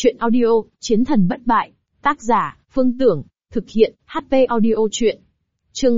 Chuyện audio, Chiến thần bất bại. Tác giả, Phương Tưởng. Thực hiện, HP Audio Chuyện. Chương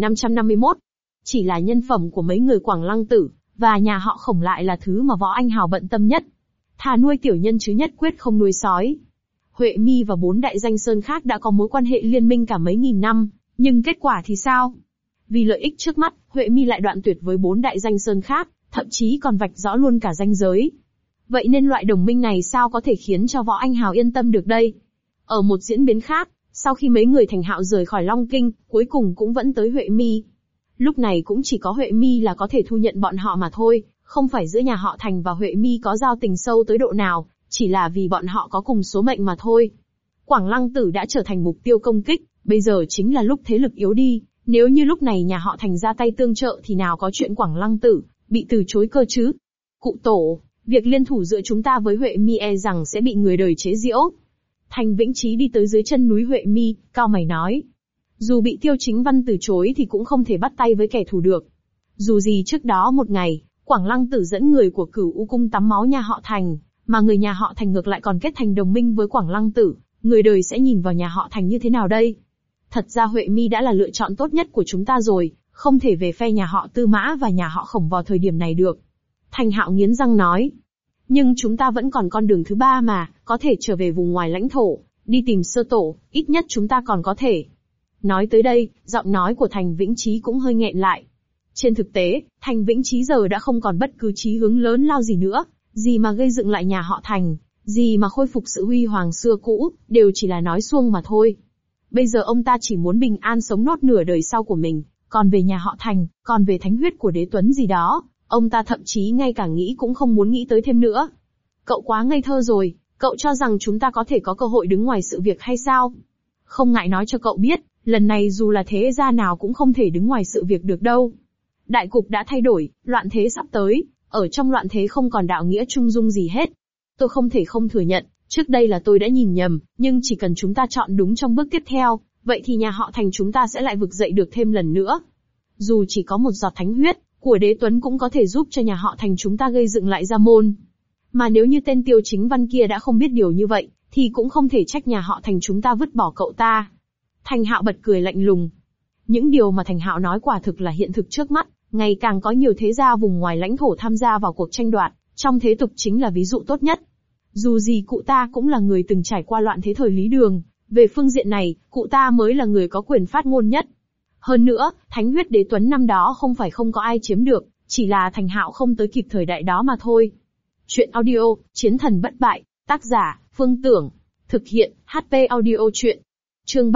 3551. Chỉ là nhân phẩm của mấy người Quảng Lăng Tử, và nhà họ Khổng lại là thứ mà Võ Anh Hào bận tâm nhất. Thà nuôi tiểu nhân chứ nhất quyết không nuôi sói. Huệ Mi và 4 đại danh sơn khác đã có mối quan hệ liên minh cả mấy nghìn năm, nhưng kết quả thì sao? Vì lợi ích trước mắt, Huệ Mi lại đoạn tuyệt với 4 đại danh sơn khác, thậm chí còn vạch rõ luôn cả ranh giới. Vậy nên loại đồng minh này sao có thể khiến cho Võ Anh Hào yên tâm được đây? Ở một diễn biến khác, sau khi mấy người Thành Hạo rời khỏi Long Kinh, cuối cùng cũng vẫn tới Huệ Mi. Lúc này cũng chỉ có Huệ Mi là có thể thu nhận bọn họ mà thôi, không phải giữa nhà họ Thành và Huệ Mi có giao tình sâu tới độ nào, chỉ là vì bọn họ có cùng số mệnh mà thôi. Quảng Lăng Tử đã trở thành mục tiêu công kích, bây giờ chính là lúc thế lực yếu đi, nếu như lúc này nhà họ Thành ra tay tương trợ thì nào có chuyện Quảng Lăng Tử bị từ chối cơ chứ. Cụ tổ, việc liên thủ giữa chúng ta với Huệ Mi e rằng sẽ bị người đời chế giễu. Thành Vĩnh Chí đi tới dưới chân núi Huệ Mi, cau mày nói. Dù bị Tiêu Chính Văn từ chối thì cũng không thể bắt tay với kẻ thù được. Dù gì trước đó một ngày, Quảng Lăng Tử dẫn người của Cửu U Cung tắm máu nhà họ Thành, mà người nhà họ Thành ngược lại còn kết thành đồng minh với Quảng Lăng Tử, người đời sẽ nhìn vào nhà họ Thành như thế nào đây? Thật ra Huệ Mi đã là lựa chọn tốt nhất của chúng ta rồi, không thể về phe nhà họ Tư Mã và nhà họ Khổng vào thời điểm này được. Thành Hạo nghiến răng nói. Nhưng chúng ta vẫn còn con đường thứ ba mà, có thể trở về vùng ngoài lãnh thổ, đi tìm Sơ Tổ, ít nhất chúng ta còn có thể. Nói tới đây, giọng nói của Thành Vĩnh Chí cũng hơi nghẹn lại. Trên thực tế, Thành Vĩnh Chí giờ đã không còn bất cứ chí hướng lớn lao gì nữa, gì mà gây dựng lại nhà họ Thành, gì mà khôi phục sự huy hoàng xưa cũ, đều chỉ là nói suông mà thôi. Bây giờ ông ta chỉ muốn bình an sống nốt nửa đời sau của mình, còn về nhà họ Thành, còn về thánh huyết của Đế Tuấn gì đó, ông ta thậm chí ngay cả nghĩ cũng không muốn nghĩ tới thêm nữa. Cậu quá ngây thơ rồi, cậu cho rằng chúng ta có thể có cơ hội đứng ngoài sự việc hay sao? Không ngại nói cho cậu biết, lần này dù là thế gia nào cũng không thể đứng ngoài sự việc được đâu. Đại cục đã thay đổi, loạn thế sắp tới, ở trong loạn thế không còn đạo nghĩa trung dung gì hết. Tôi không thể không thừa nhận, trước đây là tôi đã nhìn nhầm, nhưng chỉ cần chúng ta chọn đúng trong bước tiếp theo, vậy thì nhà họ Thành chúng ta sẽ lại vực dậy được thêm lần nữa. Dù chỉ có một giọt thánh huyết của Đế Tuấn cũng có thể giúp cho nhà họ Thành chúng ta gây dựng lại gia môn. Mà nếu như tên Tiêu Chính Văn kia đã không biết điều như vậy, thì cũng không thể trách nhà họ Thành chúng ta vứt bỏ cậu ta. Thành Hạo bật cười lạnh lùng. Những điều mà Thành Hạo nói quả thực là hiện thực trước mắt, ngày càng có nhiều thế gia vùng ngoài lãnh thổ tham gia vào cuộc tranh đoạt, trong thế tục chính là ví dụ tốt nhất. Dù gì cụ ta cũng là người từng trải qua loạn thế thời Lý Đường, về phương diện này, cụ ta mới là người có quyền phát ngôn nhất. Hơn nữa, thánh huyết Đế Tuấn năm đó không phải không có ai chiếm được, chỉ là Thành Hạo không tới kịp thời đại đó mà thôi. Chuyện audio, Chiến thần bất bại, tác giả, Phương Tưởng. Thực hiện, HP Audio Chuyện. Chương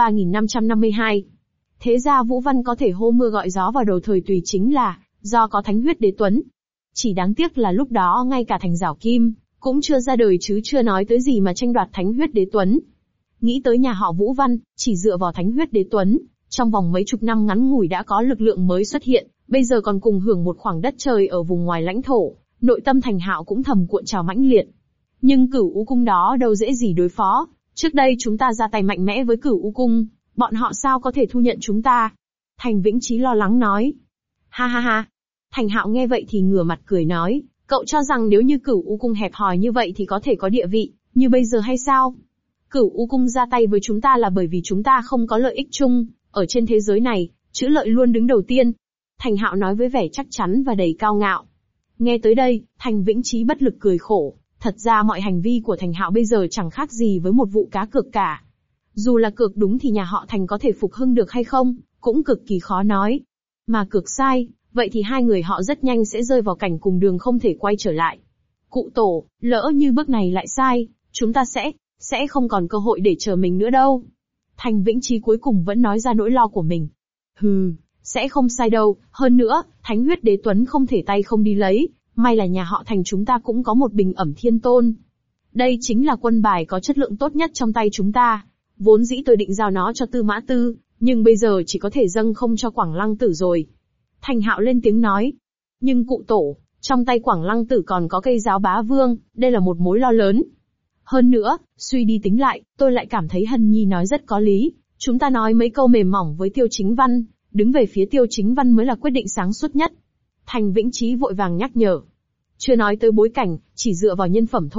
3552. Thế ra Vũ Văn có thể hô mưa gọi gió vào đầu thời Tùy chính là do có thánh huyết Đế Tuấn. Chỉ đáng tiếc là lúc đó ngay cả Thành Giảo Kim cũng chưa ra đời chứ chưa nói tới gì mà tranh đoạt thánh huyết Đế Tuấn. Nghĩ tới nhà họ Vũ Văn, chỉ dựa vào thánh huyết Đế Tuấn, trong vòng mấy chục năm ngắn ngủi đã có lực lượng mới xuất hiện, bây giờ còn cùng hưởng một khoảng đất trời ở vùng ngoài lãnh thổ, nội tâm Thành Hạo cũng thầm cuộn trào mãnh liệt. Nhưng Cửu U Cung đó đâu dễ gì đối phó, trước đây chúng ta ra tay mạnh mẽ với Cửu U Cung, bọn họ sao có thể thu nhận chúng ta? Thành Vĩnh Chí lo lắng nói. Ha ha ha. Thành Hạo nghe vậy thì ngửa mặt cười nói, cậu cho rằng nếu như Cửu U Cung hẹp hòi như vậy thì có thể có địa vị như bây giờ hay sao? Cửu U Cung ra tay với chúng ta là bởi vì chúng ta không có lợi ích chung, ở trên thế giới này, chữ lợi luôn đứng đầu tiên. Thành Hạo nói với vẻ chắc chắn và đầy cao ngạo. Nghe tới đây, Thành Vĩnh Chí bất lực cười khổ, thật ra mọi hành vi của Thành Hạo bây giờ chẳng khác gì với một vụ cá cược cả. Dù là cược đúng thì nhà họ Thành có thể phục hưng được hay không, cũng cực kỳ khó nói. Mà cược sai, vậy thì hai người họ rất nhanh sẽ rơi vào cảnh cùng đường không thể quay trở lại. Cụ tổ, lỡ như bước này lại sai, chúng ta sẽ không còn cơ hội để chờ mình nữa đâu. Thành Vĩnh Chí cuối cùng vẫn nói ra nỗi lo của mình. Hừ, sẽ không sai đâu, hơn nữa, thánh huyết Đế Tuấn không thể tay không đi lấy, may là nhà họ Thành chúng ta cũng có một Bình Ẩm Thiên Tôn. Đây chính là quân bài có chất lượng tốt nhất trong tay chúng ta. Vốn dĩ tôi định giao nó cho Tư Mã Tư, nhưng bây giờ chỉ có thể dâng không cho Quảng Lăng Tử rồi. Thành Hạo lên tiếng nói. Nhưng cụ tổ, trong tay Quảng Lăng Tử còn có cây giáo bá vương, đây là một mối lo lớn. Hơn nữa, suy đi tính lại, tôi lại cảm thấy Hân Nhi nói rất có lý. Chúng ta nói mấy câu mềm mỏng với Tiêu Chính Văn, đứng về phía Tiêu Chính Văn mới là quyết định sáng suốt nhất. Thành Vĩnh Chí vội vàng nhắc nhở. Chưa nói tới bối cảnh, chỉ dựa vào nhân phẩm thôi,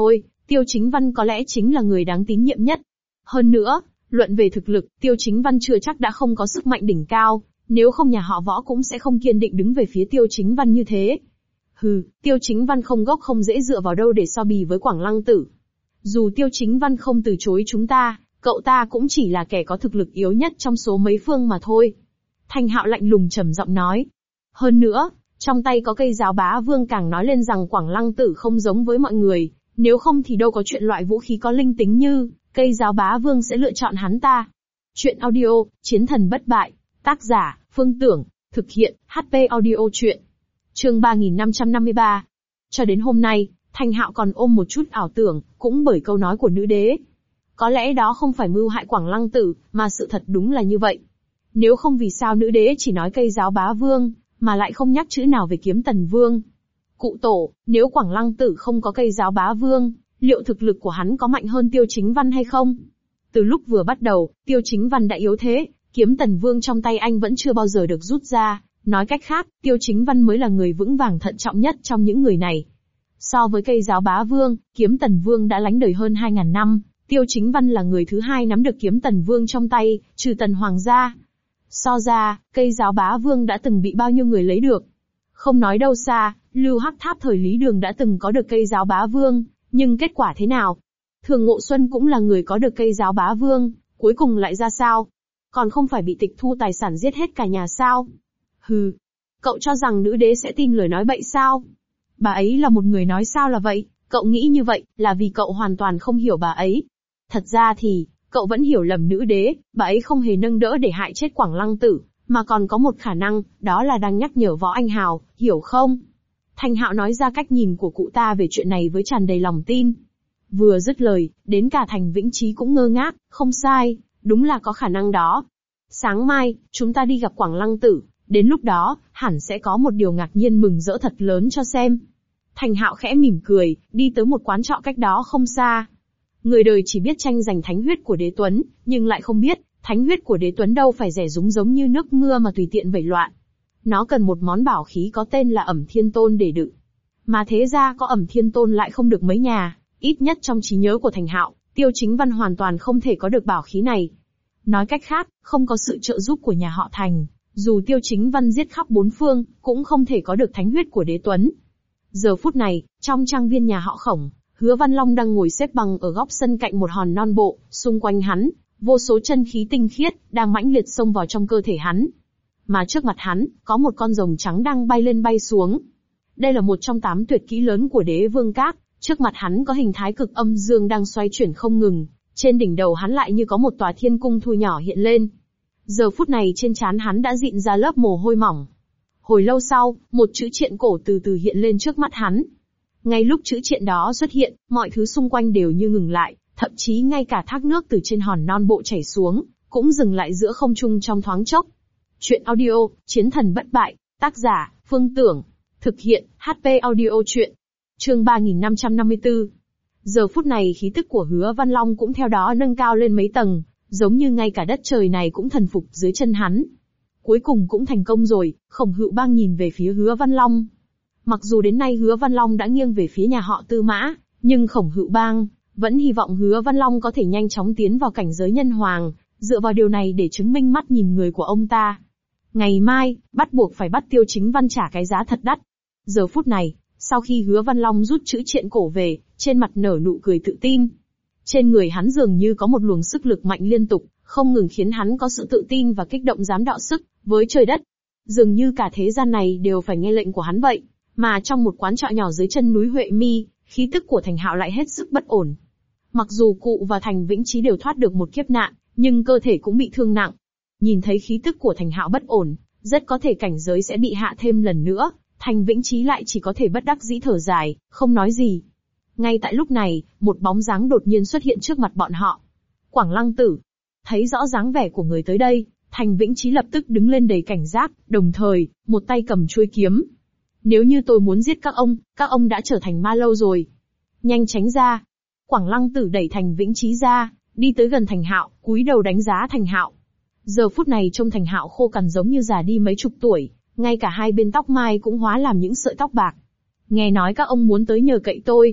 Tiêu Chính Văn có lẽ chính là người đáng tín nhiệm nhất. Hơn nữa, luận về thực lực, Tiêu Chính Văn chưa chắc đã không có sức mạnh đỉnh cao, nếu không nhà họ Võ cũng sẽ không kiên định đứng về phía Tiêu Chính Văn như thế. Hừ, Tiêu Chính Văn không gốc không dễ dựa vào đâu để so bì với Quảng Lăng Tử. Dù Tiêu Chính Văn không từ chối chúng ta, cậu ta cũng chỉ là kẻ có thực lực yếu nhất trong số mấy phương mà thôi. Thành Hạo lạnh lùng trầm giọng nói. Hơn nữa, trong tay có cây giáo bá vương càng nói lên rằng Quảng Lăng Tử không giống với mọi người, nếu không thì đâu có chuyện loại vũ khí có linh tính như cây giáo bá vương sẽ lựa chọn hắn ta. Chuyện audio, Chiến thần bất bại, tác giả, Phương Tưởng, thực hiện, HP audio chuyện. Chương 3553. Cho đến hôm nay, Thành Hạo còn ôm một chút ảo tưởng, cũng bởi câu nói của nữ đế. Có lẽ đó không phải mưu hại Quảng Lăng Tử, mà sự thật đúng là như vậy. Nếu không vì sao nữ đế chỉ nói cây giáo bá vương, mà lại không nhắc chữ nào về Kiếm Tần Vương. Cụ tổ, nếu Quảng Lăng Tử không có cây giáo bá vương, liệu thực lực của hắn có mạnh hơn Tiêu Chính Văn hay không? Từ lúc vừa bắt đầu, Tiêu Chính Văn đã yếu thế, Kiếm Tần Vương trong tay anh vẫn chưa bao giờ được rút ra. Nói cách khác, Tiêu Chính Văn mới là người vững vàng thận trọng nhất trong những người này. So với cây giáo bá vương, Kiếm Tần Vương đã lánh đời hơn 2.000 năm, Tiêu Chính Văn là người thứ hai nắm được Kiếm Tần Vương trong tay, trừ Tần Hoàng gia. So ra, cây giáo bá vương đã từng bị bao nhiêu người lấy được. Không nói đâu xa, Lưu Hắc Tháp thời Lý Đường đã từng có được cây giáo bá vương, nhưng kết quả thế nào? Thường Ngộ Xuân cũng là người có được cây giáo bá vương, cuối cùng lại ra sao? Còn không phải bị tịch thu tài sản giết hết cả nhà sao? Hừ, cậu cho rằng nữ đế sẽ tin lời nói bậy sao? Bà ấy là một người nói sao là vậy, cậu nghĩ như vậy, là vì cậu hoàn toàn không hiểu bà ấy. Thật ra thì, cậu vẫn hiểu lầm nữ đế, bà ấy không hề nâng đỡ để hại chết Quảng Lăng Tử, mà còn có một khả năng, đó là đang nhắc nhở Võ Anh Hào, hiểu không? Thành Hạo nói ra cách nhìn của cụ ta về chuyện này với tràn đầy lòng tin. Vừa dứt lời, đến cả Thành Vĩnh Chí cũng ngơ ngác, không sai, đúng là có khả năng đó. Sáng mai, chúng ta đi gặp Quảng Lăng Tử, đến lúc đó, hẳn sẽ có một điều ngạc nhiên mừng rỡ thật lớn cho xem. Thành Hạo khẽ mỉm cười, đi tới một quán trọ cách đó không xa. Người đời chỉ biết tranh giành thánh huyết của Đế Tuấn, nhưng lại không biết, thánh huyết của Đế Tuấn đâu phải rẻ rúng giống như nước mưa mà tùy tiện vẩy loạn. Nó cần một món bảo khí có tên là Ẩm Thiên Tôn để đựng. Mà thế ra có Ẩm Thiên Tôn lại không được mấy nhà, ít nhất trong trí nhớ của Thành Hạo, Tiêu Chính Văn hoàn toàn không thể có được bảo khí này. Nói cách khác, không có sự trợ giúp của nhà họ Thành, dù Tiêu Chính Văn giết khắp bốn phương, cũng không thể có được thánh huyết của Đế Tuấn. Giờ phút này, trong trang viên nhà họ Khổng, Hứa Văn Long đang ngồi xếp bằng ở góc sân cạnh một hòn non bộ, xung quanh hắn, vô số chân khí tinh khiết, đang mãnh liệt xông vào trong cơ thể hắn. Mà trước mặt hắn, có một con rồng trắng đang bay lên bay xuống. Đây là một trong 8 tuyệt kỹ lớn của Đế Vương Các, trước mặt hắn có hình thái cực âm dương đang xoay chuyển không ngừng, trên đỉnh đầu hắn lại như có một tòa thiên cung thu nhỏ hiện lên. Giờ phút này trên trán hắn đã dịn ra lớp mồ hôi mỏng. Hồi lâu sau, một chữ triện cổ từ từ hiện lên trước mắt hắn. Ngay lúc chữ triện đó xuất hiện, mọi thứ xung quanh đều như ngừng lại, thậm chí ngay cả thác nước từ trên hòn non bộ chảy xuống, cũng dừng lại giữa không trung trong thoáng chốc. Chuyện audio, Chiến thần bất bại, tác giả, Phương Tưởng, thực hiện, HP audio chuyện. Chương 3554. Giờ phút này khí tức của Hứa Văn Long cũng theo đó nâng cao lên mấy tầng, giống như ngay cả đất trời này cũng thần phục dưới chân hắn. Cuối cùng cũng thành công rồi, Khổng Hữu Bang nhìn về phía Hứa Văn Long. Mặc dù đến nay Hứa Văn Long đã nghiêng về phía nhà họ Tư Mã, nhưng Khổng Hữu Bang vẫn hy vọng Hứa Văn Long có thể nhanh chóng tiến vào cảnh giới nhân hoàng, dựa vào điều này để chứng minh mắt nhìn người của ông ta. Ngày mai, bắt buộc phải bắt Tiêu Chính Văn trả cái giá thật đắt. Giờ phút này, sau khi Hứa Văn Long rút chữ triện cổ về, trên mặt nở nụ cười tự tin. Trên người hắn dường như có một luồng sức lực mạnh liên tục, không ngừng khiến hắn có sự tự tin và kích động dám đọ sức với trời đất. Dường như cả thế gian này đều phải nghe lệnh của hắn vậy. Mà trong một quán trọ nhỏ dưới chân núi Huệ Mi, khí tức của Thành Hạo lại hết sức bất ổn. Mặc dù cụ và Thành Vĩnh Chí đều thoát được một kiếp nạn, nhưng cơ thể cũng bị thương nặng. Nhìn thấy khí tức của Thành Hạo bất ổn, rất có thể cảnh giới sẽ bị hạ thêm lần nữa, Thành Vĩnh Chí lại chỉ có thể bất đắc dĩ thở dài, không nói gì. Ngay tại lúc này, một bóng dáng đột nhiên xuất hiện trước mặt bọn họ. Quảng Lăng Tử. Thấy rõ dáng vẻ của người tới đây, Thành Vĩnh Chí lập tức đứng lên đầy cảnh giác, đồng thời, một tay cầm chuôi kiếm. Nếu như tôi muốn giết các ông đã trở thành ma lâu rồi. Nhanh tránh ra. Quảng Lăng Tử đẩy Thành Vĩnh Chí ra, đi tới gần Thành Hạo, cúi đầu đánh giá Thành Hạo. Giờ phút này trông Thành Hạo khô cằn giống như già đi mấy chục tuổi, ngay cả hai bên tóc mai cũng hóa làm những sợi tóc bạc. Nghe nói các ông muốn tới nhờ cậy tôi.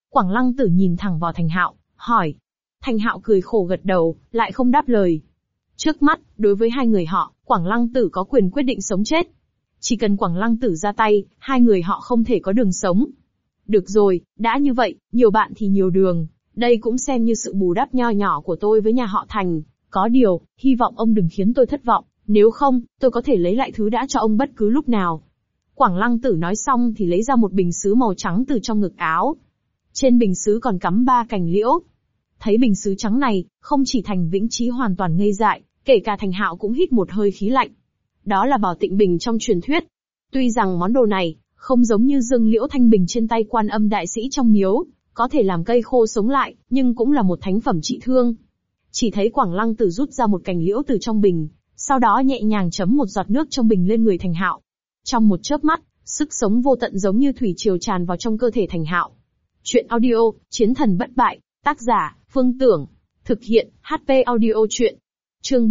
Quảng Lăng Tử nhìn thẳng vào Thành Hạo, hỏi. Thành Hạo cười khổ gật đầu, lại không đáp lời. Trước mắt, đối với hai người họ, Quảng Lăng Tử có quyền quyết định sống chết. Chỉ cần Quảng Lăng Tử ra tay, hai người họ không thể có đường sống. Được rồi, đã như vậy, nhiều bạn thì nhiều đường, đây cũng xem như sự bù đắp nho nhỏ của tôi với nhà họ Thành. Có điều, hy vọng ông đừng khiến tôi thất vọng, nếu không, tôi có thể lấy lại thứ đã cho ông bất cứ lúc nào. Quảng Lăng Tử nói xong thì lấy ra một bình sứ màu trắng từ trong ngực áo. Trên bình sứ còn cắm 3 cành liễu. Thấy bình sứ trắng này, không chỉ Thành Vĩnh Chí hoàn toàn ngây dại, kể cả Thành Hạo cũng hít một hơi khí lạnh. Đó là bảo tịnh bình trong truyền thuyết. Tuy rằng món đồ này, không giống như dương liễu thanh bình trên tay Quan Âm đại sĩ trong miếu, có thể làm cây khô sống lại, nhưng cũng là một thánh phẩm trị thương. Chỉ thấy Quảng Lăng Tử rút ra một cành liễu từ trong bình, sau đó nhẹ nhàng chấm một giọt nước trong bình lên người Thành Hạo. Trong một chớp mắt, sức sống vô tận giống như thủy triều tràn vào trong cơ thể Thành Hạo. Chuyện audio, Chiến thần bất bại, tác giả, Phương Tưởng. Thực hiện, HP audio chuyện. Chương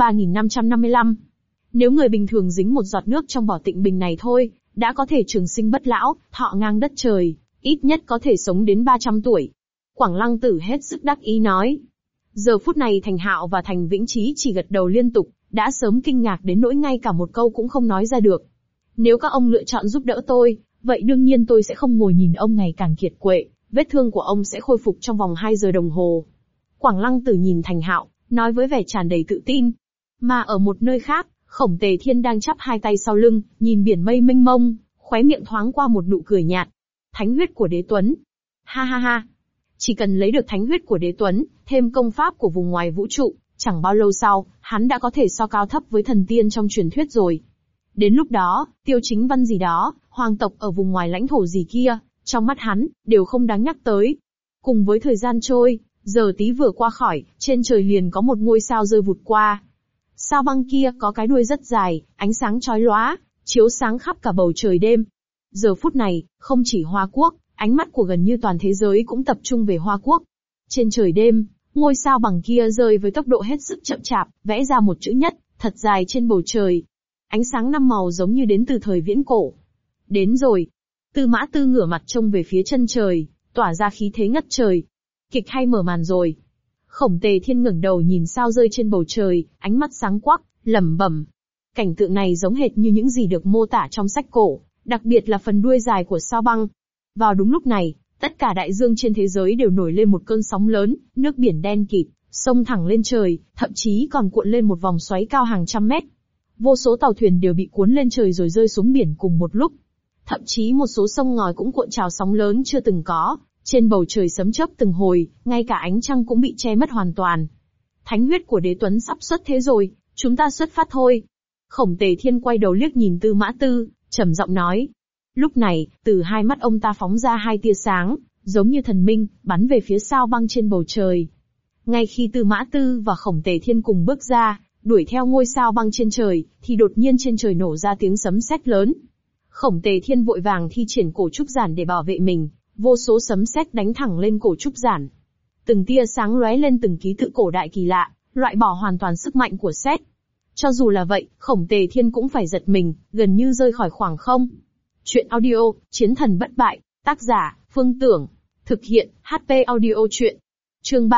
3555. Nếu người bình thường dính một giọt nước trong bảo tịnh bình này thôi, đã có thể trường sinh bất lão, thọ ngang đất trời, ít nhất có thể sống đến 300 tuổi. Quảng Lăng Tử hết sức đắc ý nói. Giờ phút này Thành Hạo và Thành Vĩnh Chí chỉ gật đầu liên tục, đã sớm kinh ngạc đến nỗi ngay cả một câu cũng không nói ra được. Nếu các ông lựa chọn giúp đỡ tôi, vậy đương nhiên tôi sẽ không ngồi nhìn ông ngày càng kiệt quệ, vết thương của ông sẽ khôi phục trong vòng 2 giờ đồng hồ. Quảng Lăng Tử nhìn Thành Hạo, nói với vẻ tràn đầy tự tin. Mà ở một nơi khác, Khổng Tề Thiên đang chắp hai tay sau lưng, nhìn biển mây mênh mông, khóe miệng thoáng qua một nụ cười nhạt. Thánh huyết của Đế Tuấn. Ha ha ha. Chỉ cần lấy được thánh huyết của Đế Tuấn, thêm công pháp của vùng ngoài vũ trụ, chẳng bao lâu sau, hắn đã có thể so cao thấp với thần tiên trong truyền thuyết rồi. Đến lúc đó, Tiêu Chính Văn gì đó, hoàng tộc ở vùng ngoài lãnh thổ gì kia, trong mắt hắn, đều không đáng nhắc tới. Cùng với thời gian trôi, giờ tí vừa qua khỏi, trên trời liền có một ngôi sao rơi vụt qua. Sao băng kia có cái đuôi rất dài, ánh sáng chói lóa, chiếu sáng khắp cả bầu trời đêm. Giờ phút này, không chỉ Hoa Quốc, ánh mắt của gần như toàn thế giới cũng tập trung về Hoa Quốc. Trên trời đêm, ngôi sao bằng kia rơi với tốc độ hết sức chậm chạp, vẽ ra một chữ nhất, thật dài trên bầu trời. Ánh sáng 5 màu giống như đến từ thời viễn cổ. Đến rồi. Tư Mã Tư ngửa mặt trông về phía chân trời, tỏa ra khí thế ngất trời. Kịch hay mở màn rồi. Khổng Tề Thiên ngẩng đầu nhìn sao rơi trên bầu trời, ánh mắt sáng quắc, lẩm bẩm. Cảnh tượng này giống hệt như những gì được mô tả trong sách cổ, đặc biệt là phần đuôi dài của sao băng. Vào đúng lúc này, tất cả đại dương trên thế giới đều nổi lên một cơn sóng lớn, nước biển đen kịt, sông thẳng lên trời, thậm chí còn cuộn lên một vòng xoáy cao hàng trăm mét. Vô số tàu thuyền đều bị cuốn lên trời rồi rơi xuống biển cùng một lúc. Thậm chí một số sông ngòi cũng cuộn trào sóng lớn chưa từng có, trên bầu trời sấm chớp từng hồi, ngay cả ánh trăng cũng bị che mất hoàn toàn. Thánh huyết của Đế Tuấn sắp xuất thế rồi, chúng ta xuất phát thôi. Khổng Tề Thiên quay đầu liếc nhìn Tư Mã Tư, trầm giọng nói. Lúc này, từ hai mắt ông ta phóng ra hai tia sáng, giống như thần minh, bắn về phía sao băng trên bầu trời. Ngay khi Tư Mã Tư và Khổng Tề Thiên cùng bước ra, đuổi theo ngôi sao băng trên trời, thì đột nhiên trên trời nổ ra tiếng sấm sét lớn. Khổng Tề Thiên vội vàng thi triển cổ trúc giản để bảo vệ mình, vô số sấm sét đánh thẳng lên cổ trúc giản. Từng tia sáng lóe lên từng ký tự cổ đại kỳ lạ, loại bỏ hoàn toàn sức mạnh của sét. Cho dù là vậy, Khổng Tề Thiên cũng phải giật mình, gần như rơi khỏi khoảng không. Chuyện audio, Chiến thần bất bại, tác giả, Phương Tưởng. Thực hiện, HP audio chuyện. Chương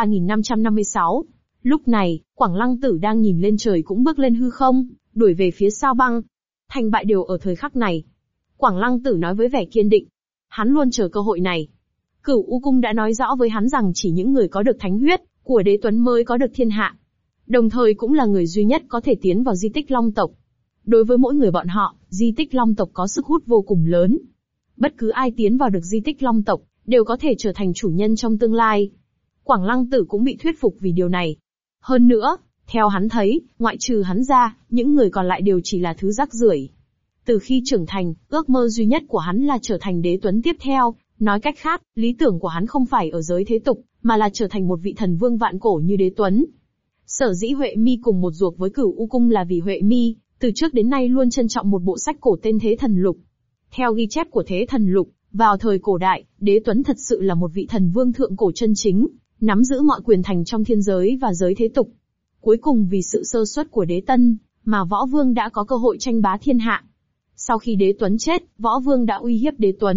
3556. Lúc này, Quảng Lăng Tử đang nhìn lên trời cũng bước lên hư không, đuổi về phía sao băng. Thành bại đều ở thời khắc này. Quảng Lăng Tử nói với vẻ kiên định. Hắn luôn chờ cơ hội này. Cửu U Cung đã nói rõ với hắn rằng chỉ những người có được thánh huyết của Đế Tuấn mới có được thiên hạ. Đồng thời cũng là người duy nhất có thể tiến vào di tích Long tộc. Đối với mỗi người bọn họ, di tích Long tộc có sức hút vô cùng lớn. Bất cứ ai tiến vào được di tích Long tộc, đều có thể trở thành chủ nhân trong tương lai. Quảng Lăng Tử cũng bị thuyết phục vì điều này. Hơn nữa, theo hắn thấy, ngoại trừ hắn ra, những người còn lại đều chỉ là thứ rác rưởi. Từ khi trưởng thành, ước mơ duy nhất của hắn là trở thành Đế Tuấn tiếp theo. Nói cách khác, lý tưởng của hắn không phải ở giới thế tục, mà là trở thành một vị thần vương vạn cổ như Đế Tuấn. Sở dĩ Huệ Mi cùng một ruột với Cửu U Cung là vì Huệ Mi từ trước đến nay luôn trân trọng một bộ sách cổ tên Thế Thần Lục. Theo ghi chép của Thế Thần Lục, vào thời cổ đại, Đế Tuấn thật sự là một vị thần vương thượng cổ chân chính, nắm giữ mọi quyền thành trong thiên giới và giới thế tục. Cuối cùng vì sự sơ suất của Đế Tân, mà Võ Vương đã có cơ hội tranh bá thiên hạ. Sau khi Đế Tuấn chết, Võ Vương đã uy hiếp Đế Tuấn,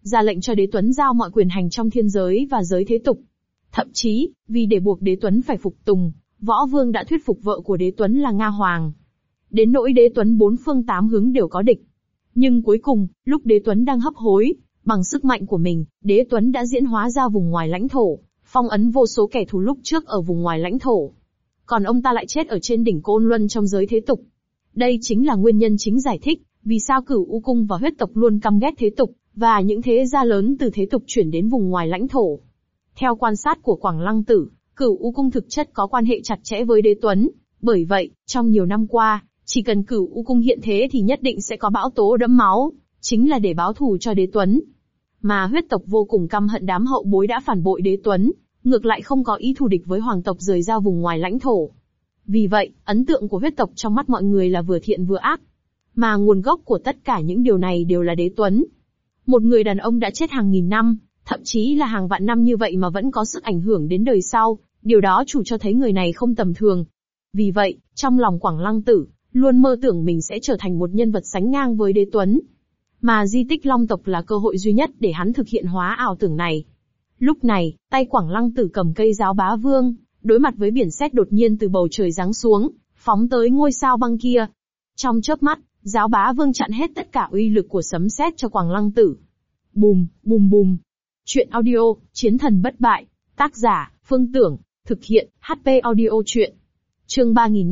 ra lệnh cho Đế Tuấn giao mọi quyền hành trong thiên giới và giới thế tục. Thậm chí, vì để buộc Đế Tuấn phải phục tùng, Võ Vương đã thuyết phục vợ của Đế Tuấn là Nga Hoàng. Đến nỗi Đế Tuấn bốn phương tám hướng đều có địch. Nhưng cuối cùng, lúc Đế Tuấn đang hấp hối, bằng sức mạnh của mình, Đế Tuấn đã diễn hóa ra vùng ngoài lãnh thổ, phong ấn vô số kẻ thù lúc trước ở vùng ngoài lãnh thổ. Còn ông ta lại chết ở trên đỉnh Côn Luân trong giới thế tục. Đây chính là nguyên nhân chính giải thích, vì sao Cửu U Cung và huyết tộc luôn căm ghét thế tục, và những thế gia lớn từ thế tục chuyển đến vùng ngoài lãnh thổ. Theo quan sát của Quảng Lăng Tử, Cửu U Cung thực chất có quan hệ chặt chẽ với Đế Tuấn. Bởi vậy, trong nhiều năm qua, chỉ cần Cửu U Cung hiện thế thì nhất định sẽ có bão tố đẫm máu, chính là để báo thù cho Đế Tuấn. Mà huyết tộc vô cùng căm hận đám hậu bối đã phản bội Đế Tuấn, ngược lại không có ý thù địch với hoàng tộc rời ra vùng ngoài lãnh thổ. Vì vậy, ấn tượng của huyết tộc trong mắt mọi người là vừa thiện vừa ác. Mà nguồn gốc của tất cả những điều này đều là Đế Tuấn. Một người đàn ông đã chết hàng nghìn năm, thậm chí là hàng vạn năm như vậy mà vẫn có sức ảnh hưởng đến đời sau, điều đó chủ cho thấy người này không tầm thường. Vì vậy, trong lòng Quảng Lăng Tử, luôn mơ tưởng mình sẽ trở thành một nhân vật sánh ngang với Đế Tuấn. Mà di tích Long tộc là cơ hội duy nhất để hắn thực hiện hóa ảo tưởng này. Lúc này, tay Quảng Lăng Tử cầm cây giáo bá vương, đối mặt với biển sét đột nhiên từ bầu trời giáng xuống, phóng tới ngôi sao băng kia. Trong chớp mắt, giáo bá vương chặn hết tất cả uy lực của sấm sét cho Quảng Lăng Tử. Bùm, bùm bùm. Chuyện audio, Chiến thần bất bại. Tác giả, Phương Tưởng. Thực hiện, HP Audio Chuyện. Chương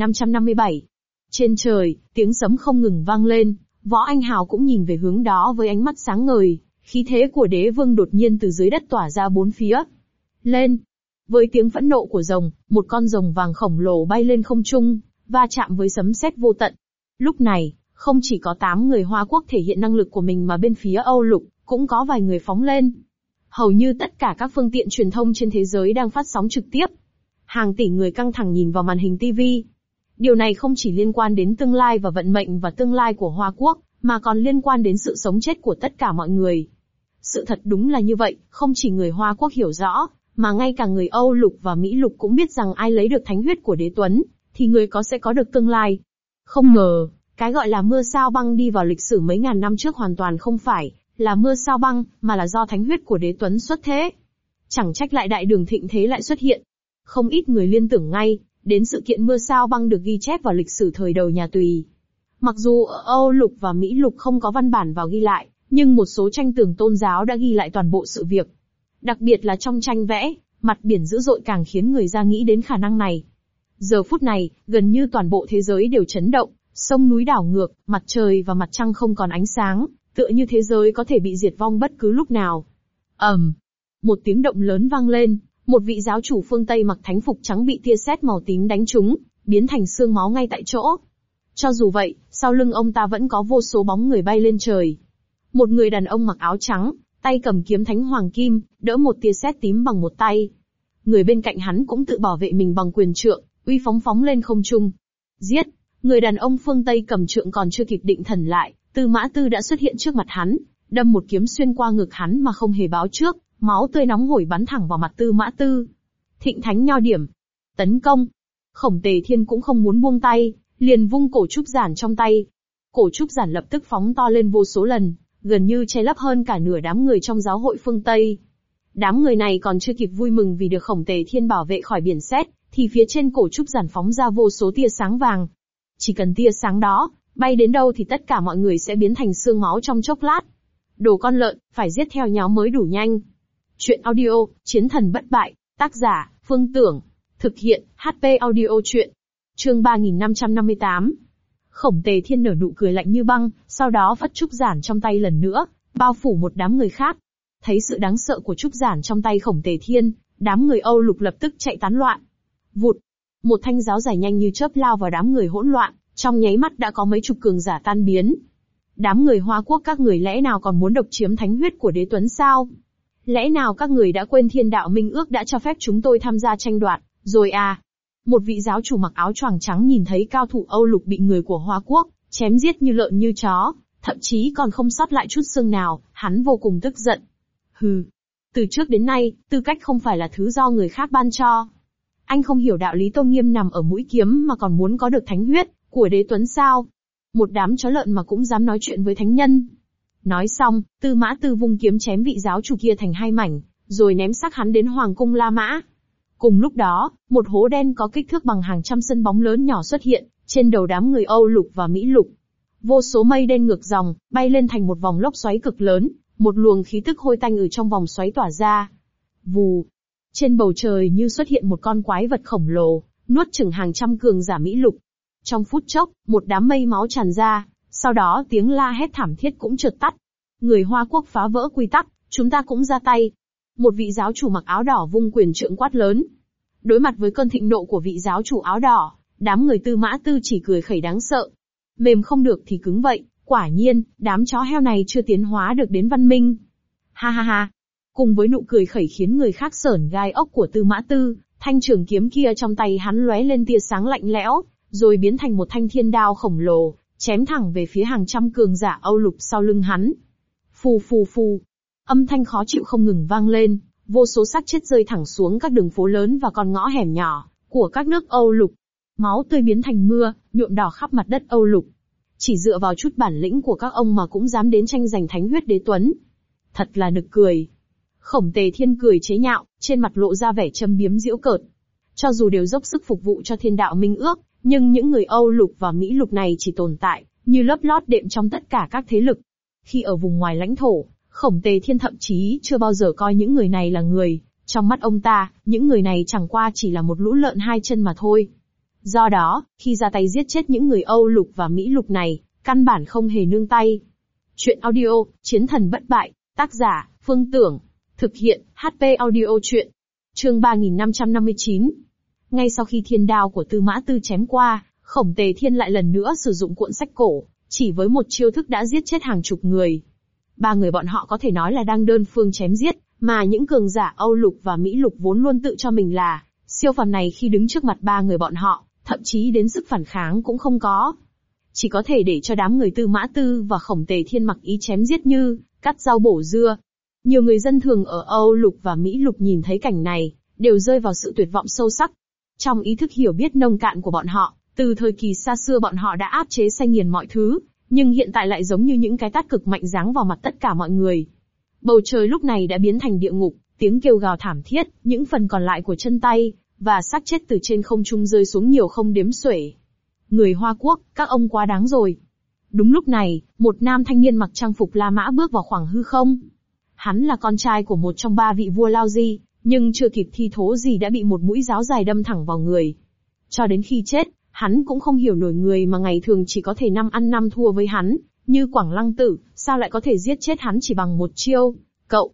3557. Trên trời, tiếng sấm không ngừng vang lên, Võ Anh Hào cũng nhìn về hướng đó với ánh mắt sáng ngời, khí thế của đế vương đột nhiên từ dưới đất tỏa ra bốn phía. Lên! Với tiếng phẫn nộ của rồng, một con rồng vàng khổng lồ bay lên không trung, va chạm với sấm sét vô tận. Lúc này, không chỉ có 8 người Hoa Quốc thể hiện năng lực của mình mà bên phía Âu Lục, cũng có vài người phóng lên. Hầu như tất cả các phương tiện truyền thông trên thế giới đang phát sóng trực tiếp. Hàng tỷ người căng thẳng nhìn vào màn hình TV. Điều này không chỉ liên quan đến tương lai và vận mệnh và tương lai của Hoa Quốc, mà còn liên quan đến sự sống chết của tất cả mọi người. Sự thật đúng là như vậy, không chỉ người Hoa Quốc hiểu rõ, mà ngay cả người Âu Lục và Mỹ Lục cũng biết rằng ai lấy được thánh huyết của Đế Tuấn, thì người sẽ có được tương lai. Không ngờ, cái gọi là mưa sao băng đi vào lịch sử mấy ngàn năm trước hoàn toàn không phải là mưa sao băng, mà là do thánh huyết của Đế Tuấn xuất thế. Chẳng trách lại đại đường thịnh thế lại xuất hiện. Không ít người liên tưởng ngay đến sự kiện mưa sao băng được ghi chép vào lịch sử thời đầu nhà Tùy. Mặc dù ở Âu Lục và Mỹ Lục không có văn bản vào ghi lại, nhưng một số tranh tường tôn giáo đã ghi lại toàn bộ sự việc. Đặc biệt là trong tranh vẽ, mặt biển dữ dội càng khiến người ta nghĩ đến khả năng này. Giờ phút này, gần như toàn bộ thế giới đều chấn động, sông núi đảo ngược, mặt trời và mặt trăng không còn ánh sáng, tựa như thế giới có thể bị diệt vong bất cứ lúc nào. Một tiếng động lớn vang lên, một vị giáo chủ phương Tây mặc thánh phục trắng bị tia sét màu tím đánh trúng, biến thành xương máu ngay tại chỗ. Cho dù vậy, sau lưng ông ta vẫn có vô số bóng người bay lên trời. Một người đàn ông mặc áo trắng, tay cầm kiếm thánh hoàng kim, đỡ một tia sét tím bằng một tay. Người bên cạnh hắn cũng tự bảo vệ mình bằng quyền trượng, uy phóng phóng lên không trung. Giết! Người đàn ông phương Tây cầm trượng còn chưa kịp định thần lại, Tư Mã Tư đã xuất hiện trước mặt hắn, đâm một kiếm xuyên qua ngực hắn mà không hề báo trước, máu tươi nóng hổi bắn thẳng vào mặt Tư Mã Tư. Thịnh thánh nho điểm. Tấn công! Khổng Tề Thiên cũng không muốn buông tay, liền vung cổ trúc giản trong tay. Cổ trúc giản lập tức phóng to lên vô số lần, gần như che lấp hơn cả nửa đám người trong giáo hội phương Tây. Đám người này còn chưa kịp vui mừng vì được Khổng Tề Thiên bảo vệ khỏi biển sét, thì phía trên cổ trúc giản phóng ra vô số tia sáng vàng. Chỉ cần tia sáng đó bay đến đâu thì tất cả mọi người sẽ biến thành xương máu trong chốc lát. Đồ con lợn, phải giết theo nháo mới đủ nhanh. Chuyện audio, Chiến thần bất bại, tác giả, Phương Tưởng. Thực hiện, HP Audio Chuyện. Chương 3558. Khổng Tề Thiên nở nụ cười lạnh như băng, sau đó phất trúc giản trong tay lần nữa, bao phủ một đám người khác. Thấy sự đáng sợ của trúc giản trong tay Khổng Tề Thiên, đám người Âu Lục lập tức chạy tán loạn. Vụt! Một thanh giáo dài nhanh như chớp lao vào đám người hỗn loạn, trong nháy mắt đã có mấy chục cường giả tan biến. Đám người Hoa Quốc các người lẽ nào còn muốn độc chiếm thánh huyết của Đế Tuấn sao? Lẽ nào các người đã quên thiên đạo minh ước đã cho phép chúng tôi tham gia tranh đoạt, rồi à? Một vị giáo chủ mặc áo choàng trắng nhìn thấy cao thủ Âu Lục bị người của Hoa Quốc chém giết như lợn như chó, thậm chí còn không sót lại chút xương nào, hắn vô cùng tức giận. Hừ, từ trước đến nay, tư cách không phải là thứ do người khác ban cho. Anh không hiểu đạo lý tôn nghiêm nằm ở mũi kiếm mà còn muốn có được thánh huyết của Đế Tuấn sao? Một đám chó lợn mà cũng dám nói chuyện với thánh nhân. Nói xong, Tư Mã Tư vung kiếm chém vị giáo chủ kia thành hai mảnh, rồi ném xác hắn đến Hoàng cung La Mã. Cùng lúc đó, một hố đen có kích thước bằng hàng trăm sân bóng lớn nhỏ xuất hiện, trên đầu đám người Âu Lục và Mỹ Lục. Vô số mây đen ngược dòng, bay lên thành một vòng lốc xoáy cực lớn, một luồng khí tức hôi tanh ở trong vòng xoáy tỏa ra. Vù! Trên bầu trời như xuất hiện một con quái vật khổng lồ, nuốt chửng hàng trăm cường giả Mỹ Lục. Trong phút chốc, một đám mây máu tràn ra, sau đó tiếng la hét thảm thiết cũng chợt tắt. Người Hoa Quốc phá vỡ quy tắc, chúng ta cũng ra tay. Một vị giáo chủ mặc áo đỏ vung quyền trượng quát lớn. Đối mặt với cơn thịnh nộ của vị giáo chủ áo đỏ, đám người Tư Mã Tư chỉ cười khẩy đáng sợ. Mềm không được thì cứng vậy, quả nhiên, đám chó heo này chưa tiến hóa được đến văn minh. Ha ha ha. Cùng với nụ cười khẩy khiến người khác sởn gai ốc của Tư Mã Tư, thanh trường kiếm kia trong tay hắn lóe lên tia sáng lạnh lẽo, rồi biến thành một thanh thiên đao khổng lồ, chém thẳng về phía hàng trăm cường giả Âu Lục sau lưng hắn. Phù phù phù. Âm thanh khó chịu không ngừng vang lên, vô số xác chết rơi thẳng xuống các đường phố lớn và con ngõ hẻm nhỏ của các nước Âu Lục. Máu tươi biến thành mưa, nhuộm đỏ khắp mặt đất Âu Lục. Chỉ dựa vào chút bản lĩnh của các ông mà cũng dám đến tranh giành thánh huyết đế tuấn. Thật là nực cười. Khổng Tề Thiên cười chế nhạo, trên mặt lộ ra vẻ châm biếm giễu cợt. Cho dù đều dốc sức phục vụ cho thiên đạo minh ước, nhưng những người Âu Lục và Mỹ Lục này chỉ tồn tại như lớp lót đệm trong tất cả các thế lực. Khi ở vùng ngoài lãnh thổ, Khổng Tề Thiên thậm chí chưa bao giờ coi những người này là người. Trong mắt ông ta, những người này chẳng qua chỉ là một lũ lợn hai chân mà thôi. Do đó, khi ra tay giết chết những người Âu Lục và Mỹ Lục này, căn bản không hề nương tay. Chuyện audio, Chiến thần bất bại, tác giả, Phương Tưởng. Thực hiện, HP audio chuyện. Chương 3559. Ngay sau khi thiên đao của Tư Mã Tư chém qua, Khổng Tề Thiên lại lần nữa sử dụng cuộn sách cổ, chỉ với một chiêu thức đã giết chết hàng chục người. Ba người bọn họ có thể nói là đang đơn phương chém giết, mà những cường giả Âu Lục và Mỹ Lục vốn luôn tự cho mình là siêu phàm này khi đứng trước mặt ba người bọn họ, thậm chí đến sức phản kháng cũng không có. Chỉ có thể để cho đám người Tư Mã Tư và Khổng Tề Thiên mặc ý chém giết như cắt rau bổ dưa. Nhiều người dân thường ở Âu Lục và Mỹ Lục nhìn thấy cảnh này, đều rơi vào sự tuyệt vọng sâu sắc. Trong ý thức hiểu biết nông cạn của bọn họ, từ thời kỳ xa xưa bọn họ đã áp chế xay nghiền mọi thứ, nhưng hiện tại lại giống như những cái tát cực mạnh giáng vào mặt tất cả mọi người. Bầu trời lúc này đã biến thành địa ngục, tiếng kêu gào thảm thiết, những phần còn lại của chân tay và xác chết từ trên không trung rơi xuống nhiều không đếm xuể. Người Hoa Quốc, các ông quá đáng rồi. Đúng lúc này, một nam thanh niên mặc trang phục La Mã bước vào khoảng hư không. Hắn là con trai của một trong ba vị vua Lao Di, nhưng chưa kịp thi thố gì đã bị một mũi giáo dài đâm thẳng vào người. Cho đến khi chết, hắn cũng không hiểu nổi người mà ngày thường chỉ có thể năm ăn năm thua với hắn, như Quảng Lăng Tử, sao lại có thể giết chết hắn chỉ bằng một chiêu. Cậu,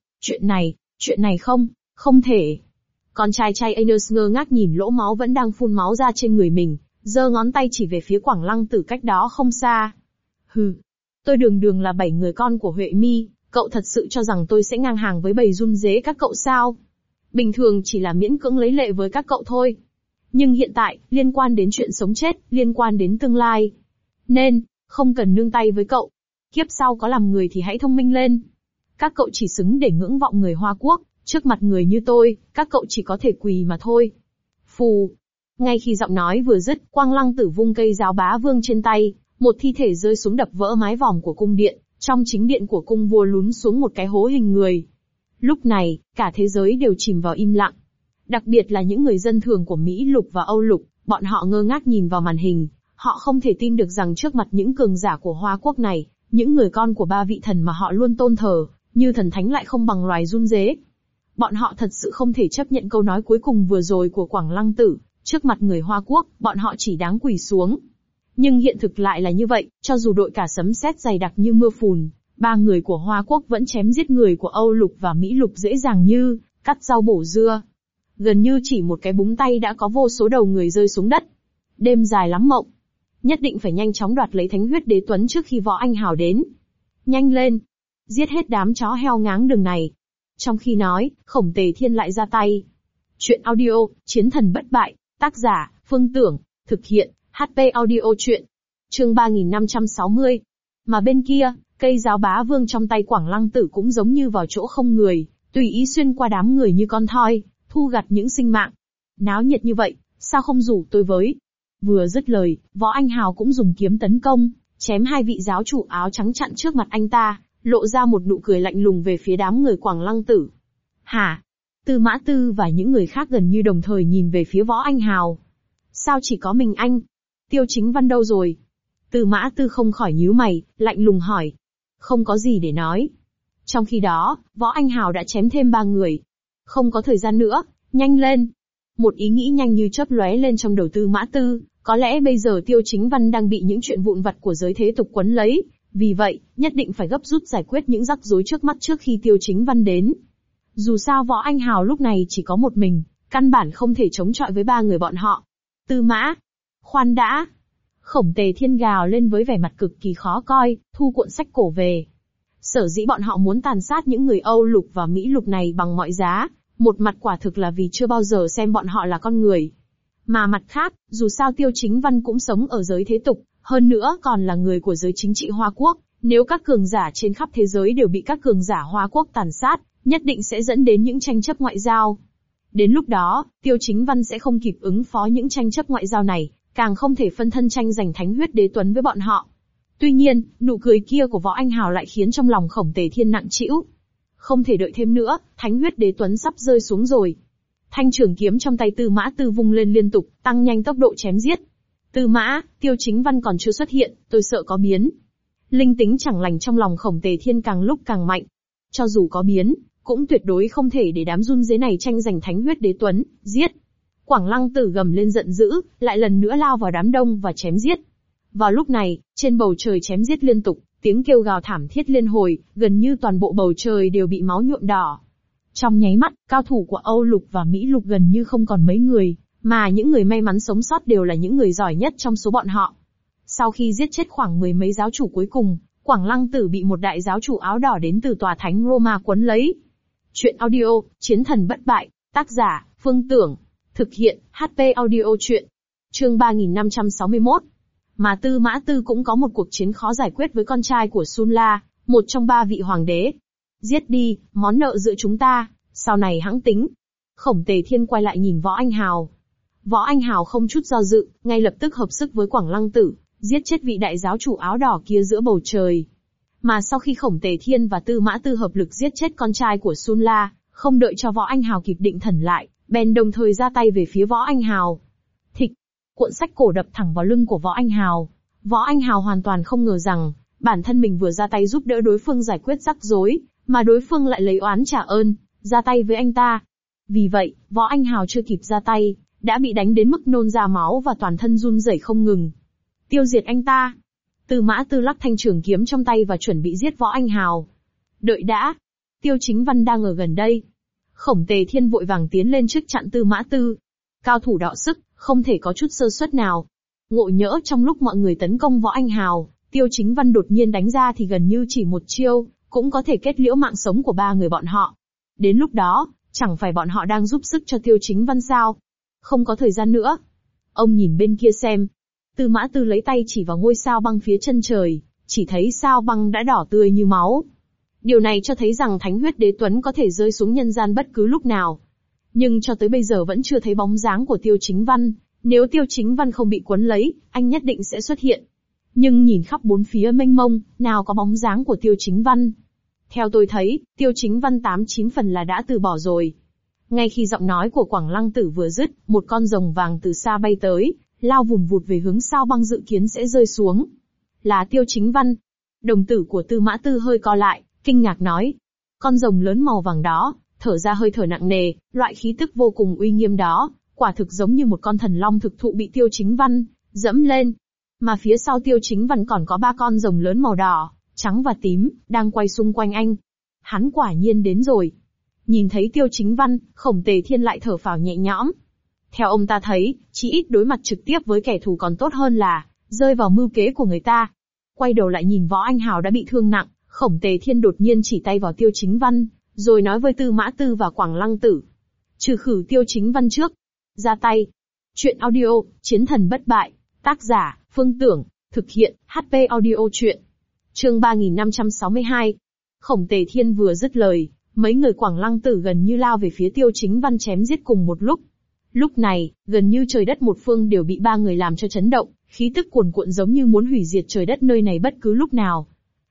chuyện này không thể. Con trai Aeneas ngơ ngác nhìn lỗ máu vẫn đang phun máu ra trên người mình, giơ ngón tay chỉ về phía Quảng Lăng Tử cách đó không xa. Hừ, tôi đường là 7 người con của Huệ Mi, cậu thật sự cho rằng tôi sẽ ngang hàng với bầy run rế các cậu sao? Bình thường chỉ là miễn cưỡng lấy lệ với các cậu thôi. Nhưng hiện tại, liên quan đến chuyện sống chết, liên quan đến tương lai. Nên, không cần nương tay với cậu. Kiếp sau có làm người thì hãy thông minh lên. Các cậu chỉ xứng để ngưỡng vọng người Hoa Quốc, trước mặt người như tôi, các cậu chỉ có thể quỳ mà thôi. Phù. Ngay khi giọng nói vừa dứt, Quang Lăng Tử vung cây giáo bá vương trên tay, một thi thể rơi xuống đập vỡ mái vòm của cung điện, trong chính điện của cung vua lún xuống một cái hố hình người. Lúc này, cả thế giới đều chìm vào im lặng. Đặc biệt là những người dân thường của Mỹ Lục và Âu Lục, bọn họ ngơ ngác nhìn vào màn hình, họ không thể tin được rằng trước mặt những cường giả của Hoa Quốc này, những người con của ba vị thần mà họ luôn tôn thờ, như thần thánh lại không bằng loài run rế. Bọn họ thật sự không thể chấp nhận câu nói cuối cùng vừa rồi của Quảng Lăng Tử, trước mặt người Hoa Quốc, bọn họ chỉ đáng quỳ xuống. Nhưng hiện thực lại là như vậy, cho dù đội cả sấm sét dày đặc như mưa phùn, ba người của Hoa Quốc vẫn chém giết người của Âu Lục và Mỹ Lục dễ dàng như cắt rau bổ dưa. Gần như chỉ một cái búng tay đã có vô số đầu người rơi xuống đất. Đêm dài lắm mộng. Nhất định phải nhanh chóng đoạt lấy thánh huyết đế tuấn trước khi Võ Anh Hào đến. Nhanh lên. Giết hết đám chó heo ngáng đường này. Trong khi nói, Khổng Tề Thiên lại ra tay. Chuyện audio, Chiến thần bất bại, tác giả, Phương Tưởng, thực hiện, HP audio chuyện. Chương 3560. Mà bên kia, cây giáo bá vương trong tay Quảng Lăng Tử cũng giống như vào chỗ không người, tùy ý xuyên qua đám người như con thoi, thu gặt những sinh mạng. Náo nhiệt như vậy, sao không rủ tôi với? Vừa dứt lời, Võ Anh Hào cũng dùng kiếm tấn công, chém hai vị giáo chủ áo trắng chặn trước mặt anh ta, lộ ra một nụ cười lạnh lùng về phía đám người Quảng Lăng Tử. Hả? Tư Mã Tư và những người khác gần như đồng thời nhìn về phía Võ Anh Hào. Sao chỉ có mình anh? Tiêu Chính Văn đâu rồi? Tư Mã Tư không khỏi nhíu mày, lạnh lùng hỏi. Không có gì để nói. Trong khi đó, Võ Anh Hào đã chém thêm 3 người. Không có thời gian nữa, nhanh lên. Một ý nghĩ nhanh như chớp lóe lên trong đầu Tư Mã Tư, có lẽ bây giờ Tiêu Chính Văn đang bị những chuyện vụn vặt của giới thế tục quấn lấy, vì vậy, nhất định phải gấp rút giải quyết những rắc rối trước mắt trước khi Tiêu Chính Văn đến. Dù sao Võ Anh Hào lúc này chỉ có một mình, căn bản không thể chống chọi với 3 người bọn họ. Tư Mã, khoan đã. Khổng Tề Thiên gào lên với vẻ mặt cực kỳ khó coi, thu cuộn sách cổ về. Sở dĩ bọn họ muốn tàn sát những người Âu Lục và Mỹ Lục này bằng mọi giá, một mặt quả thực là vì chưa bao giờ xem bọn họ là con người. Mà mặt khác, dù sao Tiêu Chính Văn cũng sống ở giới thế tục, hơn nữa còn là người của giới chính trị Hoa Quốc, nếu các cường giả trên khắp thế giới đều bị các cường giả Hoa Quốc tàn sát, nhất định sẽ dẫn đến những tranh chấp ngoại giao. Đến lúc đó, Tiêu Chính Văn sẽ không kịp ứng phó những tranh chấp ngoại giao này, càng không thể phân thân tranh giành thánh huyết đế tuấn với bọn họ. Tuy nhiên, nụ cười kia của Võ Anh Hào lại khiến trong lòng Khổng Tề Thiên nặng trĩu. Không thể đợi thêm nữa, thánh huyết đế tuấn sắp rơi xuống rồi. Thanh trường kiếm trong tay Tư Mã Tư vung lên liên tục, tăng nhanh tốc độ chém giết. Tư Mã, Tiêu Chính Văn còn chưa xuất hiện, tôi sợ có biến. Linh tính chẳng lành trong lòng Khổng Tề Thiên càng lúc càng mạnh. Cho dù có biến, cũng tuyệt đối không thể để đám run rế này tranh giành thánh huyết đế tuấn, giết. Quảng Lăng Tử gầm lên giận dữ, lại lần nữa lao vào đám đông và chém giết. Vào lúc này, trên bầu trời chém giết liên tục, tiếng kêu gào thảm thiết liên hồi, gần như toàn bộ bầu trời đều bị máu nhuộm đỏ. Trong nháy mắt, cao thủ của Âu Lục và Mỹ Lục gần như không còn mấy người, mà những người may mắn sống sót đều là những người giỏi nhất trong số bọn họ. Sau khi giết chết khoảng 10 mấy giáo chủ cuối cùng, Quảng Lăng Tử bị một đại giáo chủ áo đỏ đến từ tòa thánh Roma quấn lấy. Chuyện audio, Chiến thần bất bại, tác giả, Phương Tưởng. Thực hiện, HP audio chuyện. Chương 3561. Mà Tư Mã Tư cũng có một cuộc chiến khó giải quyết với con trai của Sun La, một trong 3 vị hoàng đế. Giết đi, món nợ giữa chúng ta, sau này hãng tính. Khổng Tề Thiên quay lại nhìn Võ Anh Hào. Võ Anh Hào không chút do dự, ngay lập tức hợp sức với Quảng Lăng Tử, giết chết vị đại giáo chủ áo đỏ kia giữa bầu trời. Mà sau khi Khổng Tề Thiên và Tư Mã Tư hợp lực giết chết con trai của Sun La, không đợi cho Võ Anh Hào kịp định thần lại, bèn đồng thời ra tay về phía Võ Anh Hào. Thịch, cuộn sách cổ đập thẳng vào lưng của Võ Anh Hào. Võ Anh Hào hoàn toàn không ngờ rằng, bản thân mình vừa ra tay giúp đỡ đối phương giải quyết rắc rối, mà đối phương lại lấy oán trả ơn, ra tay với anh ta. Vì vậy, Võ Anh Hào chưa kịp ra tay, đã bị đánh đến mức nôn ra máu và toàn thân run rẩy không ngừng. Tiêu diệt anh ta. Tư Mã Tư lắc thanh trường kiếm trong tay và chuẩn bị giết Võ Anh Hào. Đợi đã. Tiêu Chính Văn đang ở gần đây. Khổng Tề Thiên vội vàng tiến lên trước chặn Tư Mã Tư. Cao thủ đọ sức, không thể có chút sơ suất nào. Ngộ nhỡ trong lúc mọi người tấn công Võ Anh Hào, Tiêu Chính Văn đột nhiên đánh ra thì gần như chỉ một chiêu, cũng có thể kết liễu mạng sống của 3 người bọn họ. Đến lúc đó, chẳng phải bọn họ đang giúp sức cho Tiêu Chính Văn sao? Không có thời gian nữa. Ông nhìn bên kia xem. Tư Mã Tư lấy tay chỉ vào ngôi sao băng phía chân trời, chỉ thấy sao băng đã đỏ tươi như máu. Điều này cho thấy rằng thánh huyết đế tuấn có thể rơi xuống nhân gian bất cứ lúc nào. Nhưng cho tới bây giờ vẫn chưa thấy bóng dáng của Tiêu Chính Văn. Nếu Tiêu Chính Văn không bị cuốn lấy, anh nhất định sẽ xuất hiện. Nhưng nhìn khắp bốn phía mênh mông, nào có bóng dáng của Tiêu Chính Văn. Theo tôi thấy, Tiêu Chính Văn 8-9 phần là đã từ bỏ rồi. Ngay khi giọng nói của Quảng Lăng Tử vừa dứt, một con rồng vàng từ xa bay tới, lao vùn vụt về hướng sao băng dự kiến sẽ rơi xuống. Là Tiêu Chính Văn. Đồng tử của Tư Mã Tư hơi co lại, kinh ngạc nói. Con rồng lớn màu vàng đó, thở ra hơi thở nặng nề, loại khí tức vô cùng uy nghiêm đó, quả thực giống như một con thần long thực thụ bị Tiêu Chính Văn dẫm lên. Mà phía sau Tiêu Chính Văn còn có 3 con rồng lớn màu đỏ, trắng và tím, đang quay xung quanh anh. Hắn quả nhiên đến rồi. Nhìn thấy Tiêu Chính Văn, Khổng Tề Thiên lại thở phào nhẹ nhõm. Theo ông ta thấy, chỉ ít đối mặt trực tiếp với kẻ thù còn tốt hơn là rơi vào mưu kế của người ta. Quay đầu lại nhìn Võ Anh Hào đã bị thương nặng, Khổng Tề Thiên đột nhiên chỉ tay vào Tiêu Chính Văn, rồi nói với Tư Mã Tư và Quảng Lăng Tử. Trừ khử Tiêu Chính Văn trước. Ra tay. Chuyện audio, Chiến thần bất bại. Tác giả, Phương Tưởng. Thực hiện, HP audio chuyện. Chương 3562. Khổng Tề Thiên vừa dứt lời, mấy người Quảng Lăng Tử gần như lao về phía Tiêu Chính Văn chém giết cùng một lúc. Lúc này, gần như trời đất một phương đều bị 3 người làm cho chấn động, khí tức cuồn cuộn giống như muốn hủy diệt trời đất nơi này bất cứ lúc nào.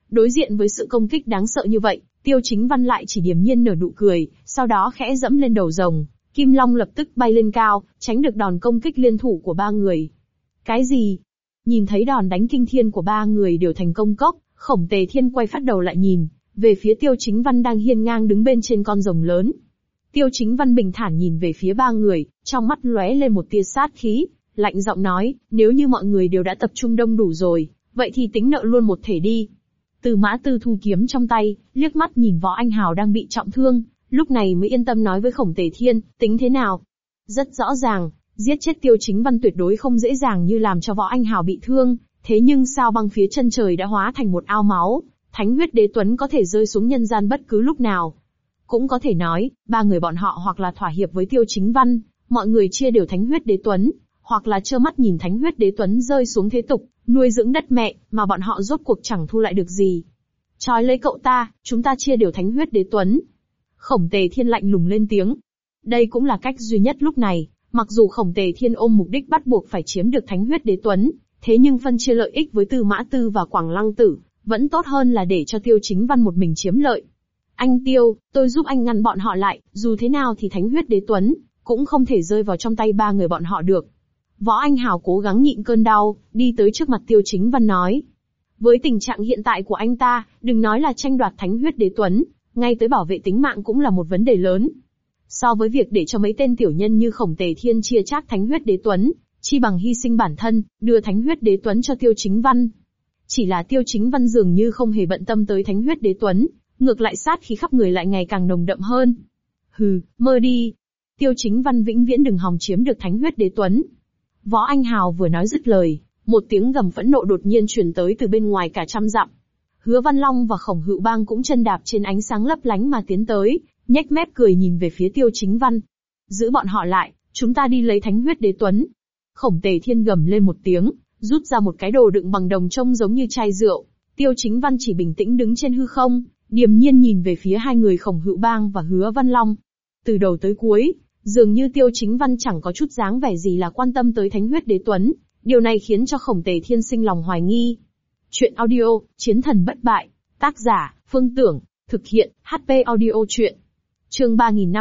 Đối diện với sự công kích đáng sợ như vậy, Tiêu Chính Văn lại chỉ điềm nhiên nở nụ cười, sau đó khẽ dẫm lên đầu rồng. Kim Long lập tức bay lên cao, tránh được đòn công kích liên thủ của ba người. Cái gì? Nhìn thấy đòn đánh kinh thiên của ba người đều thành công cốc, Khổng Tề Thiên quay phát đầu lại nhìn, về phía Tiêu Chính Văn đang hiên ngang đứng bên trên con rồng lớn. Tiêu Chính Văn bình thản nhìn về phía ba người, trong mắt lóe lên một tia sát khí, lạnh giọng nói, nếu như mọi người đều đã tập trung đông đủ rồi, vậy thì tính nợ luôn một thể đi. Tư Mã Tư thu kiếm trong tay, liếc mắt nhìn Võ Anh Hào đang bị trọng thương, lúc này mới yên tâm nói với Khổng Tề Thiên, tính thế nào? Rất rõ ràng, giết chết Tiêu Chính Văn tuyệt đối không dễ dàng như làm cho Võ Anh Hào bị thương, thế nhưng sao băng phía chân trời đã hóa thành một ao máu, Thánh Huyết Đế Tuấn có thể rơi xuống nhân gian bất cứ lúc nào. Cũng có thể nói, ba người bọn họ hoặc là thỏa hiệp với Tiêu Chính Văn, mọi người chia đều Thánh Huyết Đế Tuấn, hoặc là trơ mắt nhìn Thánh Huyết Đế Tuấn rơi xuống thế tục, nuôi dưỡng đất mẹ, mà bọn họ rốt cuộc chẳng thu lại được gì. Trói lấy cậu ta, chúng ta chia đều Thánh Huyết Đế Tuấn. Khổng Tề Thiên lạnh lùng lên tiếng. Đây cũng là cách duy nhất lúc này, mặc dù Khổng Tề Thiên ôm mục đích bắt buộc phải chiếm được Thánh Huyết Đế Tuấn, thế nhưng phân chia lợi ích với Tư Mã Tư và Quảng Lăng Tử, vẫn tốt hơn là để cho Tiêu Chính Văn một mình chiếm lợi. Anh Tiêu, tôi giúp anh ngăn bọn họ lại, dù thế nào thì Thánh Huyết Đế Tuấn cũng không thể rơi vào trong tay ba người bọn họ được. Võ Anh Hào cố gắng nhịn cơn đau, đi tới trước mặt Tiêu Chính Văn nói. Với tình trạng hiện tại của anh ta, đừng nói là tranh đoạt Thánh Huyết Đế Tuấn, ngay tới bảo vệ tính mạng cũng là một vấn đề lớn. So với việc để cho mấy tên tiểu nhân như Khổng Tề Thiên chia chác Thánh Huyết Đế Tuấn, chi bằng hy sinh bản thân, đưa Thánh Huyết Đế Tuấn cho Tiêu Chính Văn. Chỉ là Tiêu Chính Văn dường như không hề bận tâm tới Thánh Huyết Đế Tuấn, ngược lại sát khí khắp người lại ngày càng nồng đậm hơn. Hừ, mơ đi. Tiêu Chính Văn vĩnh viễn đừng hòng chiếm được Thánh Huyết Đế Tuấn. Võ Anh Hào vừa nói dứt lời, một tiếng gầm phẫn nộ đột nhiên truyền tới từ bên ngoài cả trăm dặm. Hứa Văn Long và Khổng Hữu Bang cũng chân đạp trên ánh sáng lấp lánh mà tiến tới, nhếch mép cười nhìn về phía Tiêu Chính Văn. Giữ bọn họ lại, chúng ta đi lấy Thánh Huyết Đế Tuấn. Khổng Tề Thiên gầm lên một tiếng, rút ra một cái đồ đựng bằng đồng trông giống như chai rượu. Tiêu Chính Văn chỉ bình tĩnh đứng trên hư không, điềm nhiên nhìn về phía hai người Khổng Hữu Bang và Hứa Văn Long. Từ đầu tới cuối, dường như Tiêu Chính Văn chẳng có chút dáng vẻ gì là quan tâm tới Thánh Huyết Đế Tuấn, điều này khiến cho Khổng Tề Thiên sinh lòng hoài nghi. Chuyện audio, Chiến thần bất bại, tác giả, Phương Tưởng, thực hiện, HP audio chuyện. Chương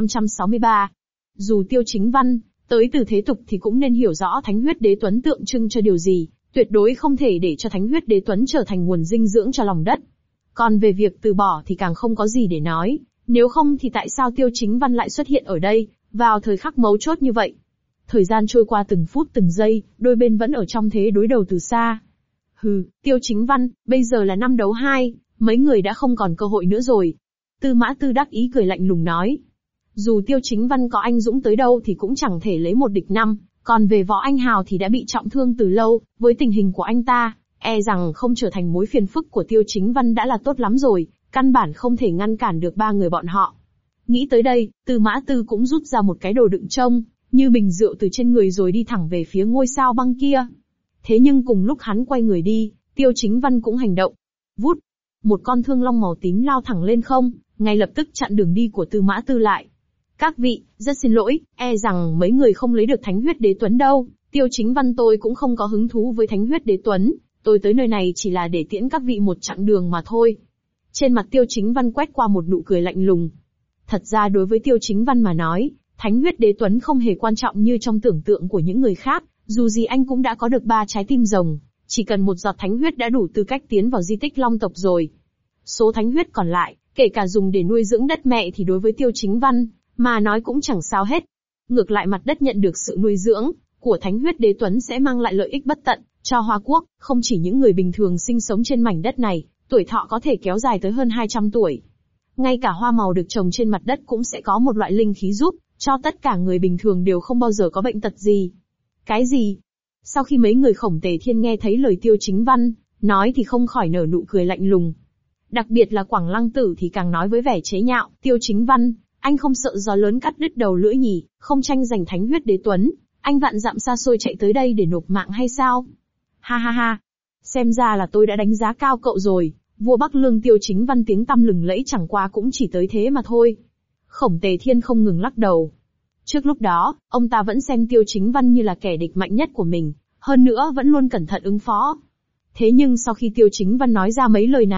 3563. Dù Tiêu Chính Văn tới từ thế tục thì cũng nên hiểu rõ Thánh Huyết Đế Tuấn tượng trưng cho điều gì, tuyệt đối không thể để cho Thánh Huyết Đế Tuấn trở thành nguồn dinh dưỡng cho lòng đất. Còn về việc từ bỏ thì càng không có gì để nói, nếu không thì tại sao Tiêu Chính Văn lại xuất hiện ở đây, vào thời khắc mấu chốt như vậy? Thời gian trôi qua từng phút từng giây, đôi bên vẫn ở trong thế đối đầu từ xa. Hừ, Tiêu Chính Văn, bây giờ là 5 đấu 2, mấy người đã không còn cơ hội nữa rồi. Tư Mã Tư đắc ý cười lạnh lùng nói. Dù Tiêu Chính Văn có anh dũng tới đâu thì cũng chẳng thể lấy một địch 5, còn về Võ Anh Hào thì đã bị trọng thương từ lâu, với tình hình của anh ta, e rằng không trở thành mối phiền phức của Tiêu Chính Văn đã là tốt lắm rồi, căn bản không thể ngăn cản được ba người bọn họ. Nghĩ tới đây, Tư Mã Tư cũng rút ra một cái đồ đựng trông như bình rượu từ trên người rồi đi thẳng về phía ngôi sao băng kia. Thế nhưng cùng lúc hắn quay người đi, Tiêu Chính Văn cũng hành động. Vút, một con thương long màu tím lao thẳng lên không, ngay lập tức chặn đường đi của Tư Mã Tư lại. Các vị, rất xin lỗi, e rằng mấy người không lấy được Thánh Huyết Đế Tuấn đâu. Tiêu Chính Văn tôi cũng không có hứng thú với Thánh Huyết Đế Tuấn, tôi tới nơi này chỉ là để tiễn các vị một chặng đường mà thôi. Trên mặt Tiêu Chính Văn quét qua một nụ cười lạnh lùng. Thật ra đối với Tiêu Chính Văn mà nói, Thánh Huyết Đế Tuấn không hề quan trọng như trong tưởng tượng của những người khác, dù gì anh cũng đã có được 3 trái tim rồng, chỉ cần một giọt Thánh Huyết đã đủ tư cách tiến vào di tích Long tộc rồi. Số Thánh Huyết còn lại, kể cả dùng để nuôi dưỡng đất mẹ thì đối với Tiêu Chính Văn mà nói cũng chẳng sao hết. Ngược lại mặt đất nhận được sự nuôi dưỡng của Thánh Huyết Đế Tuấn sẽ mang lại lợi ích bất tận cho Hoa Quốc, không chỉ những người bình thường sinh sống trên mảnh đất này, tuổi thọ có thể kéo dài tới hơn 200 tuổi. Ngay cả hoa màu được trồng trên mặt đất cũng sẽ có một loại linh khí giúp cho tất cả người bình thường đều không bao giờ có bệnh tật gì. Cái gì? Sau khi mấy người Khổng Tề Thiên nghe thấy lời Tiêu Chính Văn nói thì không khỏi nở nụ cười lạnh lùng. Đặc biệt là Quảng Lăng Tử thì càng nói với vẻ chế nhạo, Tiêu Chính Văn, anh không sợ gió lớn cắt đứt đầu lưỡi nhỉ, không tranh giành Thánh Huyết Đế Tuấn, anh vạn dặm xa xôi chạy tới đây để nộp mạng hay sao? Ha ha ha, xem ra là tôi đã đánh giá cao cậu rồi, vua Bắc Lương Tiêu Chính Văn tiếng tăm lừng lẫy chẳng qua cũng chỉ tới thế mà thôi. Khổng Tề Thiên không ngừng lắc đầu. Trước lúc đó, ông ta vẫn xem Tiêu Chính Văn như là kẻ địch mạnh nhất của mình, hơn nữa vẫn luôn cẩn thận ứng phó. Thế nhưng sau khi Tiêu Chính Văn nói ra mấy lời này,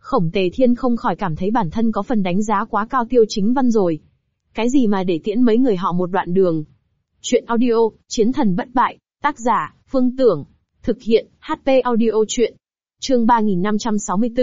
Khổng Tề Thiên không khỏi cảm thấy bản thân có phần đánh giá quá cao Tiêu Chính Văn rồi. Cái gì mà để tiễn mấy người họ một đoạn đường. Chuyện audio, Chiến thần bất bại, tác giả, Phương Tưởng. Thực hiện, HP audio chuyện. Chương 3564.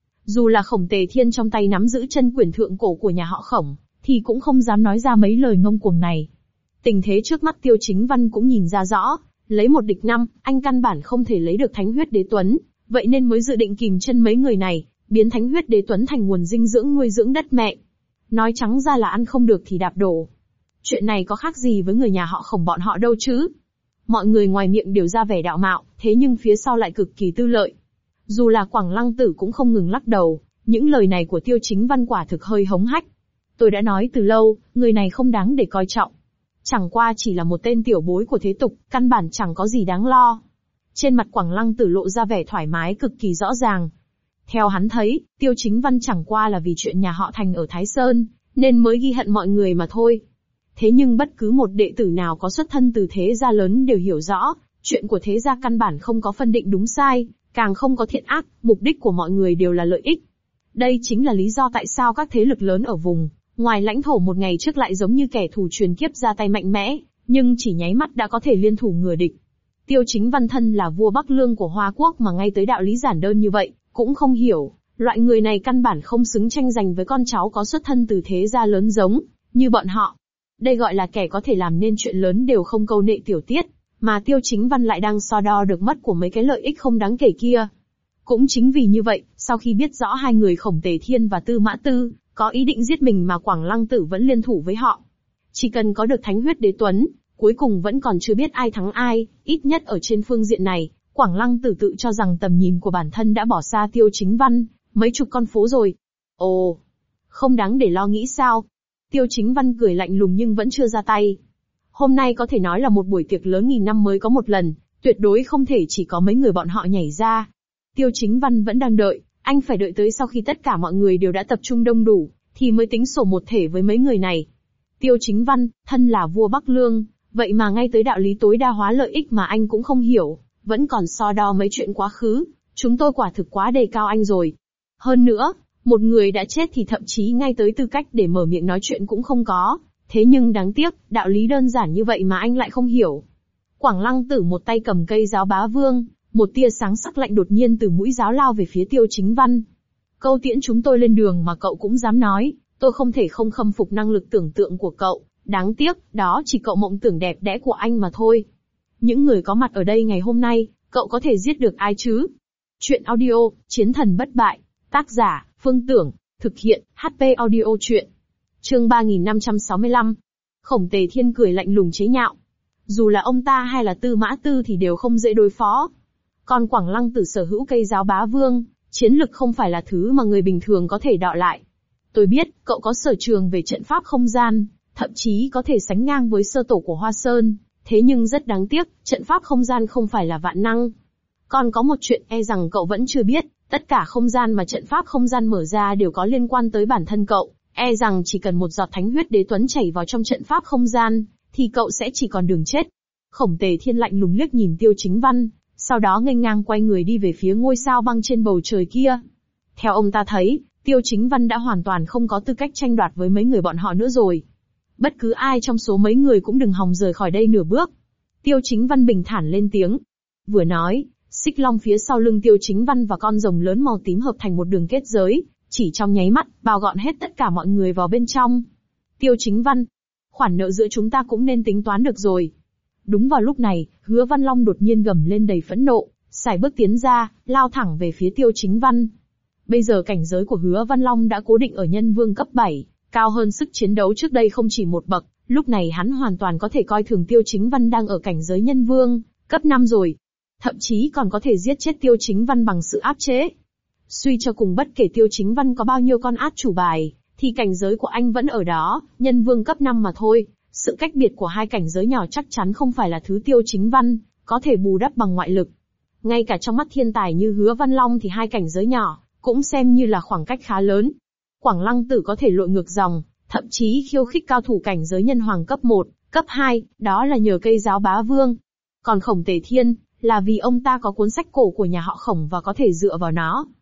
Dù là Khổng Tề Thiên trong tay nắm giữ chân quyền thượng cổ của nhà họ Khổng, thì cũng không dám nói ra mấy lời ngông cuồng này. Tình thế trước mắt Tiêu Chính Văn cũng nhìn ra rõ, lấy một địch năm, anh căn bản không thể lấy được Thánh Huyết Đế Tuấn, vậy nên mới dự định kìm chân mấy người này, biến Thánh Huyết Đế Tuấn thành nguồn dinh dưỡng nuôi dưỡng đất mẹ. Nói trắng ra là ăn không được thì đạp đổ. Chuyện này có khác gì với người nhà họ Khổng bọn họ đâu chứ. Mọi người ngoài miệng đều ra vẻ đạo mạo, thế nhưng phía sau lại cực kỳ tư lợi. Dù là Quảng Lăng Tử cũng không ngừng lắc đầu, những lời này của Tiêu Chính Văn quả thực hơi hống hách. Tôi đã nói từ lâu, người này không đáng để coi trọng. Chẳng qua chỉ là một tên tiểu bối của thế tục, căn bản chẳng có gì đáng lo. Trên mặt Quảng Lăng Tử lộ ra vẻ thoải mái cực kỳ rõ ràng. Theo hắn thấy, Tiêu Chính Văn chẳng qua là vì chuyện nhà họ Thành ở Thái Sơn, nên mới ghi hận mọi người mà thôi. Thế nhưng bất cứ một đệ tử nào có xuất thân từ thế gia lớn đều hiểu rõ, chuyện của thế gia căn bản không có phân định đúng sai, càng không có thiện ác, mục đích của mọi người đều là lợi ích. Đây chính là lý do tại sao các thế lực lớn ở vùng ngoài lãnh thổ một ngày trước lại giống như kẻ thù truyền kiếp ra tay mạnh mẽ, nhưng chỉ nháy mắt đã có thể liên thủ ngừa địch. Tiêu Chính Văn thân là vua Bắc Lương của Hoa Quốc mà ngay tới đạo lý giản đơn như vậy, cũng không hiểu, loại người này căn bản không xứng tranh giành với con cháu có xuất thân từ thế gia lớn giống như bọn họ. Đây gọi là kẻ có thể làm nên chuyện lớn đều không câu nệ tiểu tiết, mà Tiêu Chính Văn lại đang so đo được mất của mấy cái lợi ích không đáng kể kia. Cũng chính vì như vậy, sau khi biết rõ hai người Khổng Tề Thiên và Tư Mã Tư có ý định giết mình mà Quảng Lăng Tử vẫn liên thủ với họ. Chỉ cần có được Thánh Huyết Đế Tuấn, cuối cùng vẫn còn chưa biết ai thắng ai, ít nhất ở trên phương diện này, Quảng Lăng Tử tự cho rằng tầm nhìn của bản thân đã bỏ xa Tiêu Chính Văn mấy chục con phố rồi. Ồ, không đáng để lo nghĩ sao? Tiêu Chính Văn cười lạnh lùng nhưng vẫn chưa ra tay. Hôm nay có thể nói là một buổi tiệc lớn nghìn năm mới có một lần, tuyệt đối không thể chỉ có mấy người bọn họ nhảy ra. Tiêu Chính Văn vẫn đang đợi, anh phải đợi tới sau khi tất cả mọi người đều đã tập trung đông đủ, thì mới tính sổ một thể với mấy người này. Tiêu Chính Văn, thân là vua Bắc Lương, vậy mà ngay tới đạo lý tối đa hóa lợi ích mà anh cũng không hiểu, vẫn còn so đo mấy chuyện quá khứ, chúng tôi quả thực quá đề cao anh rồi. Hơn nữa, một người đã chết thì thậm chí ngay tới tư cách để mở miệng nói chuyện cũng không có, thế nhưng đáng tiếc, đạo lý đơn giản như vậy mà anh lại không hiểu. Quảng Lăng Tử một tay cầm cây giáo bá vương, một tia sáng sắc lạnh đột nhiên từ mũi giáo lao về phía Tiêu Chính Văn. Câu tiễn chúng tôi lên đường mà cậu cũng dám nói, tôi không thể không khâm phục năng lực tưởng tượng của cậu, đáng tiếc, đó chỉ cậu mộng tưởng đẹp đẽ của anh mà thôi. Những người có mặt ở đây ngày hôm nay, cậu có thể giết được ai chứ? Chuyện audio, Chiến thần bất bại, tác giả, Phương Tưởng, thực hiện, HP audio chuyện. Chương 3565. Khổng Tề Thiên cười lạnh lùng chế nhạo. Dù là ông ta hay là Tư Mã Tư thì đều không dễ đối phó. Còn Quảng Lăng Tử sở hữu cây giáo bá vương, chiến lực không phải là thứ mà người bình thường có thể đọ lại. Tôi biết, cậu có sở trường về trận pháp không gian, thậm chí có thể sánh ngang với sơ tổ của Hoa Sơn, thế nhưng rất đáng tiếc, trận pháp không gian không phải là vạn năng. Còn có một chuyện e rằng cậu vẫn chưa biết, tất cả không gian mà trận pháp không gian mở ra đều có liên quan tới bản thân cậu, e rằng chỉ cần một giọt Thánh Huyết Đế Tuấn chảy vào trong trận pháp không gian, thì cậu sẽ chỉ còn đường chết. Khổng Tề Thiên lạnh lùng liếc nhìn Tiêu Chính Văn, sau đó nghênh ngang quay người đi về phía ngôi sao băng trên bầu trời kia. Theo ông ta thấy, Tiêu Chính Văn đã hoàn toàn không có tư cách tranh đoạt với mấy người bọn họ nữa rồi. Bất cứ ai trong số mấy người cũng đừng hòng rời khỏi đây nửa bước. Tiêu Chính Văn bình thản lên tiếng. Vừa nói, xích long phía sau lưng Tiêu Chính Văn và con rồng lớn màu tím hợp thành một đường kết giới, chỉ trong nháy mắt, bao gọn hết tất cả mọi người vào bên trong. Tiêu Chính Văn, khoản nợ giữa chúng ta cũng nên tính toán được rồi. Đúng vào lúc này, Hứa Văn Long đột nhiên gầm lên đầy phẫn nộ, sải bước tiến ra, lao thẳng về phía Tiêu Chính Văn. Bây giờ cảnh giới của Hứa Văn Long đã cố định ở nhân vương cấp 7, cao hơn sức chiến đấu trước đây không chỉ một bậc, lúc này hắn hoàn toàn có thể coi thường Tiêu Chính Văn đang ở cảnh giới nhân vương, cấp 5 rồi. Thậm chí còn có thể giết chết Tiêu Chính Văn bằng sự áp chế. Suy cho cùng bất kể Tiêu Chính Văn có bao nhiêu con át chủ bài, thì cảnh giới của anh vẫn ở đó, nhân vương cấp 5 mà thôi. Sự cách biệt của hai cảnh giới nhỏ chắc chắn không phải là thứ Tiêu Chính Văn có thể bù đắp bằng ngoại lực. Ngay cả trong mắt thiên tài như Hứa Văn Long thì hai cảnh giới nhỏ cũng xem như là khoảng cách khá lớn. Quảng Lăng Tử có thể lội ngược dòng, thậm chí khiêu khích cao thủ cảnh giới nhân hoàng cấp 1, cấp 2, đó là nhờ cây giáo bá vương. Còn Khổng Tề Thiên, là vì ông ta có cuốn sách cổ của nhà họ Khổng và có thể dựa vào nó.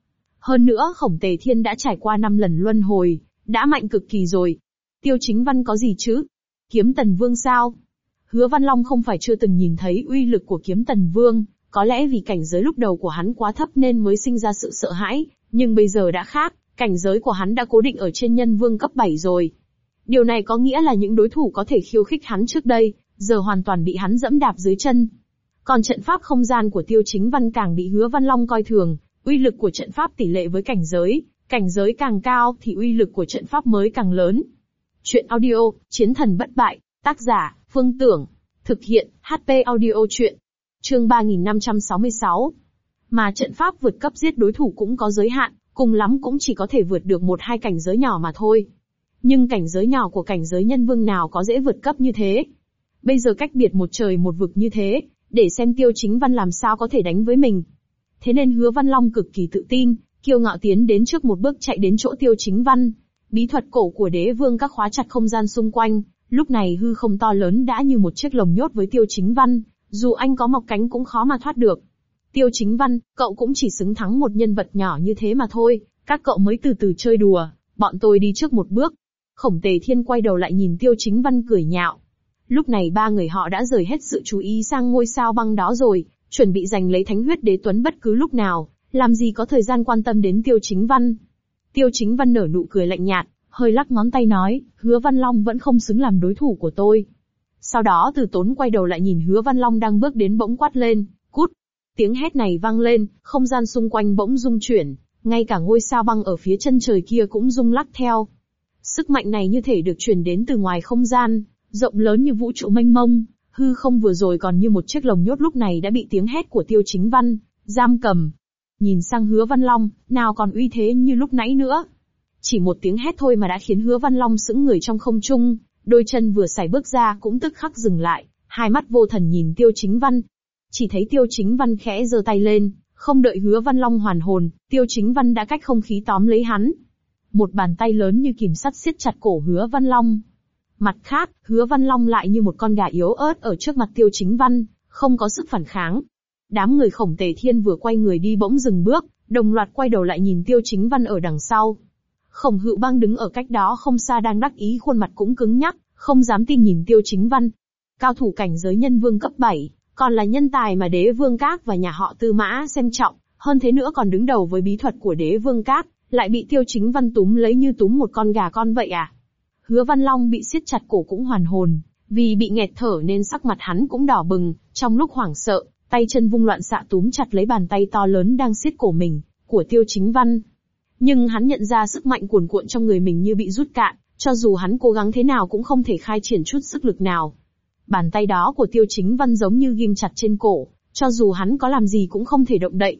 Hơn nữa Khổng Tề Thiên đã trải qua 5 lần luân hồi, đã mạnh cực kỳ rồi. Tiêu Chính Văn có gì chứ? Kiếm Tần Vương sao? Hứa Văn Long không phải chưa từng nhìn thấy uy lực của Kiếm Tần Vương, có lẽ vì cảnh giới lúc đầu của hắn quá thấp nên mới sinh ra sự sợ hãi, nhưng bây giờ đã khác, cảnh giới của hắn đã cố định ở trên nhân vương cấp 7 rồi. Điều này có nghĩa là những đối thủ có thể khiêu khích hắn trước đây, giờ hoàn toàn bị hắn dẫm đạp dưới chân. Còn trận pháp không gian của Tiêu Chính Văn càng bị Hứa Văn Long coi thường, uy lực của trận pháp tỷ lệ với cảnh giới càng cao thì uy lực của trận pháp mới càng lớn. Chuyện audio, Chiến thần bất bại, tác giả, Phương Tưởng, thực hiện, HP audio chuyện. Chương 3566. Mà trận pháp vượt cấp giết đối thủ cũng có giới hạn, cùng lắm cũng chỉ có thể vượt được 1-2 cảnh giới nhỏ mà thôi. Nhưng cảnh giới nhỏ của cảnh giới nhân vương nào có dễ vượt cấp như thế. Bây giờ cách biệt một trời một vực như thế, để xem Tiêu Chính Văn làm sao có thể đánh với mình. Thế nên Hứa Văn Long cực kỳ tự tin, kiêu ngạo tiến đến trước một bước chạy đến chỗ Tiêu Chính Văn. Bí thuật cổ của đế vương các khóa chặt không gian xung quanh, lúc này hư không to lớn đã như một chiếc lồng nhốt với Tiêu Chính Văn, dù anh có mọc cánh cũng khó mà thoát được. Tiêu Chính Văn, cậu cũng chỉ xứng thắng một nhân vật nhỏ như thế mà thôi, các cậu mới từ từ chơi đùa, bọn tôi đi trước một bước. Khổng Tề Thiên quay đầu lại nhìn Tiêu Chính Văn cười nhạo. Lúc này ba người họ đã rời hết sự chú ý sang ngôi sao băng đó rồi, chuẩn bị giành lấy thánh huyết đế tuấn bất cứ lúc nào, làm gì có thời gian quan tâm đến Tiêu Chính Văn. Tiêu Chính Văn nở nụ cười lạnh nhạt, hơi lắc ngón tay nói, Hứa Văn Long vẫn không xứng làm đối thủ của tôi. Sau đó Từ Tốn quay đầu lại nhìn Hứa Văn Long đang bước đến bỗng quát lên, cút. Tiếng hét này vang lên, không gian xung quanh bỗng rung chuyển, ngay cả ngôi sao băng ở phía chân trời kia cũng rung lắc theo. Sức mạnh này như thể được truyền đến từ ngoài không gian, rộng lớn như vũ trụ mênh mông, hư không vừa rồi còn như một chiếc lồng nhốt lúc này đã bị tiếng hét của Tiêu Chính Văn giam cầm. Nhìn sang Hứa Văn Long, nào còn uy thế như lúc nãy nữa. Chỉ một tiếng hét thôi mà đã khiến Hứa Văn Long sững người trong không trung, đôi chân vừa sải bước ra cũng tức khắc dừng lại, hai mắt vô thần nhìn Tiêu Chính Văn. Chỉ thấy Tiêu Chính Văn khẽ giơ tay lên, không đợi Hứa Văn Long hoàn hồn, Tiêu Chính Văn đã cách không khí tóm lấy hắn. Một bàn tay lớn như kìm sắt siết chặt cổ Hứa Văn Long. Mặt khác, Hứa Văn Long lại như một con gà yếu ớt ở trước mặt Tiêu Chính Văn, không có sức phản kháng. Đám người Khổng Tề Thiên vừa quay người đi bỗng dừng bước, đồng loạt quay đầu lại nhìn Tiêu Chính Văn ở đằng sau. Khổng Hựu Bang đứng ở cách đó không xa đang đắc ý, khuôn mặt cũng cứng nhắc, không dám tin nhìn Tiêu Chính Văn. Cao thủ cảnh giới nhân vương cấp 7, còn là nhân tài mà đế vương các và nhà họ Tư Mã xem trọng, hơn thế nữa còn đứng đầu với bí thuật của đế vương các, lại bị Tiêu Chính Văn túm lấy như túm một con gà con vậy à? Hứa Văn Long bị siết chặt cổ cũng hoàn hồn, vì bị nghẹt thở nên sắc mặt hắn cũng đỏ bừng, trong lúc hoảng sợ, tay chân vung loạn xạ túm chặt lấy bàn tay to lớn đang siết cổ mình, của Tiêu Chính Văn. Nhưng hắn nhận ra sức mạnh cuồn cuộn trong người mình như bị rút cạn, cho dù hắn cố gắng thế nào cũng không thể khai triển chút sức lực nào. Bàn tay đó của Tiêu Chính Văn giống như ghim chặt trên cổ, cho dù hắn có làm gì cũng không thể động đậy.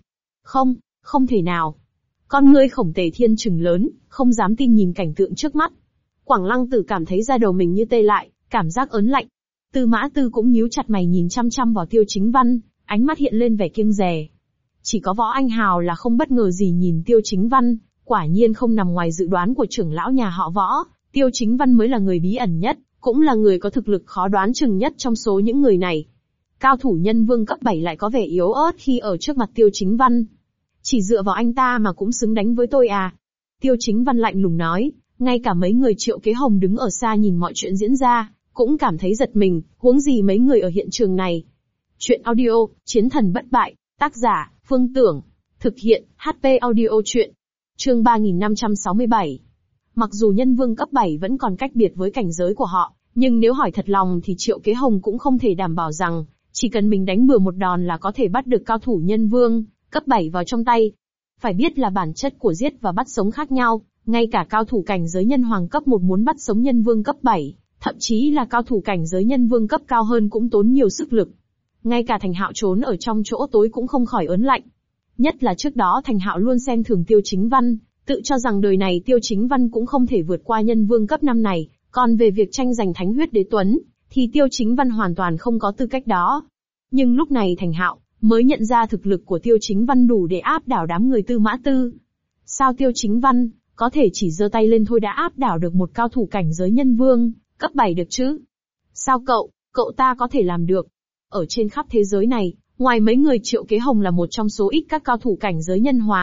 Không thể nào. Con ngươi Khổng Tề Thiên trừng lớn, không dám tin nhìn cảnh tượng trước mắt. Quảng Lăng Tử cảm thấy da đầu mình như tê lại, cảm giác ớn lạnh. Tư Mã Tư cũng nhíu chặt mày nhìn chăm chăm vào Tiêu Chính Văn, ánh mắt hiện lên vẻ kiêng dè. Chỉ có Võ Anh Hào là không bất ngờ gì nhìn Tiêu Chính Văn, quả nhiên không nằm ngoài dự đoán của trưởng lão nhà họ Võ, Tiêu Chính Văn mới là người bí ẩn nhất, cũng là người có thực lực khó đoán chừng nhất trong số những người này. Cao thủ nhân vương cấp 7 lại có vẻ yếu ớt khi ở trước mặt Tiêu Chính Văn. Chỉ dựa vào anh ta mà cũng xứng đánh với tôi à? Tiêu Chính Văn lạnh lùng nói, ngay cả mấy người Triệu Kế Hồng đứng ở xa nhìn mọi chuyện diễn ra, cũng cảm thấy giật mình, huống gì mấy người ở hiện trường này. Chuyện audio, Chiến thần bất bại, tác giả, Phương Tưởng, thực hiện, HP audio chuyện. Chương 3567. Mặc dù nhân vương cấp 7 vẫn còn cách biệt với cảnh giới của họ, nhưng nếu hỏi thật lòng thì Triệu Kế Hồng cũng không thể đảm bảo rằng, chỉ cần mình đánh bừa một đòn là có thể bắt được cao thủ nhân vương cấp 7 vào trong tay. Phải biết là bản chất của giết và bắt sống khác nhau, ngay cả cao thủ cảnh giới nhân hoàng cấp 1 muốn bắt sống nhân vương cấp 7, thậm chí là cao thủ cảnh giới nhân vương cấp cao hơn cũng tốn nhiều sức lực. Ngay cả Thành Hạo trốn ở trong chỗ tối cũng không khỏi ớn lạnh. Nhất là trước đó Thành Hạo luôn xem thường Tiêu Chính Văn, tự cho rằng đời này Tiêu Chính Văn cũng không thể vượt qua nhân vương cấp 5 này, còn về việc tranh giành thánh huyết đế tuấn, thì Tiêu Chính Văn hoàn toàn không có tư cách đó. Nhưng lúc này Thành Hạo mới nhận ra thực lực của Tiêu Chính Văn đủ để áp đảo đám người Tư Mã Tư. Sao Tiêu Chính Văn có thể chỉ giơ tay lên thôi đã áp đảo được một cao thủ cảnh giới nhân vương cấp 7 được chứ? Sao cậu ta có thể làm được? Ở trên khắp thế giới này, ngoài mấy người Triệu Kế Hồng là một trong số ít các cao thủ cảnh giới nhân hoàng,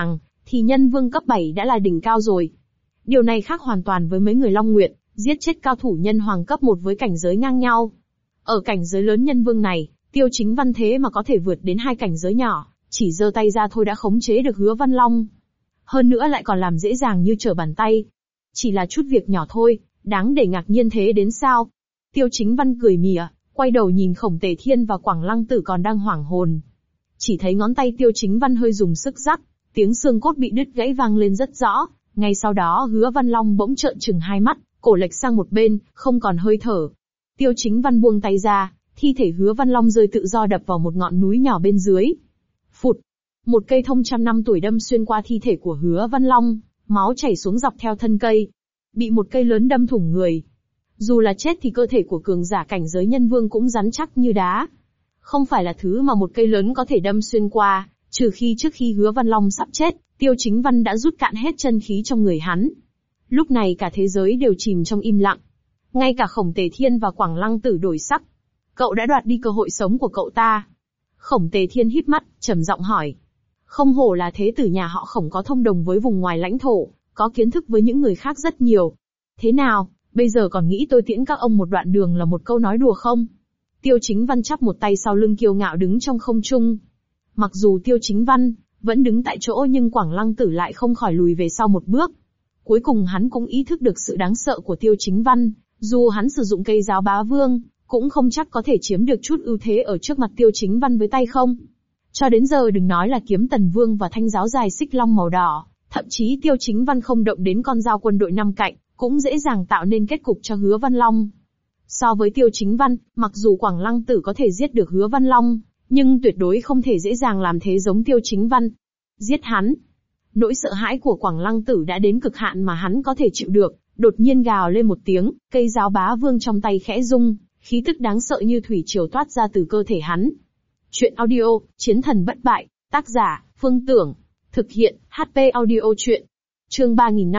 thì nhân vương cấp 7 đã là đỉnh cao rồi. Điều này khác hoàn toàn với mấy người Long Nguyệt, giết chết cao thủ nhân hoàng cấp 1 với cảnh giới ngang nhau. Ở cảnh giới lớn nhân vương này, Tiêu Chính Văn thế mà có thể vượt đến 2 cảnh giới nhỏ, chỉ giơ tay ra thôi đã khống chế được Hứa Văn Long. Hơn nữa lại còn làm dễ dàng như trở bàn tay. Chỉ là chút việc nhỏ thôi, đáng để ngạc nhiên thế đến sao? Tiêu Chính Văn cười mỉa, quay đầu nhìn Khổng Tề Thiên và Quảng Lăng Tử còn đang hoảng hồn. Chỉ thấy ngón tay Tiêu Chính Văn hơi dùng sức rắc, tiếng xương cốt bị đứt gãy vang lên rất rõ. Ngay sau đó Hứa Văn Long bỗng trợn trừng hai mắt, cổ lệch sang một bên, không còn hơi thở. Tiêu Chính Văn buông tay ra, thi thể Hứa Văn Long rơi tự do đập vào một ngọn núi nhỏ bên dưới. Phụt! Một cây thông trăm năm tuổi đâm xuyên qua thi thể của Hứa Văn Long, máu chảy xuống dọc theo thân cây. Bị một cây lớn đâm thủng người. Dù là chết thì cơ thể của cường giả cảnh giới nhân vương cũng rắn chắc như đá. Không phải là thứ mà một cây lớn có thể đâm xuyên qua, trừ khi trước khi Hứa Văn Long sắp chết, Tiêu Chính Văn đã rút cạn hết chân khí trong người hắn. Lúc này cả thế giới đều chìm trong im lặng. Ngay cả Khổng Tề Thiên và Quảng Lăng Tử đổi sắc. Cậu đã đoạt đi cơ hội sống của cậu ta. Khổng Tề Thiên híp mắt, trầm giọng hỏi. Không hổ là thế tử nhà họ Khổng có thông đồng với vùng ngoài lãnh thổ, có kiến thức với những người khác rất nhiều. Thế nào, bây giờ còn nghĩ tôi tiễn các ông một đoạn đường là một câu nói đùa không? Tiêu Chính Văn chắp một tay sau lưng kiêu ngạo đứng trong không trung. Mặc dù Tiêu Chính Văn vẫn đứng tại chỗ nhưng Quảng Lăng Tử lại không khỏi lùi về sau một bước. Cuối cùng hắn cũng ý thức được sự đáng sợ của Tiêu Chính Văn, dù hắn sử dụng cây giáo bá vương, cũng không chắc có thể chiếm được chút ưu thế ở trước mặt Tiêu Chính Văn với tay không. Cho đến giờ đừng nói là kiếm Tần Vương và thanh giáo dài xích long màu đỏ, thậm chí Tiêu Chính Văn không động đến con dao quân đội 5 cạnh, cũng dễ dàng tạo nên kết cục cho Hứa Văn Long. So với Tiêu Chính Văn, mặc dù Quảng Lăng Tử có thể giết được Hứa Văn Long, nhưng tuyệt đối không thể dễ dàng làm thế giống Tiêu Chính Văn. Giết hắn. Nỗi sợ hãi của Quảng Lăng Tử đã đến cực hạn mà hắn có thể chịu được, đột nhiên gào lên một tiếng, cây giáo bá vương trong tay khẽ rung, khí tức đáng sợ như thủy triều toát ra từ cơ thể hắn. Chuyện audio, Chiến thần bất bại, tác giả, Phương Tưởng, thực hiện, HP audio chuyện. Chương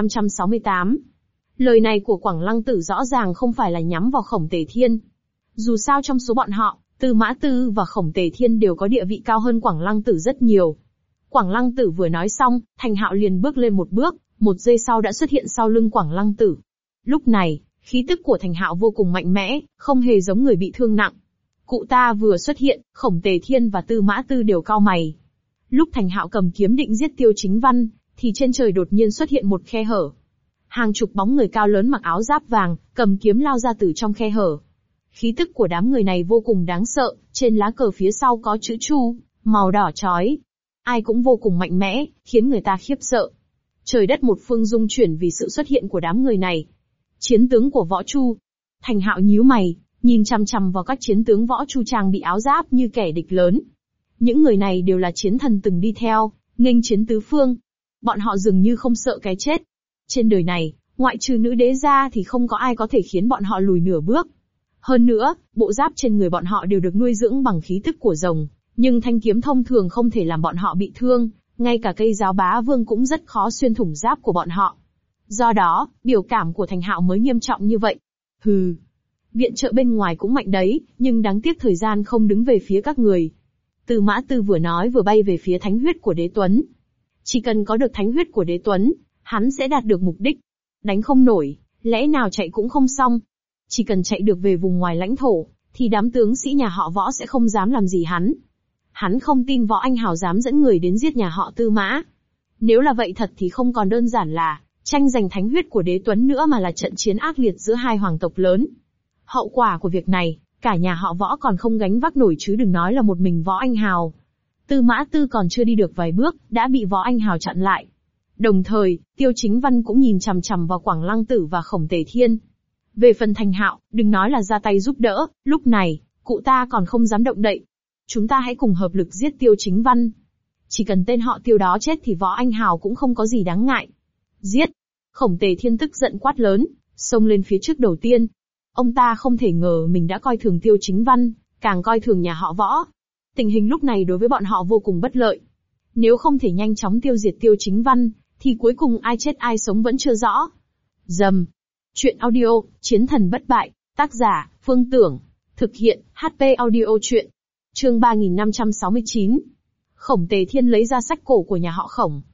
3568. Lời này của Quảng Lăng Tử rõ ràng không phải là nhắm vào Khổng Tề Thiên. Dù sao trong số bọn họ, Tư Mã Tư và Khổng Tề Thiên đều có địa vị cao hơn Quảng Lăng Tử rất nhiều. Quảng Lăng Tử vừa nói xong, Thành Hạo liền bước lên một bước, một giây sau đã xuất hiện sau lưng Quảng Lăng Tử. Lúc này, khí tức của Thành Hạo vô cùng mạnh mẽ, không hề giống người bị thương nặng. Cụ ta vừa xuất hiện, Khổng Tề Thiên và Tư Mã Tư đều cau mày. Lúc Thành Hạo cầm kiếm định giết Tiêu Chính Văn, thì trên trời đột nhiên xuất hiện một khe hở. Hàng chục bóng người cao lớn mặc áo giáp vàng, cầm kiếm lao ra từ trong khe hở. Khí tức của đám người này vô cùng đáng sợ, trên lá cờ phía sau có chữ Chu, màu đỏ chói. Ai cũng vô cùng mạnh mẽ, khiến người ta khiếp sợ. Trời đất một phương rung chuyển vì sự xuất hiện của đám người này. Chiến tướng của Võ Chu. Thành Hạo nhíu mày, nhìn chằm chằm vào các chiến tướng Võ Chu trang bị áo giáp như kẻ địch lớn. Những người này đều là chiến thần từng đi theo, nghênh chiến tứ phương. Bọn họ dường như không sợ cái chết. Trên đời này, ngoại trừ nữ đế ra thì không có ai có thể khiến bọn họ lùi nửa bước. Hơn nữa, bộ giáp trên người bọn họ đều được nuôi dưỡng bằng khí tức của rồng, nhưng thanh kiếm thông thường không thể làm bọn họ bị thương, ngay cả cây giáo bá vương cũng rất khó xuyên thủng giáp của bọn họ. Do đó, biểu cảm của Thành Hạo mới nghiêm trọng như vậy. Hừ, viện trợ bên ngoài cũng mạnh đấy, nhưng đáng tiếc thời gian không đứng về phía các người. Tư Mã Tư vừa nói vừa bay về phía thánh huyết của Đế Tuấn. Chỉ cần có được thánh huyết của Đế Tuấn, hắn sẽ đạt được mục đích. Đánh không nổi, lẽ nào chạy cũng không xong. Chỉ cần chạy được về vùng ngoài lãnh thổ, thì đám tướng sĩ nhà họ Võ sẽ không dám làm gì hắn. Hắn không tin Võ Anh Hào dám dẫn người đến giết nhà họ Tư Mã. Nếu là vậy thật thì không còn đơn giản là tranh giành thánh huyết của Đế Tuấn nữa mà là trận chiến ác liệt giữa hai hoàng tộc lớn. Hậu quả của việc này, cả nhà họ Võ còn không gánh vác nổi chứ đừng nói là một mình Võ Anh Hào. Tư Mã Tư còn chưa đi được vài bước, đã bị Võ Anh Hào chặn lại. Đồng thời, Tiêu Chính Văn cũng nhìn chằm chằm vào Quảng Lăng Tử và Khổng Tề Thiên. Về phần Thành Hạo, đừng nói là ra tay giúp đỡ, lúc này, cụ ta còn không dám động đậy. Chúng ta hãy cùng hợp lực giết Tiêu Chính Văn. Chỉ cần tên họ Tiêu đó chết thì Võ Anh Hào cũng không có gì đáng ngại. Giết! Khổng Tề Thiên tức giận quát lớn, xông lên phía trước đầu tiên. Ông ta không thể ngờ mình đã coi thường Tiêu Chính Văn, càng coi thường nhà họ Võ. Tình hình lúc này đối với bọn họ vô cùng bất lợi. Nếu không thể nhanh chóng tiêu diệt Tiêu Chính Văn, thì cuối cùng ai chết ai sống vẫn chưa rõ. Dầm. Chuyện audio, Chiến thần bất bại, tác giả, Phương Tưởng, thực hiện, HP audio chuyện. Chương 3569. Khổng Tề Thiên lấy ra sách cổ của nhà họ Khổng.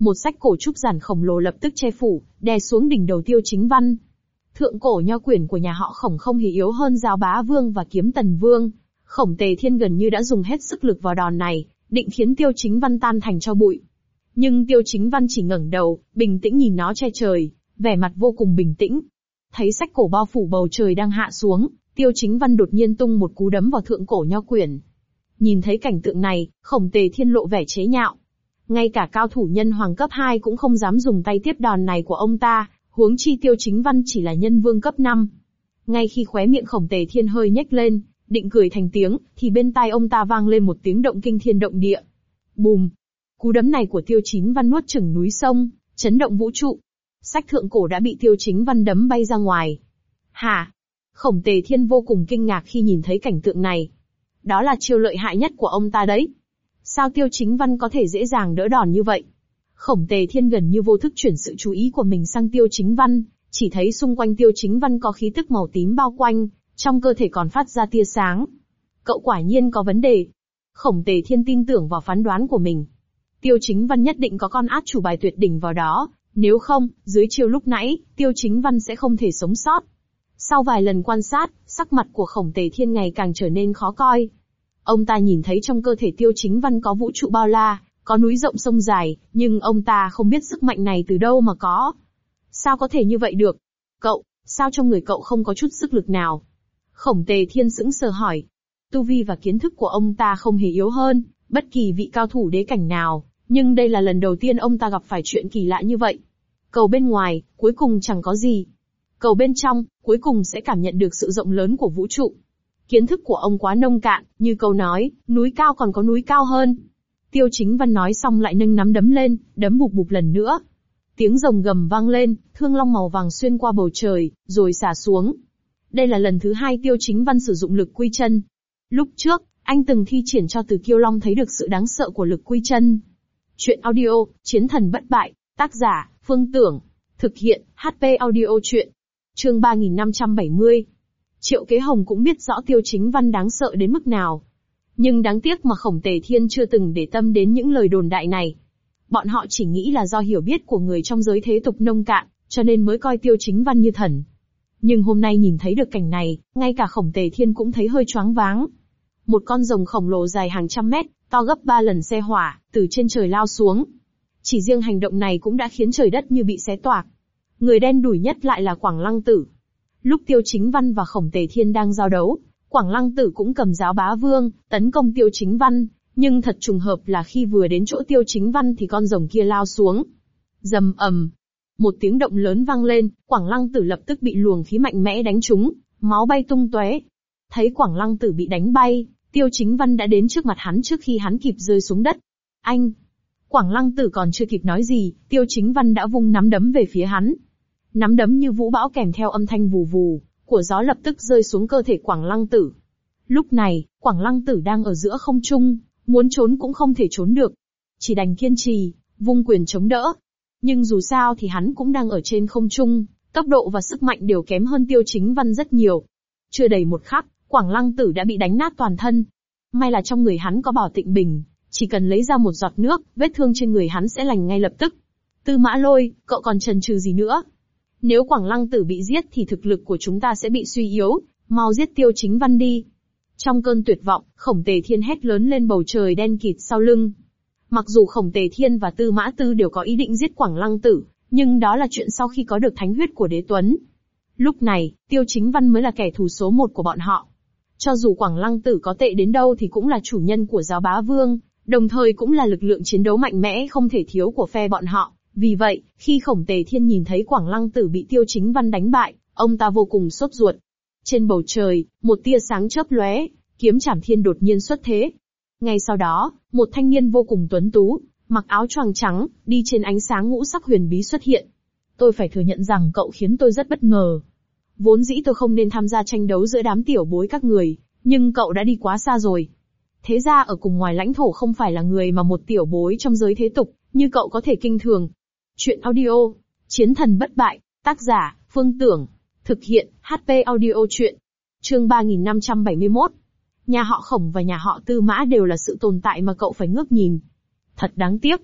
một sách cổ trúc giản khổng lồ lập tức che phủ, đè xuống đỉnh đầu Tiêu Chính Văn. Thượng cổ nho quyển của nhà họ Khổng không hề yếu hơn Giáo Bá Vương và Kiếm Tần Vương. Khổng Tề Thiên gần như đã dùng hết sức lực vào đòn này, định khiến Tiêu Chính Văn tan thành tro bụi. Nhưng Tiêu Chính Văn chỉ ngẩng đầu, bình tĩnh nhìn nó che trời, vẻ mặt vô cùng bình tĩnh. Thấy sách cổ bao phủ bầu trời đang hạ xuống, Tiêu Chính Văn đột nhiên tung một cú đấm vào thượng cổ nho quyển. Nhìn thấy cảnh tượng này, Khổng Tề Thiên lộ vẻ chế nhạo. Ngay cả cao thủ nhân hoàng cấp 2 cũng không dám dùng tay tiếp đòn này của ông ta, huống chi Tiêu Chính Văn chỉ là nhân vương cấp 5. Ngay khi khóe miệng Khổng Tề Thiên hơi nhếch lên, định cười thành tiếng, thì bên tai ông ta vang lên một tiếng động kinh thiên động địa. Bùm! Cú đấm này của Tiêu Chính Văn nuốt chửng núi sông, chấn động vũ trụ. Sách thượng cổ đã bị Tiêu Chính Văn đấm bay ra ngoài. Hả? Khổng Tề Thiên vô cùng kinh ngạc khi nhìn thấy cảnh tượng này. Đó là chiêu lợi hại nhất của ông ta đấy. Sao Tiêu Chính Văn có thể dễ dàng đỡ đòn như vậy? Khổng Tề Thiên gần như vô thức chuyển sự chú ý của mình sang Tiêu Chính Văn, chỉ thấy xung quanh Tiêu Chính Văn có khí tức màu tím bao quanh, trong cơ thể còn phát ra tia sáng. Cậu quả nhiên có vấn đề. Khổng Tề Thiên tin tưởng vào phán đoán của mình. Tiêu Chính Văn nhất định có con át chủ bài tuyệt đỉnh vào đó, nếu không, dưới chiêu lúc nãy, Tiêu Chính Văn sẽ không thể sống sót. Sau vài lần quan sát, sắc mặt của Khổng Tề Thiên ngày càng trở nên khó coi. Ông ta nhìn thấy trong cơ thể Tiêu Chính Văn có vũ trụ bao la, có núi rộng sông dài, nhưng ông ta không biết sức mạnh này từ đâu mà có. Sao có thể như vậy được? Cậu, sao trong người cậu không có chút sức lực nào? Khổng Tề Thiên sững sờ hỏi. Tu vi và kiến thức của ông ta không hề yếu hơn bất kỳ vị cao thủ đế cảnh nào, nhưng đây là lần đầu tiên ông ta gặp phải chuyện kỳ lạ như vậy. Cầu bên ngoài, cuối cùng chẳng có gì. Cầu bên trong, cuối cùng sẽ cảm nhận được sự rộng lớn của vũ trụ. Kiến thức của ông quá nông cạn, như câu nói, núi cao còn có núi cao hơn. Tiêu Chính Văn nói xong lại nâng nắm đấm lên, đấm bụp bụp lần nữa. Tiếng rồng gầm vang lên, thương long màu vàng xuyên qua bầu trời, rồi xả xuống. Đây là lần thứ 2 Tiêu Chính Văn sử dụng lực quy chân. Lúc trước, anh từng thi triển cho Từ Kiêu Long thấy được sự đáng sợ của lực quy chân. Chuyện audio, Chiến thần bất bại, tác giả, Phương Tưởng. Thực hiện, HP audio chuyện. Chương 3570. Triệu Kế Hồng cũng biết rõ Tiêu Chính Văn đáng sợ đến mức nào. Nhưng đáng tiếc mà Khổng Tề Thiên chưa từng để tâm đến những lời đồn đại này. Bọn họ chỉ nghĩ là do hiểu biết của người trong giới thế tục nông cạn, cho nên mới coi Tiêu Chính Văn như thần. Nhưng hôm nay nhìn thấy được cảnh này, ngay cả Khổng Tề Thiên cũng thấy hơi choáng váng. Một con rồng khổng lồ dài hàng trăm mét, to gấp 3 lần xe hỏa, từ trên trời lao xuống. Chỉ riêng hành động này cũng đã khiến trời đất như bị xé toạc. Người đen đủi nhất lại là Quảng Lăng Tử. Lúc Tiêu Chính Văn và Khổng Tề Thiên đang giao đấu, Quảng Lăng Tử cũng cầm Giáo Bá Vương, tấn công Tiêu Chính Văn, nhưng thật trùng hợp là khi vừa đến chỗ Tiêu Chính Văn thì con rồng kia lao xuống. Rầm ầm, một tiếng động lớn vang lên, Quảng Lăng Tử lập tức bị luồng khí mạnh mẽ đánh trúng, máu bay tung tóe. Thấy Quảng Lăng Tử bị đánh bay, Tiêu Chính Văn đã đến trước mặt hắn trước khi hắn kịp rơi xuống đất. Anh! Quảng Lăng Tử còn chưa kịp nói gì, Tiêu Chính Văn đã vung nắm đấm về phía hắn. Nắm đấm như vũ bão kèm theo âm thanh vù vù của gió lập tức rơi xuống cơ thể Quảng Lăng Tử. Lúc này, Quảng Lăng Tử đang ở giữa không trung, muốn trốn cũng không thể trốn được. Chỉ đành kiên trì, vung quyền chống đỡ. Nhưng dù sao thì hắn cũng đang ở trên không trung, tốc độ và sức mạnh đều kém hơn Tiêu Chính Văn rất nhiều. Chưa đầy một khắc, Quảng Lăng Tử đã bị đánh nát toàn thân. May là trong người hắn có Bảo Tịnh Bình, chỉ cần lấy ra một giọt nước, vết thương trên người hắn sẽ lành ngay lập tức. Tư Mã Lôi, cậu còn chần chừ gì nữa? Nếu Quảng Lăng Tử bị giết thì thực lực của chúng ta sẽ bị suy yếu, mau giết Tiêu Chính Văn đi. Trong cơn tuyệt vọng, Khổng Tề Thiên hét lớn lên bầu trời đen kịt sau lưng. Mặc dù Khổng Tề Thiên và Tư Mã Tư đều có ý định giết Quảng Lăng Tử, nhưng đó là chuyện sau khi có được thánh huyết của Đế Tuấn. Lúc này, Tiêu Chính Văn mới là kẻ thù số 1 của bọn họ. Cho dù Quảng Lăng Tử có tệ đến đâu thì cũng là chủ nhân của Giáo Bá Vương, đồng thời cũng là lực lượng chiến đấu mạnh mẽ không thể thiếu của phe bọn họ. Vì vậy, khi Khổng Tề Thiên nhìn thấy Quảng Lăng Tử bị Tiêu Chính Văn đánh bại, ông ta vô cùng sốt ruột. Trên bầu trời, một tia sáng chớp lóe, kiếm Trảm Thiên đột nhiên xuất thế. Ngay sau đó, một thanh niên vô cùng tuấn tú, mặc áo choàng trắng, đi trên ánh sáng ngũ sắc huyền bí xuất hiện. Tôi phải thừa nhận rằng cậu khiến tôi rất bất ngờ. Vốn dĩ tôi không nên tham gia tranh đấu giữa đám tiểu bối các người, nhưng cậu đã đi quá xa rồi. Thế ra ở cùng ngoài lãnh thổ không phải là người mà một tiểu bối trong giới thế tục, như cậu có thể kinh thường. Chuyện audio, Chiến thần bất bại, tác giả, Phương Tưởng. Thực hiện, HP audio chuyện. Chương 3571. Nhà họ Khổng và nhà họ Tư Mã đều là sự tồn tại mà cậu phải ngước nhìn. Thật đáng tiếc.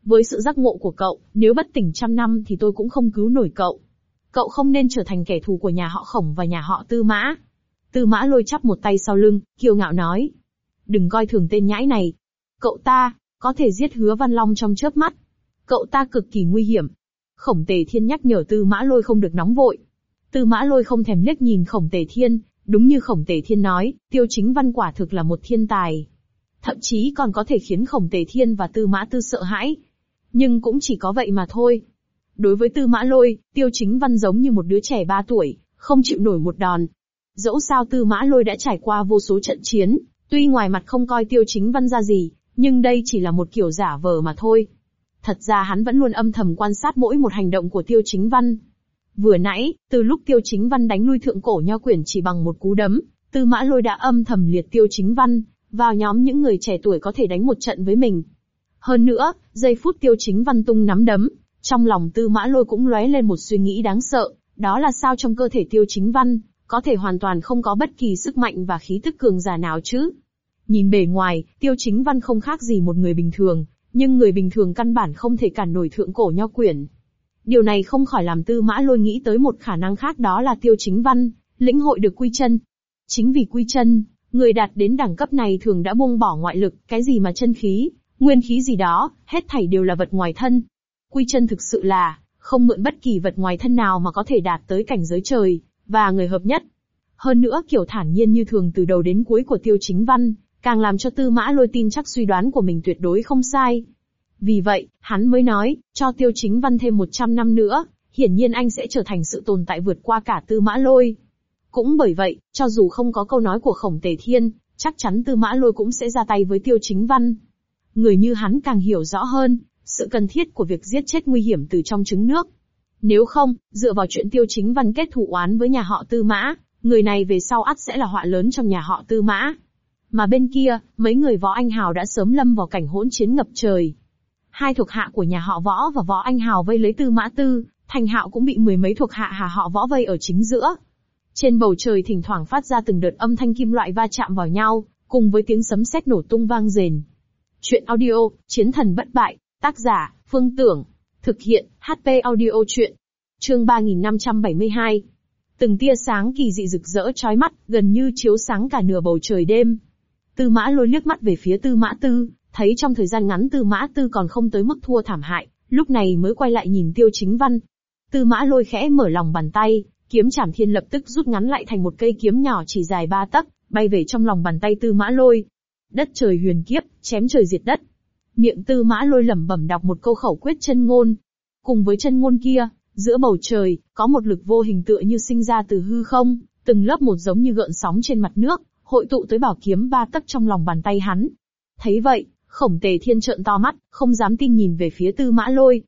Với sự giác ngộ của cậu, nếu bất tỉnh trăm năm thì tôi cũng không cứu nổi cậu. Cậu không nên trở thành kẻ thù của nhà họ Khổng và nhà họ Tư Mã. Tư Mã Lôi chắp một tay sau lưng, kiêu ngạo nói. Đừng coi thường tên nhãi này. Cậu ta, có thể giết Hứa Văn Long trong chớp mắt. Cậu ta cực kỳ nguy hiểm. Khổng Tề Thiên nhắc nhở Tư Mã Lôi không được nóng vội. Tư Mã Lôi không thèm liếc nhìn Khổng Tề Thiên, đúng như Khổng Tề Thiên nói, Tiêu Chính Văn quả thực là một thiên tài. Thậm chí còn có thể khiến Khổng Tề Thiên và Tư Mã Tư sợ hãi. Nhưng cũng chỉ có vậy mà thôi. Đối với Tư Mã Lôi, Tiêu Chính Văn giống như một đứa trẻ 3 tuổi, không chịu nổi một đòn. Dẫu sao Tư Mã Lôi đã trải qua vô số trận chiến, tuy ngoài mặt không coi Tiêu Chính Văn ra gì, nhưng đây chỉ là một kiểu giả vờ mà thôi. Thật ra hắn vẫn luôn âm thầm quan sát mỗi một hành động của Tiêu Chính Văn. Vừa nãy, từ lúc Tiêu Chính Văn đánh lui Thượng Cổ Nho Quyển chỉ bằng một cú đấm, Tư Mã Lôi đã âm thầm liệt Tiêu Chính Văn vào nhóm những người trẻ tuổi có thể đánh một trận với mình. Hơn nữa, giây phút Tiêu Chính Văn tung nắm đấm, trong lòng Tư Mã Lôi cũng lóe lên một suy nghĩ đáng sợ, đó là sao trong cơ thể Tiêu Chính Văn có thể hoàn toàn không có bất kỳ sức mạnh và khí tức cường giả nào chứ? Nhìn bề ngoài, Tiêu Chính Văn không khác gì một người bình thường, nhưng người bình thường căn bản không thể cản nổi Thượng Cổ Nho Quyển. Điều này không khỏi làm Tư Mã Lôi nghĩ tới một khả năng khác, đó là Tiêu Chính Văn lĩnh hội được quy chân. Chính vì quy chân, người đạt đến đẳng cấp này thường đã buông bỏ ngoại lực, cái gì mà chân khí, nguyên khí gì đó, hết thảy đều là vật ngoài thân. Quy chân thực sự là không mượn bất kỳ vật ngoài thân nào mà có thể đạt tới cảnh giới trời và người hợp nhất. Hơn nữa kiểu thản nhiên như thường từ đầu đến cuối của Tiêu Chính Văn, càng làm cho Tư Mã Lôi tin chắc suy đoán của mình tuyệt đối không sai. Vì vậy, hắn mới nói, cho Tiêu Chính Văn thêm 100 năm nữa, hiển nhiên anh sẽ trở thành sự tồn tại vượt qua cả Tư Mã Lôi. Cũng bởi vậy, cho dù không có câu nói của Khổng Tề Thiên, chắc chắn Tư Mã Lôi cũng sẽ ra tay với Tiêu Chính Văn. Người như hắn càng hiểu rõ hơn sự cần thiết của việc giết chết nguy hiểm từ trong trứng nước. Nếu không, dựa vào chuyện Tiêu Chính Văn kết thù oán với nhà họ Tư Mã, người này về sau ắt sẽ là họa lớn trong nhà họ Tư Mã. Mà bên kia, mấy người Võ Anh Hào đã sớm lâm vào cảnh hỗn chiến ngập trời. Hai thuộc hạ của nhà họ Võ và Võ Anh Hào vây lấy Tư Mã Tư, Thành Hạo cũng bị mười mấy thuộc hạ Hà họ Võ vây ở chính giữa. Trên bầu trời thỉnh thoảng phát ra từng đợt âm thanh kim loại va chạm vào nhau, cùng với tiếng sấm sét nổ tung vang rền. Chuyện audio, Chiến thần bất bại, tác giả, Phương Tưởng. Thực hiện, HP audio chuyện. Chương 3572. Từng tia sáng kỳ dị rực rỡ chói mắt, gần như chiếu sáng cả nửa bầu trời đêm. Tư Mã Lôi liếc mắt về phía Tư Mã Tư, thấy trong thời gian ngắn Tư Mã Tư còn không tới mức thua thảm hại, lúc này mới quay lại nhìn Tiêu Chính Văn. Tư Mã Lôi khẽ mở lòng bàn tay, kiếm Trảm Thiên lập tức rút ngắn lại thành một cây kiếm nhỏ chỉ dài 3 tấc, bay về trong lòng bàn tay Tư Mã Lôi. Đất trời huyền kiếp, chém trời diệt đất. Miệng Tư Mã Lôi lẩm bẩm đọc một câu khẩu quyết chân ngôn. Cùng với chân ngôn kia, giữa bầu trời, có một lực vô hình tựa như sinh ra từ hư không, từng lớp một giống như gợn sóng trên mặt nước, hội tụ tới bảo kiếm 3 tấc trong lòng bàn tay hắn. Thấy vậy, Khổng Tề Thiên trợn to mắt, không dám tin nhìn về phía Tư Mã Lôi.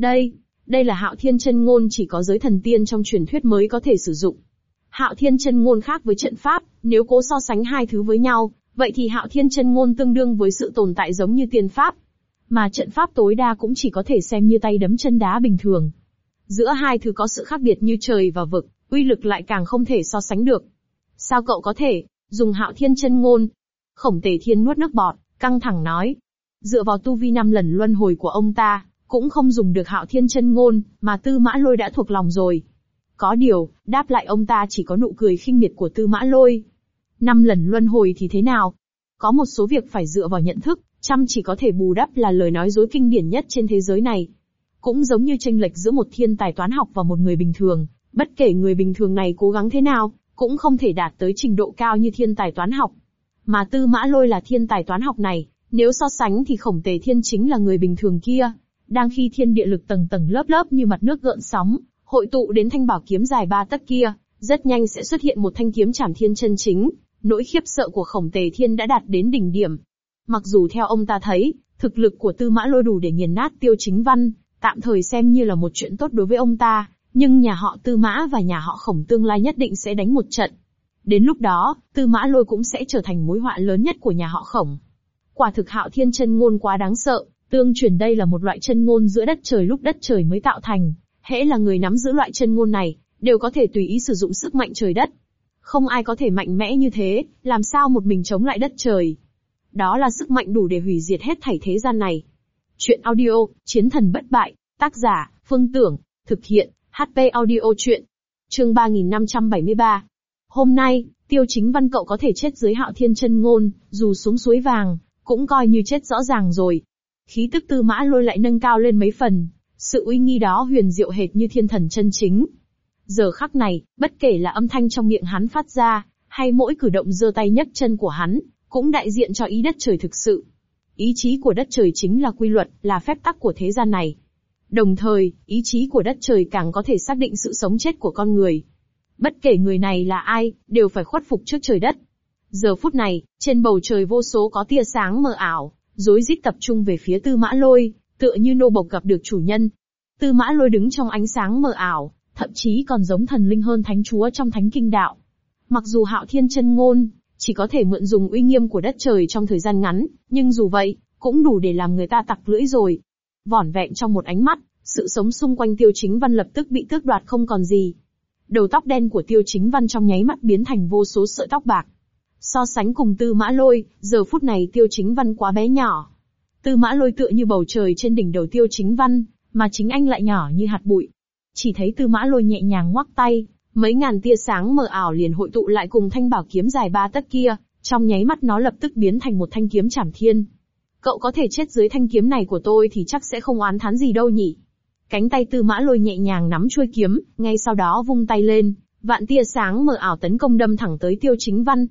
Đây là Hạo Thiên chân ngôn chỉ có giới thần tiên trong truyền thuyết mới có thể sử dụng. Hạo Thiên chân ngôn khác với trận pháp, nếu cố so sánh hai thứ với nhau, vậy thì Hạo Thiên chân ngôn tương đương với sự tồn tại giống như tiên pháp, mà trận pháp tối đa cũng chỉ có thể xem như tay đấm chân đá bình thường. Giữa hai thứ có sự khác biệt như trời và vực, uy lực lại càng không thể so sánh được. Sao cậu có thể dùng Hạo Thiên chân ngôn? Khổng Tề Thiên nuốt nước bọt, căng thẳng nói. Dựa vào tu vi 5 lần luân hồi của ông ta, cũng không dùng được Hạo Thiên chân ngôn, mà Tư Mã Lôi đã thuộc lòng rồi. Có điều, đáp lại ông ta chỉ có nụ cười khinh miệt của Tư Mã Lôi. 5 lần luân hồi thì thế nào? Có một số việc phải dựa vào nhận thức, chăm chỉ có thể bù đắp là lời nói dối kinh điển nhất trên thế giới này. Cũng giống như chênh lệch giữa một thiên tài toán học và một người bình thường, bất kể người bình thường này cố gắng thế nào, cũng không thể đạt tới trình độ cao như thiên tài toán học. Mà Tư Mã Lôi là thiên tài toán học này, nếu so sánh thì Khổng Tề Thiên chính là người bình thường kia. Đang khi thiên địa lực tầng tầng lớp lớp như mặt nước gợn sóng, hội tụ đến thanh bảo kiếm dài 3 tấc kia, rất nhanh sẽ xuất hiện một thanh kiếm Trảm Thiên chân chính. Nỗi khiếp sợ của Khổng Tề Thiên đã đạt đến đỉnh điểm. Mặc dù theo ông ta thấy, thực lực của Tư Mã Lôi đủ để nghiền nát Tiêu Chính Văn, tạm thời xem như là một chuyện tốt đối với ông ta, nhưng nhà họ Tư Mã và nhà họ Khổng tương lai nhất định sẽ đánh một trận. Đến lúc đó, Tư Mã Lôi cũng sẽ trở thành mối họa lớn nhất của nhà họ Khổng. Quả thực Hạo Thiên chân ngôn quá đáng sợ, tương truyền đây là một loại chân ngôn giữa đất trời lúc đất trời mới tạo thành, hễ là người nắm giữ loại chân ngôn này, đều có thể tùy ý sử dụng sức mạnh trời đất. Không ai có thể mạnh mẽ như thế, làm sao một mình chống lại đất trời. Đó là sức mạnh đủ để hủy diệt hết thảy thế gian này. Chuyện audio, Chiến thần bất bại, tác giả, Phương Tưởng, thực hiện, HP Audio Chuyện. Chương 3573. Hôm nay, Tiêu Chính Văn cậu có thể chết dưới Hạo Thiên Chân Ngôn, dù xuống suối vàng, cũng coi như chết rõ ràng rồi. Khí tức Tư Mã Lôi lại nâng cao lên mấy phần, sự uy nghi đó huyền diệu hệt như thiên thần chân chính. Giờ khắc này, bất kể là âm thanh trong miệng hắn phát ra, hay mỗi cử động giơ tay nhấc chân của hắn, cũng đại diện cho ý đất trời thực sự. Ý chí của đất trời chính là quy luật, là phép tắc của thế gian này. Đồng thời, ý chí của đất trời càng có thể xác định sự sống chết của con người. Bất kể người này là ai, đều phải khuất phục trước trời đất. Giờ phút này, trên bầu trời vô số có tia sáng mờ ảo, rối rít tập trung về phía Tư Mã Lôi, tựa như nô bộc gặp được chủ nhân. Tư Mã Lôi đứng trong ánh sáng mờ ảo, thậm chí còn giống thần linh hơn thánh chúa trong thánh kinh đạo. Mặc dù Hạo Thiên Chân Ngôn chỉ có thể mượn dùng uy nghiêm của đất trời trong thời gian ngắn, nhưng dù vậy, cũng đủ để làm người ta tặc lưỡi rồi. Vỏn vẹn trong một ánh mắt, sự sống xung quanh Tiêu Chính Văn lập tức bị tước đoạt không còn gì. Đầu tóc đen của Tiêu Chính Văn trong nháy mắt biến thành vô số sợi tóc bạc. So sánh cùng Tư Mã Lôi, giờ phút này Tiêu Chính Văn quá bé nhỏ. Tư Mã Lôi tựa như bầu trời trên đỉnh đầu Tiêu Chính Văn, mà chính anh lại nhỏ như hạt bụi. Chỉ thấy Tư Mã Lôi nhẹ nhàng ngoắc tay, mấy ngàn tia sáng mờ ảo liền hội tụ lại cùng thanh bảo kiếm dài 3 tấc kia, trong nháy mắt nó lập tức biến thành một thanh kiếm trảm thiên. Cậu có thể chết dưới thanh kiếm này của tôi thì chắc sẽ không oán thán gì đâu nhỉ. Cánh tay Tư Mã Lôi nhẹ nhàng nắm chuôi kiếm, ngay sau đó vung tay lên, vạn tia sáng mờ ảo tấn công đâm thẳng tới Tiêu Chính Văn.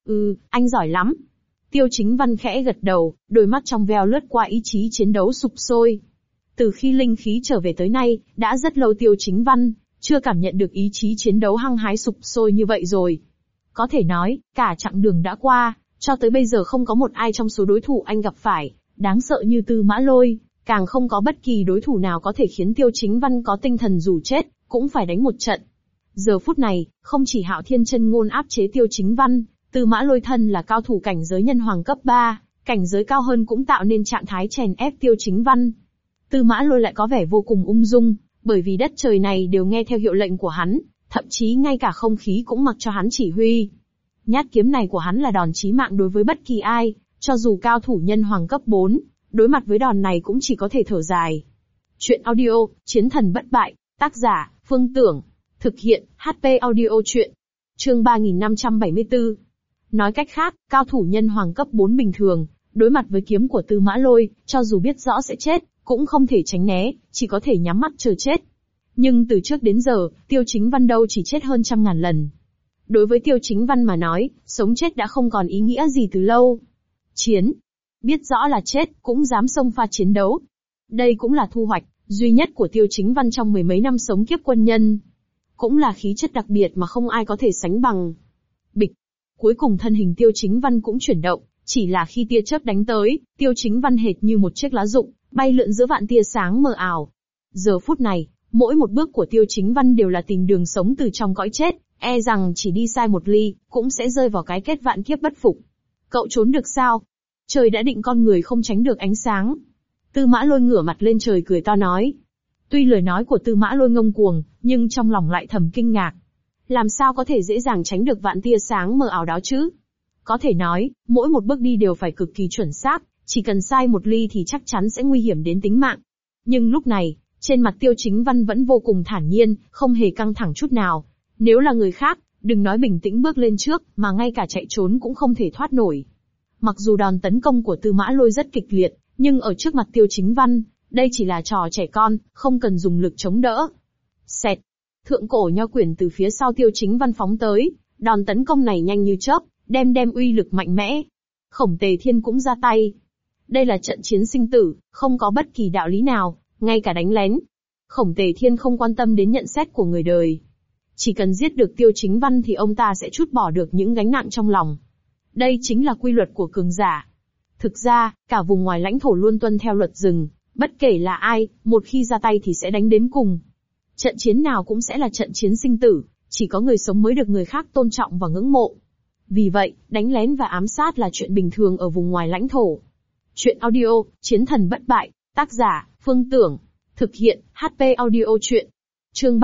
Anh giỏi lắm. Tiêu Chính Văn khẽ gật đầu, đôi mắt trong veo lướt qua ý chí chiến đấu sục sôi. Từ khi linh khí trở về tới nay, đã rất lâu Tiêu Chính Văn chưa cảm nhận được ý chí chiến đấu hăng hái sục sôi như vậy rồi. Có thể nói, cả chặng đường đã qua, cho tới bây giờ không có một ai trong số đối thủ anh gặp phải đáng sợ như Tư Mã Lôi, càng không có bất kỳ đối thủ nào có thể khiến Tiêu Chính Văn có tinh thần dù chết cũng phải đánh một trận. Giờ phút này, không chỉ Hạo Thiên Chân Ngôn áp chế Tiêu Chính Văn, Tư Mã Lôi thân là cao thủ cảnh giới nhân hoàng cấp 3, cảnh giới cao hơn cũng tạo nên trạng thái chèn ép Tiêu Chính Văn. Tư Mã Lôi lại có vẻ vô cùng ung dung, bởi vì đất trời này đều nghe theo hiệu lệnh của hắn, thậm chí ngay cả không khí cũng mặc cho hắn chỉ huy. Nhát kiếm này của hắn là đòn chí mạng đối với bất kỳ ai, cho dù cao thủ nhân hoàng cấp 4, đối mặt với đòn này cũng chỉ có thể thở dài. Chuyện audio, Chiến thần bất bại, tác giả, Phương Tưởng, thực hiện, HP Audio Chuyện. Chương 3574. Nói cách khác, cao thủ nhân hoàng cấp 4 bình thường, đối mặt với kiếm của Tư Mã Lôi, cho dù biết rõ sẽ chết, cũng không thể tránh né, chỉ có thể nhắm mắt chờ chết. Nhưng từ trước đến giờ, Tiêu Chính Văn đâu chỉ chết hơn trăm ngàn lần. Đối với Tiêu Chính Văn mà nói, sống chết đã không còn ý nghĩa gì từ lâu. Chiến. Biết rõ là chết, cũng dám xông pha chiến đấu. Đây cũng là thu hoạch duy nhất của Tiêu Chính Văn trong mười mấy năm sống kiếp quân nhân. Cũng là khí chất đặc biệt mà không ai có thể sánh bằng. Bịch. Cuối cùng thân hình Tiêu Chính Văn cũng chuyển động, chỉ là khi tia chớp đánh tới, Tiêu Chính Văn hệt như một chiếc lá rụng, bay lượn giữa vạn tia sáng mờ ảo. Giờ phút này, mỗi một bước của Tiêu Chính Văn đều là tìm đường sống từ trong cõi chết, e rằng chỉ đi sai một ly, cũng sẽ rơi vào cái kết vạn kiếp bất phục. Cậu trốn được sao? Trời đã định con người không tránh được ánh sáng. Tư Mã Lôi ngửa mặt lên trời cười to nói. Tuy lời nói của Tư Mã Lôi ngông cuồng, nhưng trong lòng lại thầm kinh ngạc. Làm sao có thể dễ dàng tránh được vạn tia sáng mờ ảo đó chứ? Có thể nói, mỗi một bước đi đều phải cực kỳ chuẩn xác, chỉ cần sai một ly thì chắc chắn sẽ nguy hiểm đến tính mạng. Nhưng lúc này, trên mặt Tiêu Chính Văn vẫn vô cùng thản nhiên, không hề căng thẳng chút nào. Nếu là người khác, đừng nói bình tĩnh bước lên trước, mà ngay cả chạy trốn cũng không thể thoát nổi. Mặc dù đòn tấn công của Tư Mã Lôi rất kịch liệt, nhưng ở trước mặt Tiêu Chính Văn, đây chỉ là trò trẻ con, không cần dùng lực chống đỡ. Xẹt. Thượng cổ nho quyển từ phía sau Tiêu Chính Văn phóng tới, đòn tấn công này nhanh như chớp, đem uy lực mạnh mẽ. Khổng Tề Thiên cũng ra tay. Đây là trận chiến sinh tử, không có bất kỳ đạo lý nào, ngay cả đánh lén. Khổng Tề Thiên không quan tâm đến nhận xét của người đời. Chỉ cần giết được Tiêu Chính Văn thì ông ta sẽ trút bỏ được những gánh nặng trong lòng. Đây chính là quy luật của cường giả. Thực ra, cả vùng ngoài lãnh thổ luôn tuân theo luật rừng, bất kể là ai, một khi ra tay thì sẽ đánh đến cùng. Trận chiến nào cũng sẽ là trận chiến sinh tử, chỉ có người sống mới được người khác tôn trọng và ngưỡng mộ. Vì vậy, đánh lén và ám sát là chuyện bình thường ở vùng ngoài lãnh thổ. Chuyện audio, Chiến thần bất bại, tác giả, Phương Tưởng, thực hiện, HP Audio Chuyện. Chương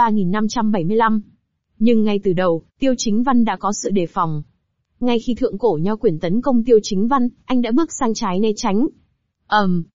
3575. Nhưng ngay từ đầu, Tiêu Chính Văn đã có sự đề phòng. Ngay khi thượng cổ nho quyển tấn công Tiêu Chính Văn, anh đã bước sang trái né tránh.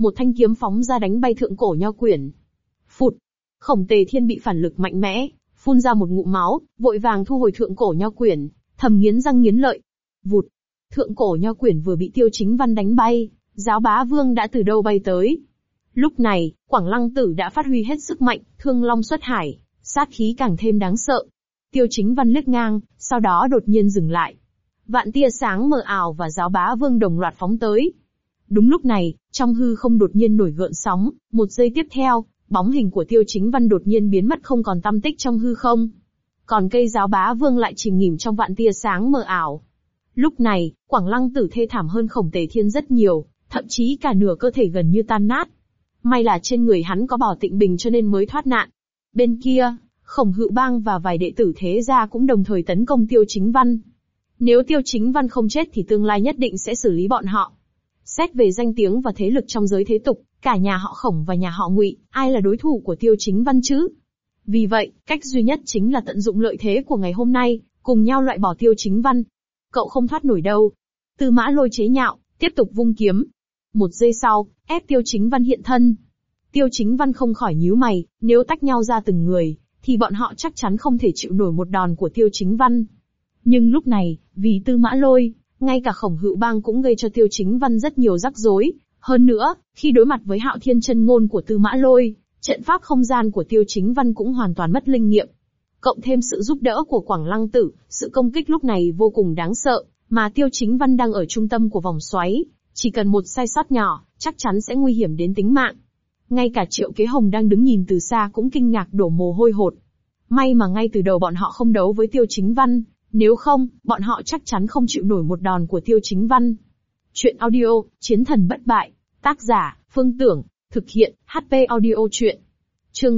một thanh kiếm phóng ra đánh bay thượng cổ Nho Quyển. Phụt! Khổng Tề Thiên bị phản lực mạnh mẽ, phun ra một ngụm máu, vội vàng thu hồi thượng cổ Nho Quyển, thầm nghiến răng nghiến lợi. Vụt! Thượng cổ Nho Quyển vừa bị Tiêu Chính Văn đánh bay, Giáo Bá Vương đã từ đâu bay tới. Lúc này, Quảng Lăng Tử đã phát huy hết sức mạnh, thương long xuất hải, sát khí càng thêm đáng sợ. Tiêu Chính Văn liếc ngang, sau đó đột nhiên dừng lại. Vạn tia sáng mờ ảo và Giáo Bá Vương đồng loạt phóng tới. Đúng lúc này, trong hư không đột nhiên nổi gợn sóng, một giây tiếp theo, bóng hình của Tiêu Chính Văn đột nhiên biến mất không còn tăm tích trong hư không. Còn cây Giáo Bá Vương lại chìm nghỉm trong vạn tia sáng mờ ảo. Lúc này, Quảng Lăng Tử thê thảm hơn Khổng Tề Thiên rất nhiều, thậm chí cả nửa cơ thể gần như tan nát. May là trên người hắn có Bảo Tịnh Bình cho nên mới thoát nạn. Bên kia, Khổng Hữu Bang và vài đệ tử thế gia cũng đồng thời tấn công Tiêu Chính Văn. Nếu Tiêu Chính Văn không chết thì tương lai nhất định sẽ xử lý bọn họ. Xét về danh tiếng và thế lực trong giới thế tục, cả nhà họ Khổng và nhà họ Ngụy, ai là đối thủ của Tiêu Chính Văn chứ? Vì vậy, cách duy nhất chính là tận dụng lợi thế của ngày hôm nay, cùng nhau loại bỏ Tiêu Chính Văn. Cậu không thoát nổi đâu. Tư Mã Lôi chế nhạo, tiếp tục vung kiếm. Một giây sau, ép Tiêu Chính Văn hiện thân. Tiêu Chính Văn không khỏi nhíu mày, nếu tách nhau ra từng người, thì bọn họ chắc chắn không thể chịu nổi một đòn của Tiêu Chính Văn. Nhưng lúc này, vì Tư Mã Lôi, ngay cả Khổng Hữu Bang cũng gây cho Tiêu Chính Văn rất nhiều rắc rối. Hơn nữa, khi đối mặt với Hạo Thiên chân ngôn của Tư Mã Lôi, trận pháp không gian của Tiêu Chính Văn cũng hoàn toàn mất linh nghiệm. Cộng thêm sự giúp đỡ của Quảng Lăng Tử, sự công kích lúc này vô cùng đáng sợ, mà Tiêu Chính Văn đang ở trung tâm của vòng xoáy, chỉ cần một sai sót nhỏ, chắc chắn sẽ nguy hiểm đến tính mạng. Ngay cả Triệu Kế Hồng đang đứng nhìn từ xa cũng kinh ngạc đổ mồ hôi hột. May mà ngay từ đầu bọn họ không đấu với Tiêu Chính Văn, nếu không, bọn họ chắc chắn không chịu nổi một đòn của Tiêu Chính Văn. Chuyện audio, Chiến thần bất bại, tác giả, Phương Tưởng, thực hiện, HP Audio Chuyện. Chương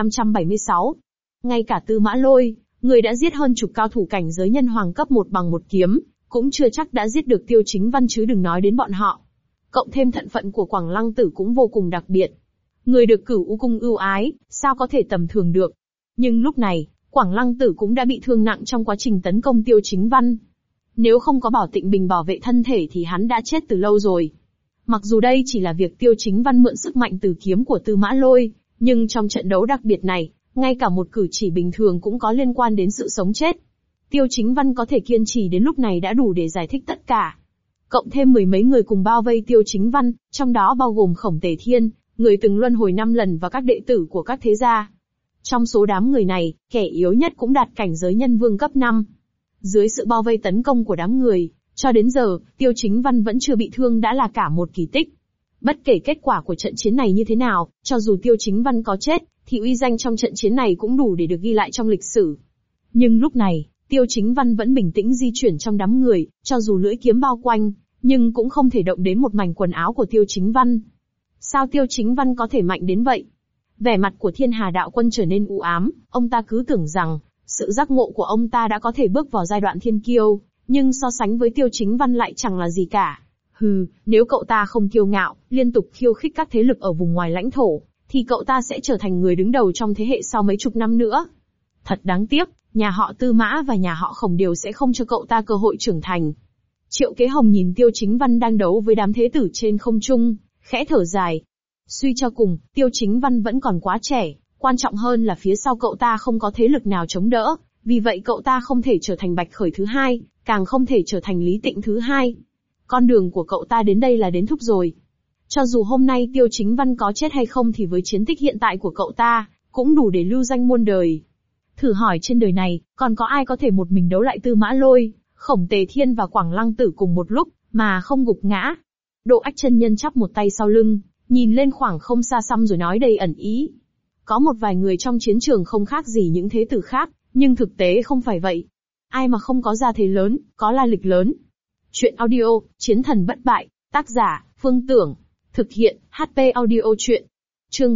3576. Ngay cả Tư Mã Lôi, người đã giết hơn chục cao thủ cảnh giới nhân hoàng cấp 1 bằng một kiếm, cũng chưa chắc đã giết được Tiêu Chính Văn chứ đừng nói đến bọn họ. Cộng thêm thận phận của Quảng Lăng Tử cũng vô cùng đặc biệt. Người được Cửu U Cung ưu ái, sao có thể tầm thường được. Nhưng lúc này, Quảng Lăng Tử cũng đã bị thương nặng trong quá trình tấn công Tiêu Chính Văn. Nếu không có Bảo Tịnh Bình bảo vệ thân thể thì hắn đã chết từ lâu rồi. Mặc dù đây chỉ là việc Tiêu Chính Văn mượn sức mạnh từ kiếm của Tư Mã Lôi, nhưng trong trận đấu đặc biệt này, ngay cả một cử chỉ bình thường cũng có liên quan đến sự sống chết. Tiêu Chính Văn có thể kiên trì đến lúc này đã đủ để giải thích tất cả. Cộng thêm mười mấy người cùng bao vây Tiêu Chính Văn, trong đó bao gồm Khổng Tề Thiên, người từng luân hồi 5 lần và các đệ tử của các thế gia. Trong số đám người này, kẻ yếu nhất cũng đạt cảnh giới nhân vương cấp 5. Dưới sự bao vây tấn công của đám người, cho đến giờ, Tiêu Chính Văn vẫn chưa bị thương đã là cả một kỳ tích. Bất kể kết quả của trận chiến này như thế nào, cho dù Tiêu Chính Văn có chết, thì uy danh trong trận chiến này cũng đủ để được ghi lại trong lịch sử. Nhưng lúc này, Tiêu Chính Văn vẫn bình tĩnh di chuyển trong đám người, cho dù lưỡi kiếm bao quanh, nhưng cũng không thể động đến một mảnh quần áo của Tiêu Chính Văn. Sao Tiêu Chính Văn có thể mạnh đến vậy? Vẻ mặt của Thiên Hà Đạo Quân trở nên u ám, ông ta cứ tưởng rằng, sự giác ngộ của ông ta đã có thể bước vào giai đoạn thiên kiêu, nhưng so sánh với Tiêu Chính Văn lại chẳng là gì cả. Nếu cậu ta không kiêu ngạo, liên tục khiêu khích các thế lực ở vùng ngoài lãnh thổ, thì cậu ta sẽ trở thành người đứng đầu trong thế hệ sau mấy chục năm nữa. Thật đáng tiếc, nhà họ Tư Mã và nhà họ Khổng đều sẽ không cho cậu ta cơ hội trưởng thành. Triệu Kế Hồng nhìn Tiêu Chính Văn đang đấu với đám thế tử trên không trung, khẽ thở dài. Suy cho cùng, Tiêu Chính Văn vẫn còn quá trẻ, quan trọng hơn là phía sau cậu ta không có thế lực nào chống đỡ, vì vậy cậu ta không thể trở thành Bạch Khởi thứ hai, càng không thể trở thành Lý Tịnh thứ hai. Con đường của cậu ta đến đây là đến thúc rồi. Cho dù hôm nay Tiêu Chính Văn có chết hay không thì với chiến tích hiện tại của cậu ta, cũng đủ để lưu danh muôn đời. Thử hỏi trên đời này, còn có ai có thể một mình đấu lại Tư Mã Lôi, Khổng Tề Thiên và Quảng Lăng Tử cùng một lúc, mà không gục ngã? Độ Ách chân nhân chắp một tay sau lưng, nhìn lên khoảng không xa xăm rồi nói đầy ẩn ý. Có một vài người trong chiến trường không khác gì những thế tử khác, nhưng thực tế không phải vậy. Ai mà không có gia thế lớn, có lai lịch lớn. Chuyện audio, Chiến thần bất bại, tác giả, Phương Tưởng, thực hiện, HP Audio Chuyện. Chương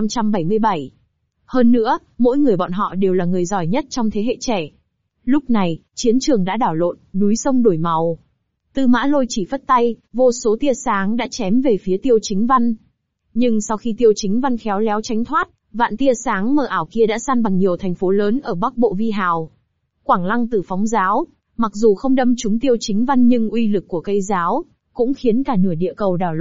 3577. Hơn nữa, mỗi người bọn họ đều là người giỏi nhất trong thế hệ trẻ. Lúc này, chiến trường đã đảo lộn, núi sông đổi màu. Tư Mã Lôi chỉ phất tay, vô số tia sáng đã chém về phía Tiêu Chính Văn. Nhưng sau khi Tiêu Chính Văn khéo léo tránh thoát, vạn tia sáng mờ ảo kia đã san bằng nhiều thành phố lớn ở Bắc Bộ Vi Hào. Quảng Lăng Tử phóng giáo, mặc dù không đâm trúng Tiêu Chính Văn nhưng uy lực của cây giáo cũng khiến cả nửa địa cầu đảo lộn,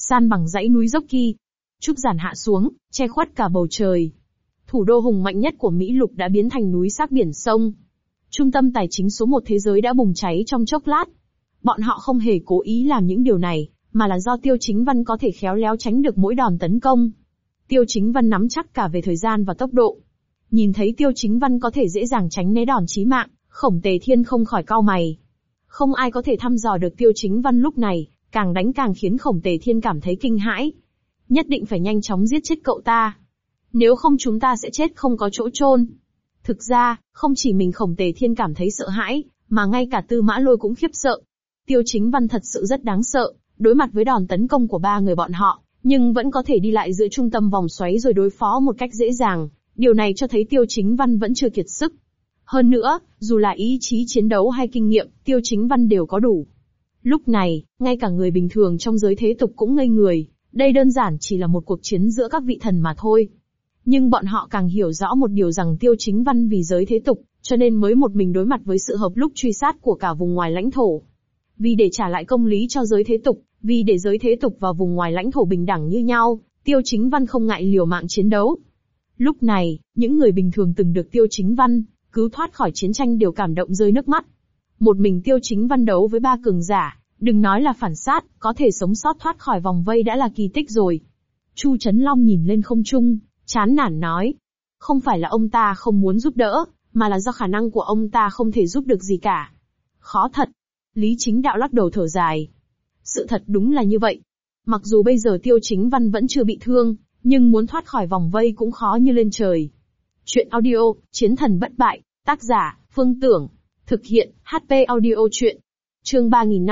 san bằng dãy núi dốc kia. Trúc giản hạ xuống, che khuất cả bầu trời. Thủ đô hùng mạnh nhất của Mỹ Lục đã biến thành núi xác biển sông. Trung tâm tài chính số 1 thế giới đã bùng cháy trong chốc lát. Bọn họ không hề cố ý làm những điều này, mà là do Tiêu Chính Văn có thể khéo léo tránh được mỗi đòn tấn công. Tiêu Chính Văn nắm chắc cả về thời gian và tốc độ. Nhìn thấy Tiêu Chính Văn có thể dễ dàng tránh né đòn chí mạng, Khổng Tề Thiên không khỏi cau mày. Không ai có thể thăm dò được Tiêu Chính Văn lúc này, càng đánh càng khiến Khổng Tề Thiên cảm thấy kinh hãi. Nhất định phải nhanh chóng giết chết cậu ta. Nếu không chúng ta sẽ chết không có chỗ chôn. Thực ra, không chỉ mình Khổng Tề Thiên cảm thấy sợ hãi, mà ngay cả Tư Mã Lôi cũng khiếp sợ. Tiêu Chính Văn thật sự rất đáng sợ, đối mặt với đòn tấn công của ba người bọn họ, nhưng vẫn có thể đi lại giữa trung tâm vòng xoáy rồi đối phó một cách dễ dàng. Điều này cho thấy Tiêu Chính Văn vẫn chưa kiệt sức. Hơn nữa, dù là ý chí chiến đấu hay kinh nghiệm, Tiêu Chính Văn đều có đủ. Lúc này, ngay cả người bình thường trong giới thế tục cũng ngây người, đây đơn giản chỉ là một cuộc chiến giữa các vị thần mà thôi. Nhưng bọn họ càng hiểu rõ một điều rằng Tiêu Chính Văn vì giới thế tục, cho nên mới một mình đối mặt với sự hợp lúc truy sát của cả vùng ngoài lãnh thổ. Vì để trả lại công lý cho giới thế tục, vì để giới thế tục và vùng ngoài lãnh thổ bình đẳng như nhau, Tiêu Chính Văn không ngại liều mạng chiến đấu. Lúc này, những người bình thường từng được Tiêu Chính Văn cứu thoát khỏi chiến tranh đều cảm động rơi nước mắt. Một mình Tiêu Chính Văn đấu với ba cường giả, đừng nói là phản sát, có thể sống sót thoát khỏi vòng vây đã là kỳ tích rồi. Chu Chấn Long nhìn lên không trung, chán nản nói. Không phải là ông ta không muốn giúp đỡ, mà là do khả năng của ông ta không thể giúp được gì cả. Khó thật. Lý Chính Đạo lắc đầu thở dài. Sự thật đúng là như vậy. Mặc dù bây giờ Tiêu Chính Văn vẫn chưa bị thương, nhưng muốn thoát khỏi vòng vây cũng khó như lên trời. Chuyện audio, Chiến thần bất bại, tác giả, Phương Tưởng. Thực hiện, HP audio chuyện. Chương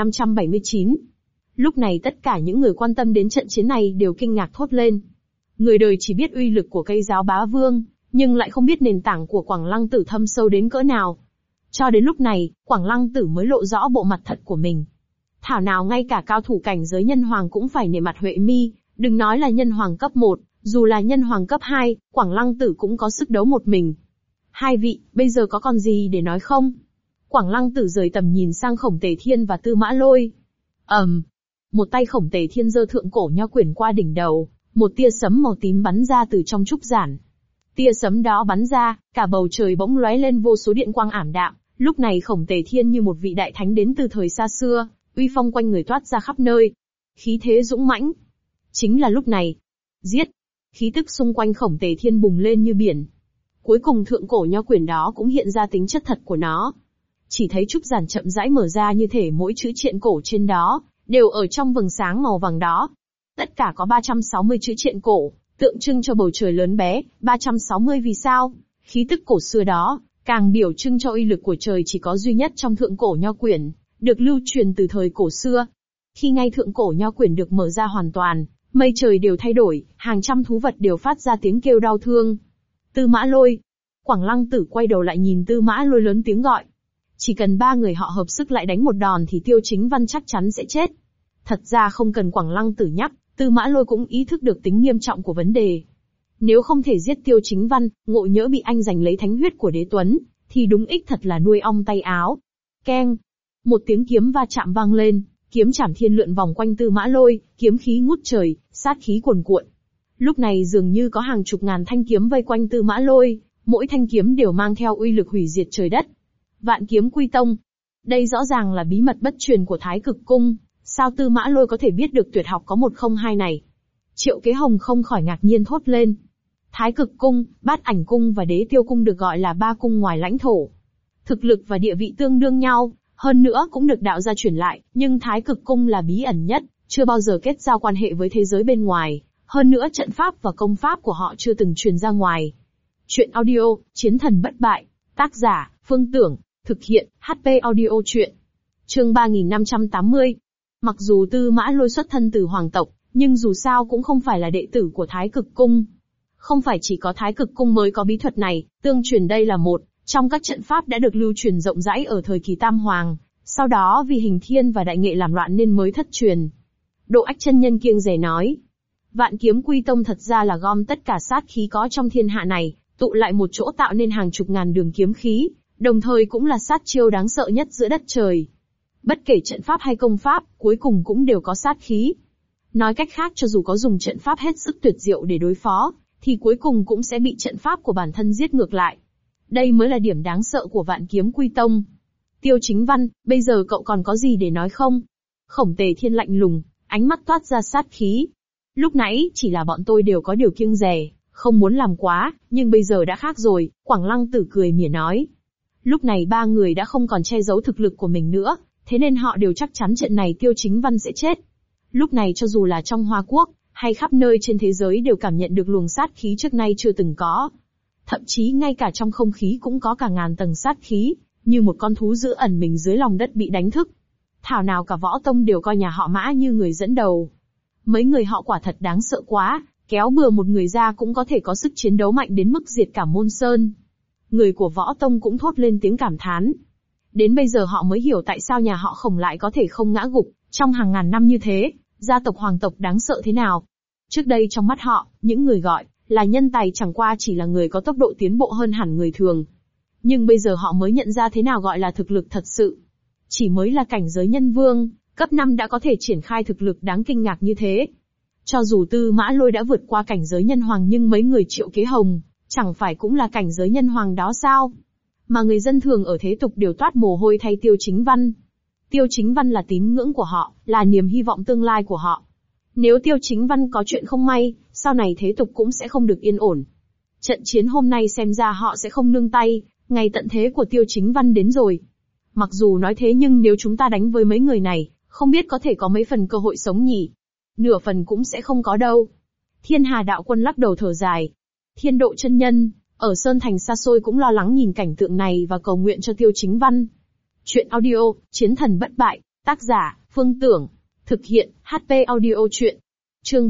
3579. Lúc này tất cả những người quan tâm đến trận chiến này đều kinh ngạc thốt lên. Người đời chỉ biết uy lực của cây giáo bá vương, nhưng lại không biết nền tảng của Quảng Lăng Tử thâm sâu đến cỡ nào. Cho đến lúc này, Quảng Lăng Tử mới lộ rõ bộ mặt thật của mình. Thảo nào ngay cả cao thủ cảnh giới nhân hoàng cũng phải nể mặt Huệ Mi, đừng nói là nhân hoàng cấp 1, dù là nhân hoàng cấp 2, Quảng Lăng Tử cũng có sức đấu một mình. Hai vị, bây giờ có còn gì để nói không? Quảng Lăng Tử rời tầm nhìn sang Khổng Tề Thiên và Tư Mã Lôi. Một tay Khổng Tề Thiên giơ thượng cổ nho quyển qua đỉnh đầu, một tia sấm màu tím bắn ra từ trong trúc giản. Tia sấm đó bắn ra, cả bầu trời bỗng lóe lên vô số điện quang ảm đạm. Lúc này Khổng Tề Thiên như một vị đại thánh đến từ thời xa xưa, uy phong quanh người toát ra khắp nơi, khí thế dũng mãnh. Chính là lúc này, giết! Khí tức xung quanh Khổng Tề Thiên bùng lên như biển. Cuối cùng thượng cổ nho quyển đó cũng hiện ra tính chất thật của nó. Chỉ thấy trúc giản chậm rãi mở ra như thể mỗi chữ triện cổ trên đó đều ở trong vầng sáng màu vàng đó. Tất cả có 360 chữ triện cổ, tượng trưng cho bầu trời lớn bé. 360 vì sao? Khí tức cổ xưa đó càng biểu trưng cho uy lực của trời chỉ có duy nhất trong thượng cổ nho quyển, được lưu truyền từ thời cổ xưa. Khi ngay thượng cổ nho quyển được mở ra hoàn toàn, mây trời đều thay đổi, hàng trăm thú vật đều phát ra tiếng kêu đau thương. Tư Mã Lôi. Quảng Lăng Tử quay đầu lại nhìn Tư Mã Lôi lớn tiếng gọi. Chỉ cần ba người họ hợp sức lại đánh một đòn thì Tiêu Chính Văn chắc chắn sẽ chết. Thật ra không cần Quảng Lăng Tử nhắc, Tư Mã Lôi cũng ý thức được tính nghiêm trọng của vấn đề. Nếu không thể giết Tiêu Chính Văn, ngộ nhỡ bị anh giành lấy thánh huyết của Đế Tuấn, thì đúng ích thật là nuôi ong tay áo. Keng! Một tiếng kiếm va chạm vang lên, kiếm chảm thiên lượn vòng quanh Tư Mã Lôi, kiếm khí ngút trời, sát khí cuồn cuộn. Lúc này dường như có hàng chục ngàn thanh kiếm vây quanh Tư Mã Lôi, mỗi thanh kiếm đều mang theo uy lực hủy diệt trời đất. Vạn kiếm quy tông. Đây rõ ràng là bí mật bất truyền của Thái Cực Cung, sao Tư Mã Lôi có thể biết được tuyệt học có 102 này? Triệu Kế Hồng không khỏi ngạc nhiên thốt lên. Thái Cực Cung, Bát Ảnh Cung và Đế Tiêu Cung được gọi là ba cung ngoài lãnh thổ. Thực lực và địa vị tương đương nhau, hơn nữa cũng được đạo gia truyền lại, nhưng Thái Cực Cung là bí ẩn nhất, chưa bao giờ kết giao quan hệ với thế giới bên ngoài, hơn nữa trận pháp và công pháp của họ chưa từng truyền ra ngoài. Chuyện audio, Chiến thần bất bại, tác giả, Phương Tưởng, thực hiện, HP audio chuyện. Chương 3580. Mặc dù Tư Mã Lôi xuất thân từ hoàng tộc, nhưng dù sao cũng không phải là đệ tử của Thái Cực Cung. Không phải chỉ có Thái Cực Cung mới có bí thuật này, tương truyền đây là một trong các trận pháp đã được lưu truyền rộng rãi ở thời kỳ Tam Hoàng, sau đó vì Hình Thiên và Đại Nghệ làm loạn nên mới thất truyền. Độ Ách chân nhân kiêng dè nói, Vạn Kiếm Quy Tông thật ra là gom tất cả sát khí có trong thiên hạ này, tụ lại một chỗ tạo nên hàng chục ngàn đường kiếm khí, đồng thời cũng là sát chiêu đáng sợ nhất giữa đất trời. Bất kể trận pháp hay công pháp, cuối cùng cũng đều có sát khí. Nói cách khác, cho dù có dùng trận pháp hết sức tuyệt diệu để đối phó, thì cuối cùng cũng sẽ bị trận pháp của bản thân giết ngược lại. Đây mới là điểm đáng sợ của Vạn Kiếm Quy Tông. Tiêu Chính Văn, bây giờ cậu còn có gì để nói không? Khổng Tề Thiên lạnh lùng, ánh mắt toát ra sát khí. Lúc nãy, chỉ là bọn tôi đều có điều kiêng dè, không muốn làm quá, nhưng bây giờ đã khác rồi, Quảng Lăng Tử cười mỉa nói. Lúc này ba người đã không còn che giấu thực lực của mình nữa, thế nên họ đều chắc chắn trận này Tiêu Chính Văn sẽ chết. Lúc này cho dù là trong Hoa Quốc, hay khắp nơi trên thế giới đều cảm nhận được luồng sát khí trước nay chưa từng có. Thậm chí ngay cả trong không khí cũng có cả ngàn tầng sát khí, như một con thú dữ ẩn mình dưới lòng đất bị đánh thức. Thảo nào cả võ tông đều coi nhà họ Mã như người dẫn đầu. Mấy người họ quả thật đáng sợ quá, kéo bừa một người ra cũng có thể có sức chiến đấu mạnh đến mức diệt cả môn sơn. Người của võ tông cũng thốt lên tiếng cảm thán. Đến bây giờ họ mới hiểu tại sao nhà họ Khổng lại có thể không ngã gục, trong hàng ngàn năm như thế, gia tộc hoàng tộc đáng sợ thế nào. Trước đây trong mắt họ, những người gọi là nhân tài chẳng qua chỉ là người có tốc độ tiến bộ hơn hẳn người thường. Nhưng bây giờ họ mới nhận ra thế nào gọi là thực lực thật sự. Chỉ mới là cảnh giới nhân vương, cấp 5 đã có thể triển khai thực lực đáng kinh ngạc như thế. Cho dù Tư Mã Lôi đã vượt qua cảnh giới nhân hoàng nhưng mấy người Triệu Kế Hồng, chẳng phải cũng là cảnh giới nhân hoàng đó sao? Mà người dân thường ở thế tục đều toát mồ hôi thay Tiêu Chính Văn. Tiêu Chính Văn là tín ngưỡng của họ, là niềm hy vọng tương lai của họ. Nếu Tiêu Chính Văn có chuyện không may, sau này thế tục cũng sẽ không được yên ổn. Trận chiến hôm nay xem ra họ sẽ không nương tay, ngày tận thế của Tiêu Chính Văn đến rồi. Mặc dù nói thế nhưng nếu chúng ta đánh với mấy người này, không biết có thể có mấy phần cơ hội sống nhỉ? Nửa phần cũng sẽ không có đâu. Thiên Hà Đạo Quân lắc đầu thở dài. Thiên Độ chân nhân, ở Sơn Thành xa xôi cũng lo lắng nhìn cảnh tượng này và cầu nguyện cho Tiêu Chính Văn. Chuyện audio, Chiến thần bất bại, tác giả, Phương Tưởng. Thực hiện, HP audio chuyện. Chương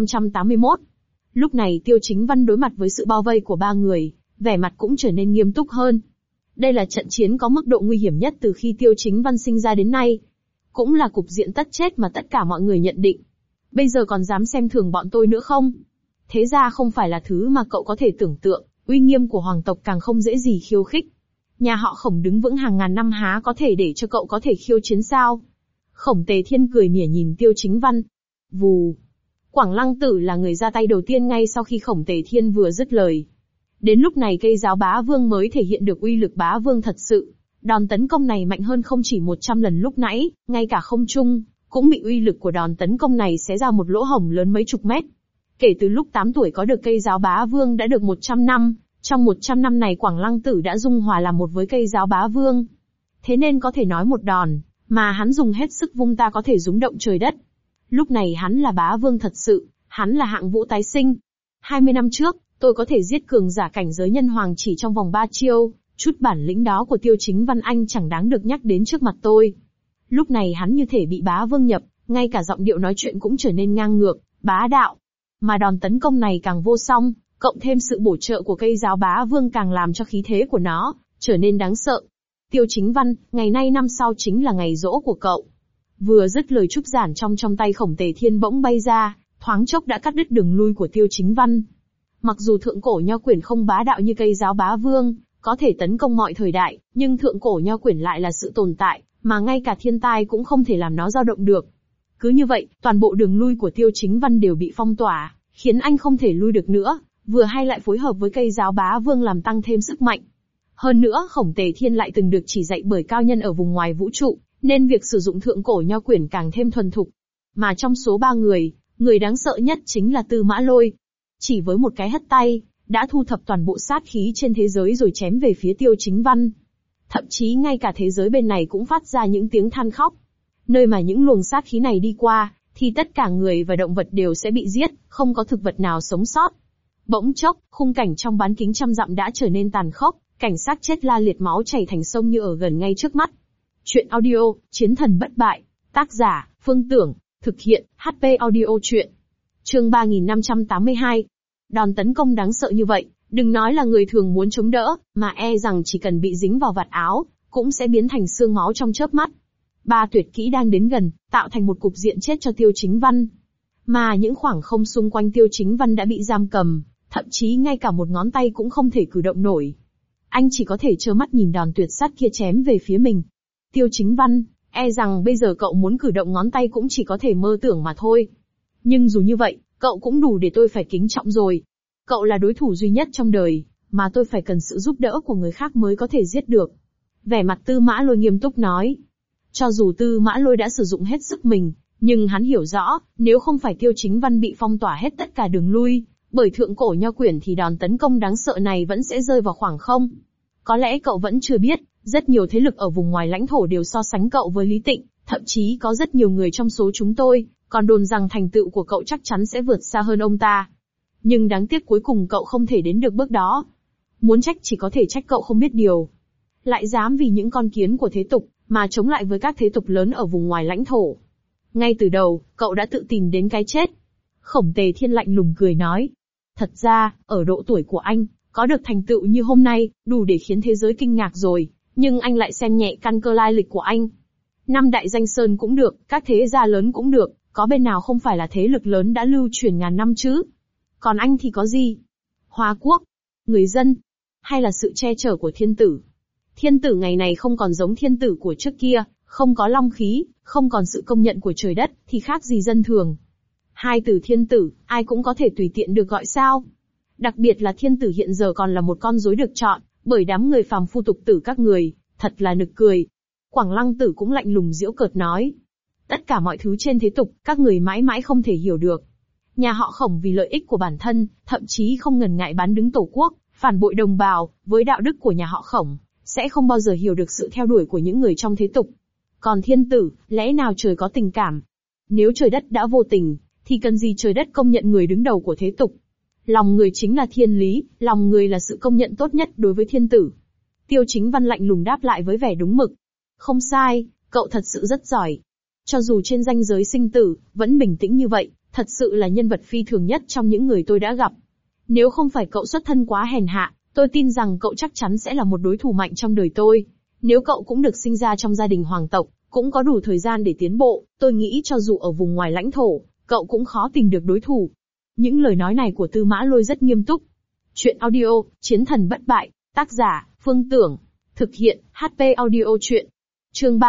3581. Lúc này Tiêu Chính Văn đối mặt với sự bao vây của ba người, vẻ mặt cũng trở nên nghiêm túc hơn. Đây là trận chiến có mức độ nguy hiểm nhất từ khi Tiêu Chính Văn sinh ra đến nay. Cũng là cục diện tất chết mà tất cả mọi người nhận định. Bây giờ còn dám xem thường bọn tôi nữa không? Thế ra không phải là thứ mà cậu có thể tưởng tượng, uy nghiêm của hoàng tộc càng không dễ gì khiêu khích. Nhà họ Khổng đứng vững hàng ngàn năm há có thể để cho cậu có thể khiêu chiến sao? Khổng Tề Thiên cười mỉa nhìn Tiêu Chính Văn. Vù. Quảng Lăng Tử là người ra tay đầu tiên ngay sau khi Khổng Tề Thiên vừa dứt lời. Đến lúc này cây giáo bá vương mới thể hiện được uy lực bá vương thật sự. Đòn tấn công này mạnh hơn không chỉ 100 lần lúc nãy, ngay cả không trung, cũng bị uy lực của đòn tấn công này xé ra một lỗ hổng lớn mấy chục mét. Kể từ lúc 8 tuổi có được cây giáo bá vương đã được 100 năm, trong 100 năm này Quảng Lăng Tử đã dung hòa làm một với cây giáo bá vương. Thế nên có thể nói một đòn, mà hắn dùng hết sức vung ta có thể rúng động trời đất. Lúc này hắn là bá vương thật sự, hắn là hạng vũ tái sinh. 20 năm trước, tôi có thể giết cường giả cảnh giới nhân hoàng chỉ trong vòng 3 chiêu, chút bản lĩnh đó của Tiêu Chính Văn anh chẳng đáng được nhắc đến trước mặt tôi. Lúc này hắn như thể bị bá vương nhập, ngay cả giọng điệu nói chuyện cũng trở nên ngang ngược, bá đạo. Mà đòn tấn công này càng vô song, cộng thêm sự bổ trợ của cây giáo bá vương càng làm cho khí thế của nó trở nên đáng sợ. Tiêu Chính Văn, ngày nay năm sau chính là ngày giỗ của cậu. Vừa dứt lời trúc giản trong tay Khổng Tề Thiên bỗng bay ra, thoáng chốc đã cắt đứt đường lui của Tiêu Chính Văn. Mặc dù thượng cổ nho quyển không bá đạo như cây giáo bá vương, có thể tấn công mọi thời đại, nhưng thượng cổ nho quyển lại là sự tồn tại, mà ngay cả thiên tai cũng không thể làm nó dao động được. Cứ như vậy, toàn bộ đường lui của Tiêu Chính Văn đều bị phong tỏa, khiến anh không thể lui được nữa, vừa hay lại phối hợp với cây giáo bá vương làm tăng thêm sức mạnh. Hơn nữa Khổng Tề Thiên lại từng được chỉ dạy bởi cao nhân ở vùng ngoài vũ trụ, nên việc sử dụng thượng cổ nho quyển càng thêm thuần thục. Mà trong số ba người, người đáng sợ nhất chính là Tư Mã Lôi. Chỉ với một cái hất tay, đã thu thập toàn bộ sát khí trên thế giới rồi chém về phía Tiêu Chính Văn. Thậm chí ngay cả thế giới bên này cũng phát ra những tiếng than khóc. Nơi mà những luồng sát khí này đi qua, thì tất cả người và động vật đều sẽ bị giết, không có thực vật nào sống sót. Bỗng chốc, khung cảnh trong bán kính trăm dặm đã trở nên tàn khốc, cảnh xác chết la liệt máu chảy thành sông như ở gần ngay trước mắt. Chuyện audio, Chiến thần bất bại, tác giả, Phương Tưởng, thực hiện, HP audio chuyện. Chương 3582. Đòn tấn công đáng sợ như vậy, đừng nói là người thường muốn chống đỡ, mà e rằng chỉ cần bị dính vào vạt áo, cũng sẽ biến thành xương máu trong chớp mắt. Ba tuyệt kỹ đang đến gần, tạo thành một cục diện chết cho Tiêu Chính Văn. Mà những khoảng không xung quanh Tiêu Chính Văn đã bị giam cầm, thậm chí ngay cả một ngón tay cũng không thể cử động nổi. Anh chỉ có thể trơ mắt nhìn đòn tuyệt sát kia chém về phía mình. Tiêu Chính Văn, e rằng bây giờ cậu muốn cử động ngón tay cũng chỉ có thể mơ tưởng mà thôi. Nhưng dù như vậy, cậu cũng đủ để tôi phải kính trọng rồi. Cậu là đối thủ duy nhất trong đời, mà tôi phải cần sự giúp đỡ của người khác mới có thể giết được. Vẻ mặt Tư Mã Lôi nghiêm túc nói. Cho dù Tư Mã Lôi đã sử dụng hết sức mình, nhưng hắn hiểu rõ, nếu không phải Tiêu Chính Văn bị phong tỏa hết tất cả đường lui, bởi thượng cổ nho quyển thì đòn tấn công đáng sợ này vẫn sẽ rơi vào khoảng không. Có lẽ cậu vẫn chưa biết, rất nhiều thế lực ở vùng ngoài lãnh thổ đều so sánh cậu với Lý Tịnh, thậm chí có rất nhiều người trong số chúng tôi, còn đồn rằng thành tựu của cậu chắc chắn sẽ vượt xa hơn ông ta. Nhưng đáng tiếc cuối cùng cậu không thể đến được bước đó. Muốn trách chỉ có thể trách cậu không biết điều. Lại dám vì những con kiến của thế tục, mà chống lại với các thế tục lớn ở vùng ngoài lãnh thổ. Ngay từ đầu, cậu đã tự tìm đến cái chết. Khổng Tề Thiên lạnh lùng cười nói. Thật ra, ở độ tuổi của anh, có được thành tựu như hôm nay, đủ để khiến thế giới kinh ngạc rồi, nhưng anh lại xem nhẹ căn cơ lai lịch của anh. 5 đại danh sơn cũng được, các thế gia lớn cũng được, có bên nào không phải là thế lực lớn đã lưu truyền ngàn năm chứ? Còn anh thì có gì? Hoa quốc, người dân, hay là sự che chở của thiên tử? Thiên tử ngày này không còn giống thiên tử của trước kia, không có long khí, không còn sự công nhận của trời đất, thì khác gì dân thường. Hai từ thiên tử, ai cũng có thể tùy tiện được gọi sao? Đặc biệt là thiên tử hiện giờ còn là một con rối được chọn, bởi đám người phàm phu tục tử các người, thật là nực cười. Quảng Lăng Tử cũng lạnh lùng giễu cợt nói. Tất cả mọi thứ trên thế tục, các người mãi mãi không thể hiểu được. Nhà họ Khổng vì lợi ích của bản thân, thậm chí không ngần ngại bán đứng tổ quốc, phản bội đồng bào, với đạo đức của nhà họ Khổng, sẽ không bao giờ hiểu được sự theo đuổi của những người trong thế tục. Còn thiên tử, lẽ nào trời có tình cảm? Nếu trời đất đã vô tình, thì cần gì trời đất công nhận người đứng đầu của thế tục? Lòng người chính là thiên lý, lòng người là sự công nhận tốt nhất đối với thiên tử. Tiêu Chính Văn lạnh lùng đáp lại với vẻ đúng mực. Không sai, cậu thật sự rất giỏi. Cho dù trên ranh giới sinh tử, vẫn bình tĩnh như vậy, thật sự là nhân vật phi thường nhất trong những người tôi đã gặp. Nếu không phải cậu xuất thân quá hèn hạ, tôi tin rằng cậu chắc chắn sẽ là một đối thủ mạnh trong đời tôi. Nếu cậu cũng được sinh ra trong gia đình hoàng tộc, cũng có đủ thời gian để tiến bộ, tôi nghĩ cho dù ở vùng ngoài lãnh thổ, cậu cũng khó tìm được đối thủ. Những lời nói này của Tư Mã Lôi rất nghiêm túc. Chuyện audio, Chiến thần bất bại, tác giả, Phương Tưởng. Thực hiện, HP audio chuyện. Chương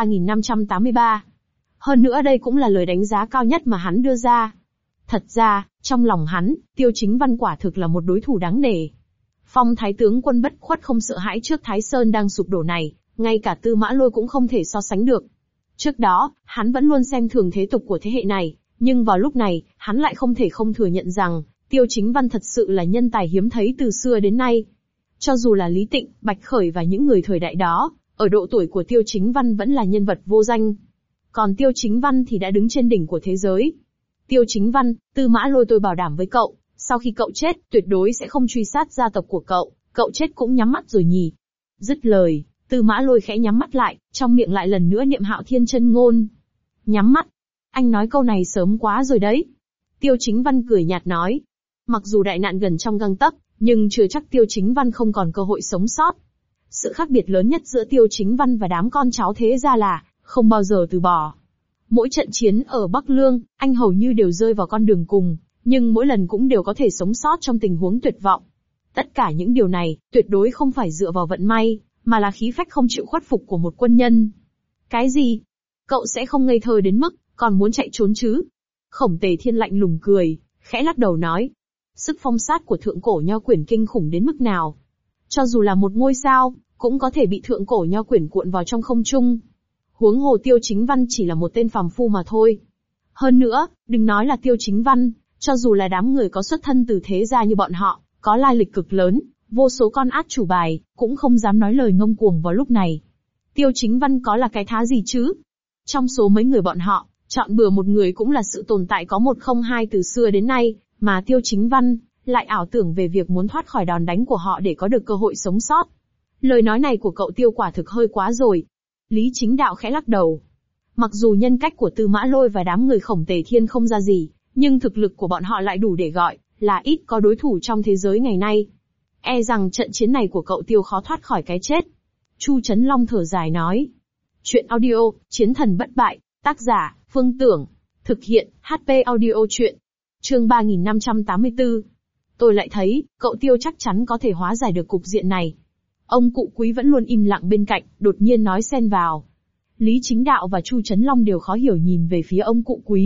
3583. Hơn nữa đây cũng là lời đánh giá cao nhất mà hắn đưa ra. Thật ra, trong lòng hắn, Tiêu Chính Văn quả thực là một đối thủ đáng nể. Phong Thái tướng quân bất khuất không sợ hãi trước Thái Sơn đang sụp đổ này, ngay cả Tư Mã Lôi cũng không thể so sánh được. Trước đó, hắn vẫn luôn xem thường thế tục của thế hệ này, nhưng vào lúc này, hắn lại không thể không thừa nhận rằng, Tiêu Chính Văn thật sự là nhân tài hiếm thấy từ xưa đến nay. Cho dù là Lý Tịnh, Bạch Khởi và những người thời đại đó, ở độ tuổi của Tiêu Chính Văn vẫn là nhân vật vô danh. Còn Tiêu Chính Văn thì đã đứng trên đỉnh của thế giới. Tiêu Chính Văn, Tư Mã Lôi tôi bảo đảm với cậu, sau khi cậu chết, tuyệt đối sẽ không truy sát gia tộc của cậu chết cũng nhắm mắt rồi nhỉ. Dứt lời, Tư Mã Lôi khẽ nhắm mắt lại, trong miệng lại lần nữa niệm Hạo Thiên chân ngôn. Nhắm mắt? Anh nói câu này sớm quá rồi đấy. Tiêu Chính Văn cười nhạt nói. Mặc dù đại nạn gần trong gang tấc, nhưng chưa chắc Tiêu Chính Văn không còn cơ hội sống sót. Sự khác biệt lớn nhất giữa Tiêu Chính Văn và đám con cháu thế gia là, không bao giờ từ bỏ. Mỗi trận chiến ở Bắc Lương, anh hầu như đều rơi vào con đường cùng, nhưng mỗi lần cũng đều có thể sống sót trong tình huống tuyệt vọng. Tất cả những điều này, tuyệt đối không phải dựa vào vận may, mà là khí phách không chịu khuất phục của một quân nhân. Cái gì? Cậu sẽ không ngây thơ đến mức, còn muốn chạy trốn chứ? Khổng Tề Thiên lạnh lùng cười, khẽ lắc đầu nói. Sức phong sát của thượng cổ nho quyển kinh khủng đến mức nào? Cho dù là một ngôi sao, cũng có thể bị thượng cổ nho quyển cuộn vào trong không trung. Huống hồ Tiêu Chính Văn chỉ là một tên phàm phu mà thôi. Hơn nữa, đừng nói là Tiêu Chính Văn, cho dù là đám người có xuất thân từ thế gia như bọn họ, có lai lịch cực lớn, vô số con át chủ bài, cũng không dám nói lời ngông cuồng vào lúc này. Tiêu Chính Văn có là cái thá gì chứ? Trong số mấy người bọn họ, chọn bừa một người cũng là sự tồn tại có một không hai từ xưa đến nay, mà Tiêu Chính Văn lại ảo tưởng về việc muốn thoát khỏi đòn đánh của họ để có được cơ hội sống sót. Lời nói này của cậu Tiêu quả thực hơi quá rồi. Lý Chính Đạo khẽ lắc đầu. Mặc dù nhân cách của Tư Mã Lôi và đám người Khổng Tề Thiên không ra gì, nhưng thực lực của bọn họ lại đủ để gọi là ít có đối thủ trong thế giới ngày nay. E rằng trận chiến này của cậu Tiêu khó thoát khỏi cái chết. Chu Chấn Long thở dài nói. Chuyện audio, Chiến thần bất bại, tác giả, Phương Tưởng. Thực hiện, HP audio chuyện. Chương 3584. Tôi lại thấy, cậu Tiêu chắc chắn có thể hóa giải được cục diện này. Ông Cụ Quý vẫn luôn im lặng bên cạnh, đột nhiên nói xen vào. Lý Chính Đạo và Chu Chấn Long đều khó hiểu nhìn về phía ông Cụ Quý,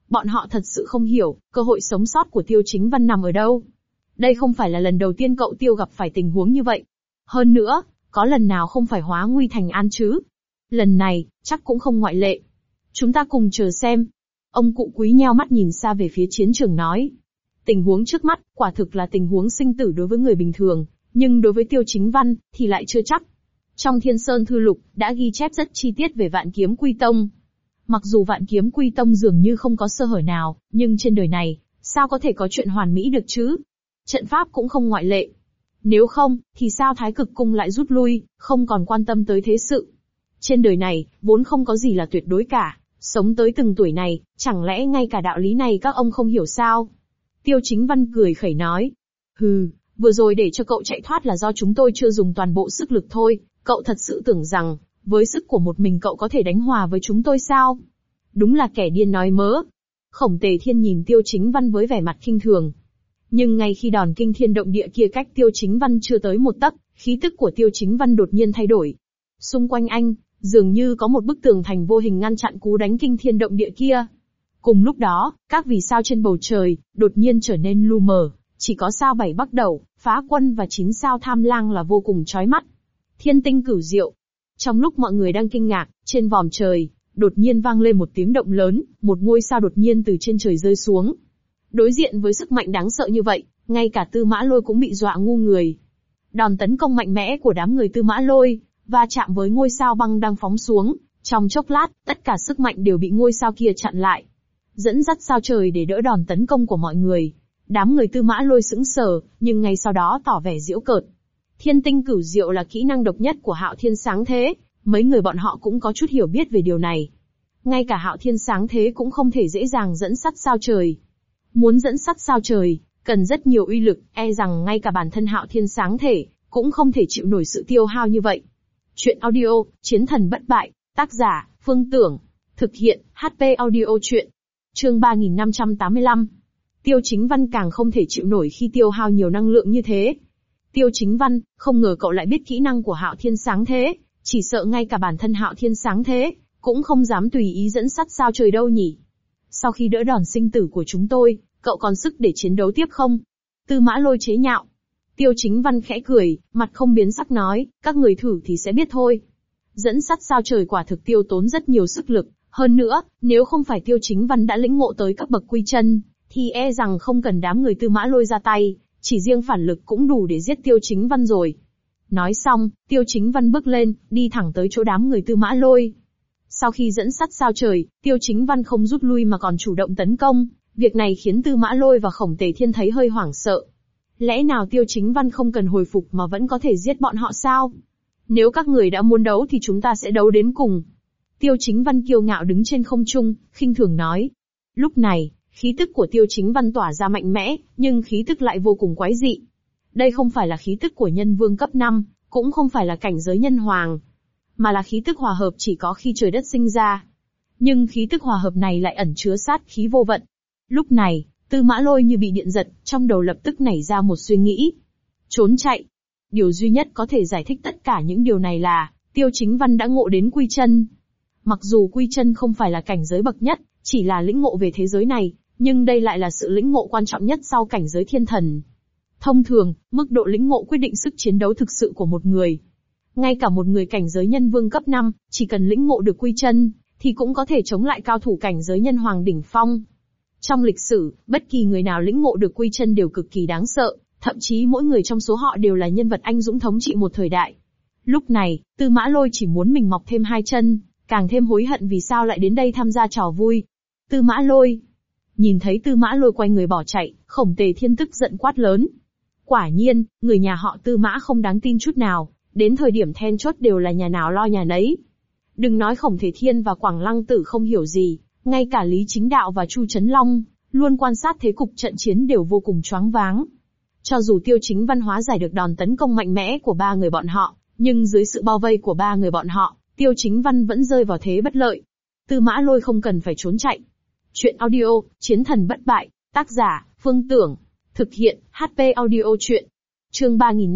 Bọn họ thật sự không hiểu, cơ hội sống sót của Tiêu Chính Văn nằm ở đâu. Đây không phải là lần đầu tiên cậu Tiêu gặp phải tình huống như vậy. Hơn nữa, có lần nào không phải hóa nguy thành an chứ? Lần này, chắc cũng không ngoại lệ. Chúng ta cùng chờ xem. Ông cụ Quý nheo mắt nhìn xa về phía chiến trường nói. Tình huống trước mắt, quả thực là tình huống sinh tử đối với người bình thường, nhưng đối với Tiêu Chính Văn, thì lại chưa chắc. Trong Thiên Sơn Thư Lục, đã ghi chép rất chi tiết về Vạn Kiếm Quy Tông. Mặc dù Vạn Kiếm Quy Tông dường như không có sơ hở nào, nhưng trên đời này, sao có thể có chuyện hoàn mỹ được chứ? Trận pháp cũng không ngoại lệ. Nếu không, thì sao Thái Cực Cung lại rút lui, không còn quan tâm tới thế sự? Trên đời này, vốn không có gì là tuyệt đối cả, sống tới từng tuổi này, chẳng lẽ ngay cả đạo lý này các ông không hiểu sao? Tiêu Chính Văn cười khẩy nói. Hừ, vừa rồi để cho cậu chạy thoát là do chúng tôi chưa dùng toàn bộ sức lực thôi, cậu thật sự tưởng rằng, với sức của một mình cậu có thể đánh hòa với chúng tôi sao? Đúng là kẻ điên nói mớ. Khổng Tề Thiên nhìn Tiêu Chính Văn với vẻ mặt khinh thường. Nhưng ngay khi đòn kinh thiên động địa kia cách Tiêu Chính Văn chưa tới một tấc, khí tức của Tiêu Chính Văn đột nhiên thay đổi. Xung quanh anh, dường như có một bức tường thành vô hình ngăn chặn cú đánh kinh thiên động địa kia. Cùng lúc đó, các vì sao trên bầu trời, đột nhiên trở nên lu mờ, chỉ có sao 7 Bắc Đẩu, Phá Quân và 9 sao Tham Lang là vô cùng chói mắt. Thiên tinh cửu diệu. Trong lúc mọi người đang kinh ngạc, trên vòm trời, đột nhiên vang lên một tiếng động lớn, một ngôi sao đột nhiên từ trên trời rơi xuống. Đối diện với sức mạnh đáng sợ như vậy, ngay cả Tư Mã Lôi cũng bị dọa ngu người. Đòn tấn công mạnh mẽ của đám người Tư Mã Lôi, va chạm với ngôi sao băng đang phóng xuống, trong chốc lát, tất cả sức mạnh đều bị ngôi sao kia chặn lại. Dẫn dắt sao trời để đỡ đòn tấn công của mọi người. Đám người Tư Mã Lôi sững sờ, nhưng ngay sau đó tỏ vẻ giễu cợt. Thiên tinh cửu diệu là kỹ năng độc nhất của Hạo Thiên Sáng Thế, mấy người bọn họ cũng có chút hiểu biết về điều này. Ngay cả Hạo Thiên Sáng Thế cũng không thể dễ dàng dẫn dắt sao trời. Muốn dẫn dắt sao trời, cần rất nhiều uy lực, e rằng ngay cả bản thân Hạo Thiên Sáng Thể, cũng không thể chịu nổi sự tiêu hao như vậy. Chuyện audio, Chiến Thần Bất Bại, tác giả, Phương Tưởng, thực hiện, HP audio chuyện. Chương 3585. Tiêu Chính Văn càng không thể chịu nổi khi tiêu hao nhiều năng lượng như thế. Tiêu Chính Văn, không ngờ cậu lại biết kỹ năng của Hạo Thiên Sáng Thế, chỉ sợ ngay cả bản thân Hạo Thiên Sáng Thế, cũng không dám tùy ý dẫn dắt sao trời đâu nhỉ. Sau khi đỡ đòn sinh tử của chúng tôi, cậu còn sức để chiến đấu tiếp không? Tư Mã Lôi chế nhạo. Tiêu Chính Văn khẽ cười, mặt không biến sắc nói, các người thử thì sẽ biết thôi. Dẫn dắt sao trời quả thực tiêu tốn rất nhiều sức lực, hơn nữa, nếu không phải Tiêu Chính Văn đã lĩnh ngộ tới các bậc quy chân, thì e rằng không cần đám người Tư Mã Lôi ra tay, chỉ riêng phản lực cũng đủ để giết Tiêu Chính Văn rồi. Nói xong, Tiêu Chính Văn bước lên, đi thẳng tới chỗ đám người Tư Mã Lôi. Sau khi dẫn dắt sao trời, Tiêu Chính Văn không rút lui mà còn chủ động tấn công, việc này khiến Tư Mã Lôi và Khổng Tề Thiên thấy hơi hoảng sợ. Lẽ nào Tiêu Chính Văn không cần hồi phục mà vẫn có thể giết bọn họ sao? Nếu các người đã muốn đấu thì chúng ta sẽ đấu đến cùng. Tiêu Chính Văn kiêu ngạo đứng trên không trung, khinh thường nói. Lúc này, khí tức của Tiêu Chính Văn tỏa ra mạnh mẽ, nhưng khí tức lại vô cùng quái dị. Đây không phải là khí tức của nhân vương cấp 5, cũng không phải là cảnh giới nhân hoàng, mà là khí tức hòa hợp chỉ có khi trời đất sinh ra. Nhưng khí tức hòa hợp này lại ẩn chứa sát khí vô vận. Lúc này, Tư Mã Lôi như bị điện giật, trong đầu lập tức nảy ra một suy nghĩ. Trốn chạy. Điều duy nhất có thể giải thích tất cả những điều này là, Tiêu Chính Văn đã ngộ đến quy chân. Mặc dù quy chân không phải là cảnh giới bậc nhất, chỉ là lĩnh ngộ về thế giới này, nhưng đây lại là sự lĩnh ngộ quan trọng nhất sau cảnh giới thiên thần. Thông thường, mức độ lĩnh ngộ quyết định sức chiến đấu thực sự của một người. Ngay cả một người cảnh giới nhân vương cấp 5, chỉ cần lĩnh ngộ được quy chân, thì cũng có thể chống lại cao thủ cảnh giới nhân hoàng đỉnh phong. Trong lịch sử, bất kỳ người nào lĩnh ngộ được quy chân đều cực kỳ đáng sợ, thậm chí mỗi người trong số họ đều là nhân vật anh dũng thống trị một thời đại. Lúc này, Tư Mã Lôi chỉ muốn mình mọc thêm 2 chân, càng thêm hối hận vì sao lại đến đây tham gia trò vui. Tư Mã Lôi. Nhìn thấy Tư Mã Lôi quay người bỏ chạy, Khổng Tề Thiên tức giận quát lớn. Quả nhiên, người nhà họ Tư Mã không đáng tin chút nào, đến thời điểm then chốt đều là nhà nào lo nhà nấy. Đừng nói Khổng Tề Thiên và Quảng Lăng Tử không hiểu gì, ngay cả Lý Chính Đạo và Chu Chấn Long, luôn quan sát thế cục trận chiến đều vô cùng choáng váng. Cho dù Tiêu Chính Văn hóa giải được đòn tấn công mạnh mẽ của 3 người bọn họ, nhưng dưới sự bao vây của 3 người bọn họ, Tiêu Chính Văn vẫn rơi vào thế bất lợi. Tư Mã Lôi không cần phải trốn chạy. Chuyện audio, Chiến Thần Bất Bại, tác giả, Phương Tưởng, thực hiện, HP audio chuyện. Chương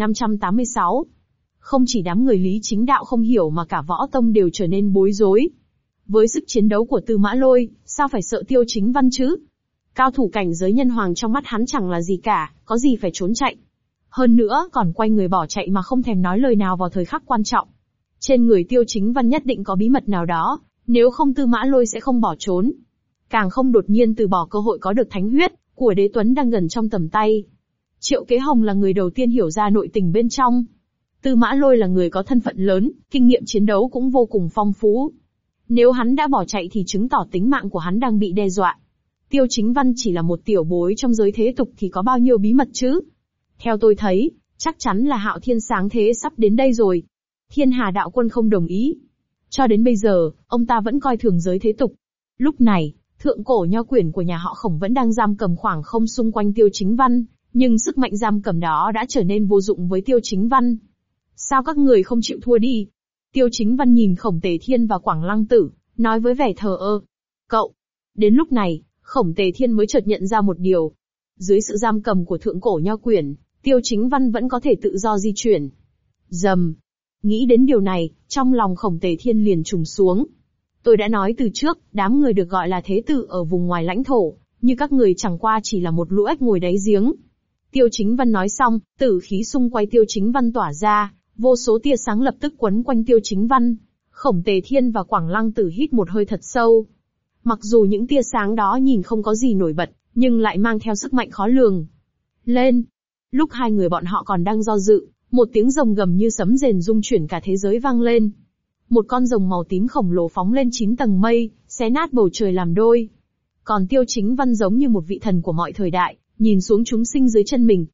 3586. Không chỉ đám người Lý Chính Đạo không hiểu mà cả võ tông đều trở nên bối rối. Với sức chiến đấu của Tư Mã Lôi, Sao phải sợ Tiêu Chính Văn chứ? Cao thủ cảnh giới nhân hoàng trong mắt hắn chẳng là gì cả, có gì phải trốn chạy. Hơn nữa còn quay người bỏ chạy mà không thèm nói lời nào vào thời khắc quan trọng. Trên người Tiêu Chính Văn nhất định có bí mật nào đó, nếu không Tư Mã Lôi sẽ không bỏ trốn. Càng không đột nhiên từ bỏ cơ hội có được thánh huyết của Đế Tuấn đang gần trong tầm tay. Triệu Kế Hồng là người đầu tiên hiểu ra nội tình bên trong. Tư Mã Lôi là người có thân phận lớn, kinh nghiệm chiến đấu cũng vô cùng phong phú. Nếu hắn đã bỏ chạy thì chứng tỏ tính mạng của hắn đang bị đe dọa. Tiêu Chính Văn chỉ là một tiểu bối trong giới thế tục thì có bao nhiêu bí mật chứ? Theo tôi thấy, chắc chắn là Hạo Thiên sáng thế sắp đến đây rồi. Thiên Hà đạo quân không đồng ý. Cho đến bây giờ, ông ta vẫn coi thường giới thế tục. Lúc này, thượng cổ nho quyển của nhà họ Khổng vẫn đang giam cầm khoảng không xung quanh Tiêu Chính Văn, nhưng sức mạnh giam cầm đó đã trở nên vô dụng với Tiêu Chính Văn. Sao các người không chịu thua đi? Tiêu Chính Văn nhìn Khổng Tề Thiên và Quảng Lăng Tử, nói với vẻ thờ ơ. Cậu! Đến lúc này, Khổng Tề Thiên mới chợt nhận ra một điều. Dưới sự giam cầm của thượng cổ nho quyển, Tiêu Chính Văn vẫn có thể tự do di chuyển. Rầm! Nghĩ đến điều này, trong lòng Khổng Tề Thiên liền trùng xuống. Tôi đã nói từ trước, đám người được gọi là thế tử ở vùng ngoài lãnh thổ, như các người chẳng qua chỉ là một lũ ếch ngồi đáy giếng. Tiêu Chính Văn nói xong, tử khí xung quanh Tiêu Chính Văn tỏa ra, vô số tia sáng lập tức quấn quanh Tiêu Chính Văn. Khổng Tề Thiên và Quảng Lăng Tử hít một hơi thật sâu. Mặc dù những tia sáng đó nhìn không có gì nổi bật, nhưng lại mang theo sức mạnh khó lường. Lên! Lúc hai người bọn họ còn đang do dự, một tiếng rồng gầm như sấm rền rung chuyển cả thế giới vang lên. Một con rồng màu tím khổng lồ phóng lên 9 tầng mây, xé nát bầu trời làm đôi. Còn Tiêu Chính Văn giống như một vị thần của mọi thời đại, nhìn xuống chúng sinh dưới chân mình.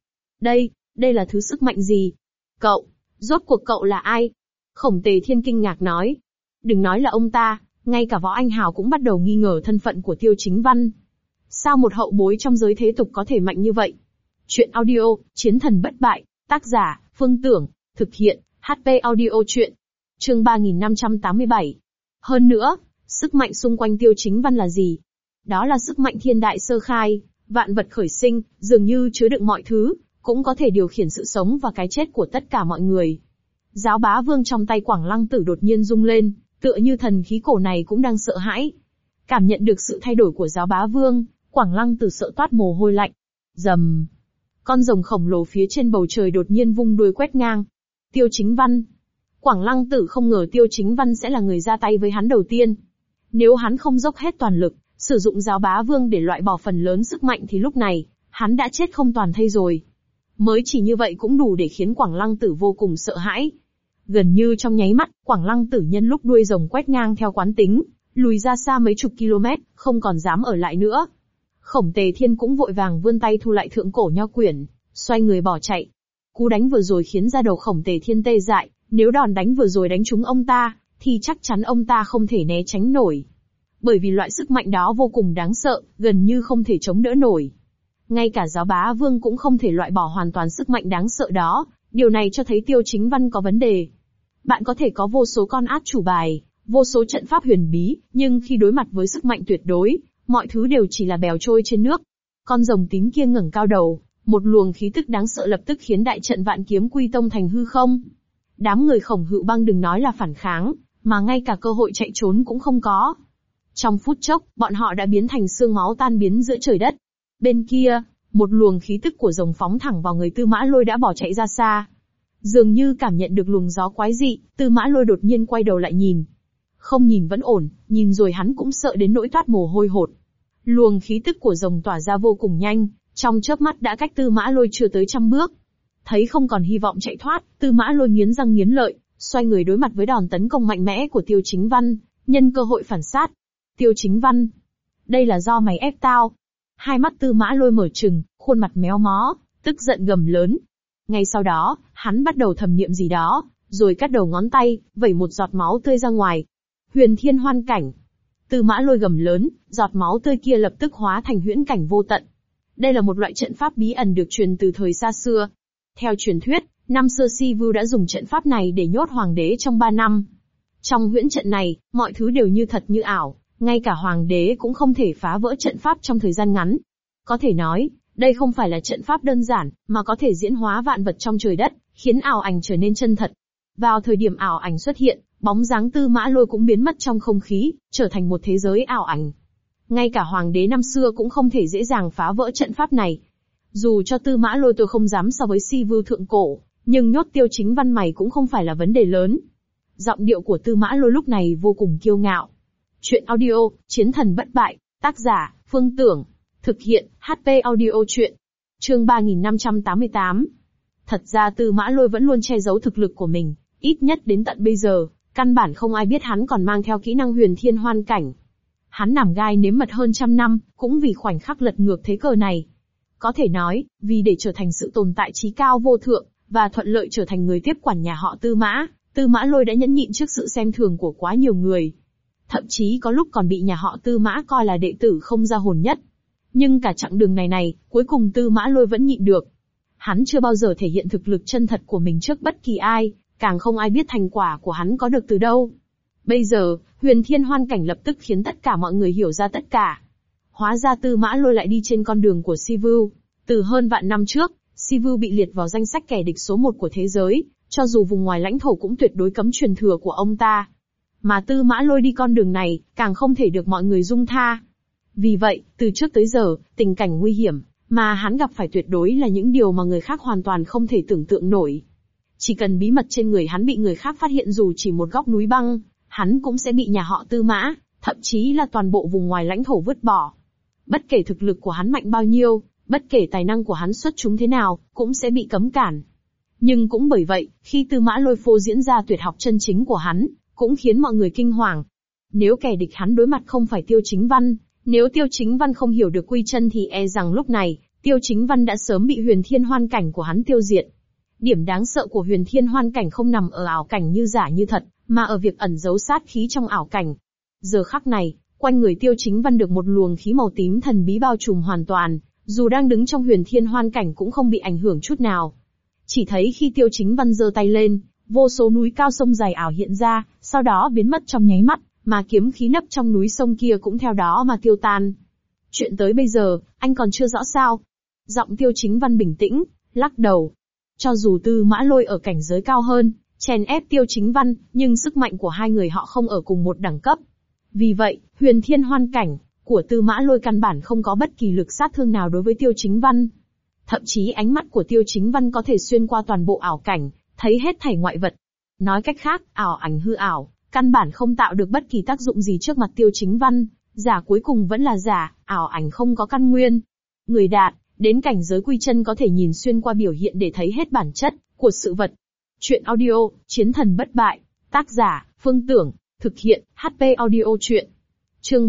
Đây là thứ sức mạnh gì? Cậu, rốt cuộc cậu là ai? Khổng Tề Thiên kinh ngạc nói. Đừng nói là ông ta, ngay cả Võ Anh Hào cũng bắt đầu nghi ngờ thân phận của Tiêu Chính Văn. Sao một hậu bối trong giới thế tục có thể mạnh như vậy? Chuyện audio, Chiến thần bất bại, tác giả, Phương Tưởng, thực hiện, HP audio chuyện. Chương 3587. Hơn nữa, sức mạnh xung quanh Tiêu Chính Văn là gì? Đó là sức mạnh thiên đại sơ khai, vạn vật khởi sinh, dường như chứa đựng mọi thứ, cũng có thể điều khiển sự sống và cái chết của tất cả mọi người. Giáo bá vương trong tay Quảng Lăng Tử đột nhiên rung lên, tựa như thần khí cổ này cũng đang sợ hãi. Cảm nhận được sự thay đổi của giáo bá vương, Quảng Lăng Tử sợ toát mồ hôi lạnh. Rầm. Con rồng khổng lồ phía trên bầu trời đột nhiên vung đuôi quét ngang. Tiêu Chính Văn. Quảng Lăng Tử không ngờ Tiêu Chính Văn sẽ là người ra tay với hắn đầu tiên. Nếu hắn không dốc hết toàn lực, sử dụng giáo bá vương để loại bỏ phần lớn sức mạnh thì lúc này, hắn đã chết không toàn thây rồi. Mới chỉ như vậy cũng đủ để khiến Quảng Lăng Tử vô cùng sợ hãi. Gần như trong nháy mắt, Quảng Lăng Tử nhân lúc đuôi rồng quét ngang theo quán tính, lùi ra xa mấy chục km, không còn dám ở lại nữa. Khổng Tề Thiên cũng vội vàng vươn tay thu lại thượng cổ nho quyển, xoay người bỏ chạy. Cú đánh vừa rồi khiến da đầu Khổng Tề Thiên tê dại, nếu đòn đánh vừa rồi đánh trúng ông ta, thì chắc chắn ông ta không thể né tránh nổi. Bởi vì loại sức mạnh đó vô cùng đáng sợ, gần như không thể chống đỡ nổi. Ngay cả giáo bá vương cũng không thể loại bỏ hoàn toàn sức mạnh đáng sợ đó, điều này cho thấy Tiêu Chính Văn có vấn đề. Bạn có thể có vô số con át chủ bài, vô số trận pháp huyền bí, nhưng khi đối mặt với sức mạnh tuyệt đối, mọi thứ đều chỉ là bèo trôi trên nước. Con rồng tím kia ngẩng cao đầu, một luồng khí tức đáng sợ lập tức khiến đại trận Vạn Kiếm Quy Tông thành hư không. Đám người Khổng Hữu Băng đừng nói là phản kháng, mà ngay cả cơ hội chạy trốn cũng không có. Trong phút chốc, bọn họ đã biến thành xương máu tan biến giữa trời đất. Bên kia, một luồng khí tức của rồng phóng thẳng vào người Tư Mã Lôi đã bỏ chạy ra xa. Dường như cảm nhận được luồng gió quái dị, Tư Mã Lôi đột nhiên quay đầu lại nhìn. Không nhìn vẫn ổn, nhìn rồi hắn cũng sợ đến nỗi toát mồ hôi hột. Luồng khí tức của rồng tỏa ra vô cùng nhanh, trong chớp mắt đã cách Tư Mã Lôi chưa tới 100 bước. Thấy không còn hy vọng chạy thoát, Tư Mã Lôi nghiến răng nghiến lợi, xoay người đối mặt với đòn tấn công mạnh mẽ của Tiêu Chính Văn, nhân cơ hội phản sát. Tiêu Chính Văn, đây là do mày ép tao. Hai mắt Tư Mã Lôi mở trừng, khuôn mặt méo mó, tức giận gầm lớn. Ngay sau đó, hắn bắt đầu thầm niệm gì đó, rồi cắt đầu ngón tay, vẩy một giọt máu tươi ra ngoài. Huyền Thiên Hoan Cảnh. Tư Mã Lôi gầm lớn, giọt máu tươi kia lập tức hóa thành huyễn cảnh vô tận. Đây là một loại trận pháp bí ẩn được truyền từ thời xa xưa. Theo truyền thuyết, năm xưa Si Vu đã dùng trận pháp này để nhốt hoàng đế trong 3 năm. Trong huyễn trận này, mọi thứ đều như thật như ảo, ngay cả hoàng đế cũng không thể phá vỡ trận pháp trong thời gian ngắn. Có thể nói, đây không phải là trận pháp đơn giản, mà có thể diễn hóa vạn vật trong trời đất, khiến ảo ảnh trở nên chân thật. Vào thời điểm ảo ảnh xuất hiện, bóng dáng Tư Mã Lôi cũng biến mất trong không khí, trở thành một thế giới ảo ảnh. Ngay cả hoàng đế năm xưa cũng không thể dễ dàng phá vỡ trận pháp này. Dù cho Tư Mã Lôi tôi không dám so với Si Vưu thượng cổ, nhưng nhốt Tiêu Chính Văn mày cũng không phải là vấn đề lớn. Giọng điệu của Tư Mã Lôi lúc này vô cùng kiêu ngạo. Chuyện audio, Chiến thần bất bại, tác giả, Phương Tưởng. Thực hiện, HP audio chuyện. Chương 3588. Thật ra Tư Mã Lôi vẫn luôn che giấu thực lực của mình, ít nhất đến tận bây giờ, căn bản không ai biết hắn còn mang theo kỹ năng huyền thiên hoan cảnh. Hắn nằm gai nếm mật hơn trăm năm, cũng vì khoảnh khắc lật ngược thế cờ này. Có thể nói, vì để trở thành sự tồn tại trí cao vô thượng, và thuận lợi trở thành người tiếp quản nhà họ Tư Mã Lôi đã nhẫn nhịn trước sự xem thường của quá nhiều người. Thậm chí có lúc còn bị nhà họ Tư Mã coi là đệ tử không ra hồn nhất. Nhưng cả chặng đường này, cuối cùng Tư Mã Lôi vẫn nhịn được. Hắn chưa bao giờ thể hiện thực lực chân thật của mình trước bất kỳ ai, càng không ai biết thành quả của hắn có được từ đâu. Bây giờ, huyền thiên hoan cảnh lập tức khiến tất cả mọi người hiểu ra tất cả. Hóa ra Tư Mã Lôi lại đi trên con đường của Si Vưu. Từ hơn vạn năm trước, Si Vưu bị liệt vào danh sách kẻ địch số 1 của thế giới, cho dù vùng ngoài lãnh thổ cũng tuyệt đối cấm truyền thừa của ông ta. Mà Tư Mã Lôi đi con đường này, càng không thể được mọi người dung tha. Vì vậy, từ trước tới giờ, tình cảnh nguy hiểm mà hắn gặp phải tuyệt đối là những điều mà người khác hoàn toàn không thể tưởng tượng nổi. Chỉ cần bí mật trên người hắn bị người khác phát hiện dù chỉ một góc núi băng, hắn cũng sẽ bị nhà họ Tư Mã, thậm chí là toàn bộ vùng ngoài lãnh thổ vứt bỏ. Bất kể thực lực của hắn mạnh bao nhiêu, bất kể tài năng của hắn xuất chúng thế nào, cũng sẽ bị cấm cản. Nhưng cũng bởi vậy, khi Tư Mã Lôi phô diễn ra tuyệt học chân chính của hắn, cũng khiến mọi người kinh hoàng. Nếu kẻ địch hắn đối mặt không phải Tiêu Chính Văn, nếu Tiêu Chính Văn không hiểu được quy chân thì e rằng lúc này, Tiêu Chính Văn đã sớm bị huyền thiên hoan cảnh của hắn tiêu diệt. Điểm đáng sợ của huyền thiên hoan cảnh không nằm ở ảo cảnh như giả như thật, mà ở việc ẩn giấu sát khí trong ảo cảnh. Giờ khắc này, quanh người Tiêu Chính Văn được một luồng khí màu tím thần bí bao trùm hoàn toàn, dù đang đứng trong huyền thiên hoan cảnh cũng không bị ảnh hưởng chút nào. Chỉ thấy khi Tiêu Chính Văn giơ tay lên, vô số núi cao sông dài ảo hiện ra, sau đó biến mất trong nháy mắt, mà kiếm khí nấp trong núi sông kia cũng theo đó mà tiêu tan. Chuyện tới bây giờ, anh còn chưa rõ sao? Giọng Tiêu Chính Văn bình tĩnh, lắc đầu. Cho dù Tư Mã Lôi ở cảnh giới cao hơn, chèn ép Tiêu Chính Văn, nhưng sức mạnh của hai người họ không ở cùng một đẳng cấp. Vì vậy, huyền thiên hoan cảnh của Tư Mã Lôi căn bản không có bất kỳ lực sát thương nào đối với Tiêu Chính Văn. Thậm chí ánh mắt của Tiêu Chính Văn có thể xuyên qua toàn bộ ảo cảnh, thấy hết thảy ngoại vật. Nói cách khác, ảo ảnh hư ảo, căn bản không tạo được bất kỳ tác dụng gì trước mặt Tiêu Chính Văn, giả cuối cùng vẫn là giả, ảo ảnh không có căn nguyên. Người đạt đến cảnh giới quy chân có thể nhìn xuyên qua biểu hiện để thấy hết bản chất của sự vật. Chuyện audio, Chiến thần bất bại, tác giả, Phương Tưởng, thực hiện, HP audio chuyện. Chương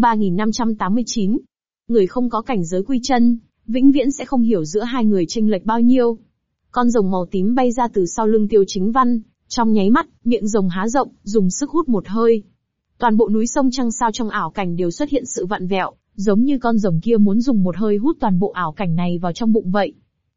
3589. Người không có cảnh giới quy chân, vĩnh viễn sẽ không hiểu giữa hai người chênh lệch bao nhiêu. Con rồng màu tím bay ra từ sau lưng Tiêu Chính Văn, trong nháy mắt, miệng rồng há rộng, dùng sức hút một hơi. Toàn bộ núi sông trăng sao trong ảo cảnh đều xuất hiện sự vặn vẹo, giống như con rồng kia muốn dùng một hơi hút toàn bộ ảo cảnh này vào trong bụng vậy.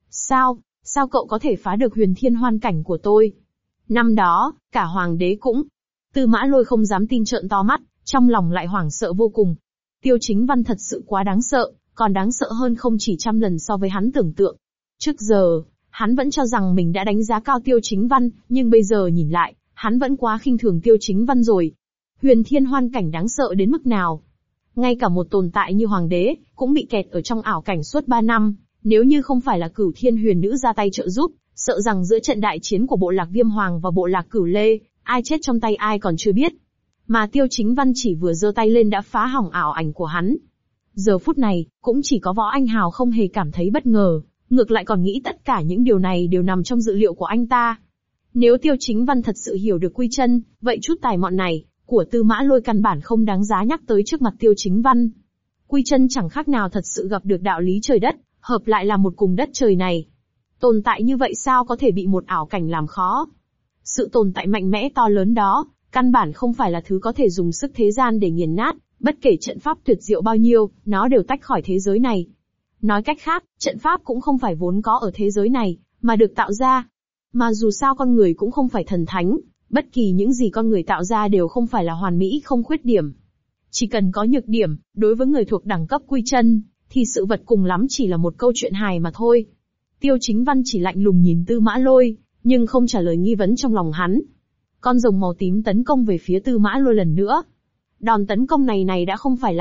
Sao cậu có thể phá được huyền thiên hoan cảnh của tôi? Năm đó, cả hoàng đế cũng. Tư Mã Lôi không dám tin trợn to mắt, trong lòng lại hoảng sợ vô cùng. Tiêu Chính Văn thật sự quá đáng sợ, còn đáng sợ hơn không chỉ trăm lần so với hắn tưởng tượng. Trước giờ, hắn vẫn cho rằng mình đã đánh giá cao Tiêu Chính Văn, nhưng bây giờ nhìn lại, hắn vẫn quá khinh thường Tiêu Chính Văn rồi. Huyền thiên hoan cảnh đáng sợ đến mức nào? Ngay cả một tồn tại như hoàng đế, cũng bị kẹt ở trong ảo cảnh suốt 3 năm, nếu như không phải là Cửu Thiên Huyền Nữ ra tay trợ giúp, sợ rằng giữa trận đại chiến của bộ lạc Viêm Hoàng và bộ lạc Cửu Lê, ai chết trong tay ai còn chưa biết. Mà Tiêu Chính Văn chỉ vừa giơ tay lên đã phá hỏng ảo ảnh của hắn. Giờ phút này, cũng chỉ có Võ Anh Hào không hề cảm thấy bất ngờ, ngược lại còn nghĩ tất cả những điều này đều nằm trong dự liệu của anh ta. Nếu Tiêu Chính Văn thật sự hiểu được quy chân, vậy chút tài mọn này của Tư Mã Lôi căn bản không đáng giá nhắc tới trước mặt Tiêu Chính Văn. Quy chân chẳng khác nào thật sự gặp được đạo lý trời đất, hợp lại là một cùng đất trời này. Tồn tại như vậy sao có thể bị một ảo cảnh làm khó? Sự tồn tại mạnh mẽ to lớn đó, căn bản không phải là thứ có thể dùng sức thế gian để nghiền nát, bất kể trận pháp tuyệt diệu bao nhiêu, nó đều tách khỏi thế giới này. Nói cách khác, trận pháp cũng không phải vốn có ở thế giới này, mà được tạo ra. Mà dù sao con người cũng không phải thần thánh, bất kỳ những gì con người tạo ra đều không phải là hoàn mỹ không khuyết điểm. Chỉ cần có nhược điểm, đối với người thuộc đẳng cấp quy chân, thì sự vật cùng lắm chỉ là một câu chuyện hài mà thôi. Tiêu Chính Văn chỉ lạnh lùng nhìn Tư Mã Lôi, nhưng không trả lời nghi vấn trong lòng hắn. Con rồng màu tím tấn công về phía Tư Mã Lôi lần nữa. Đòn tấn công này đã không phải là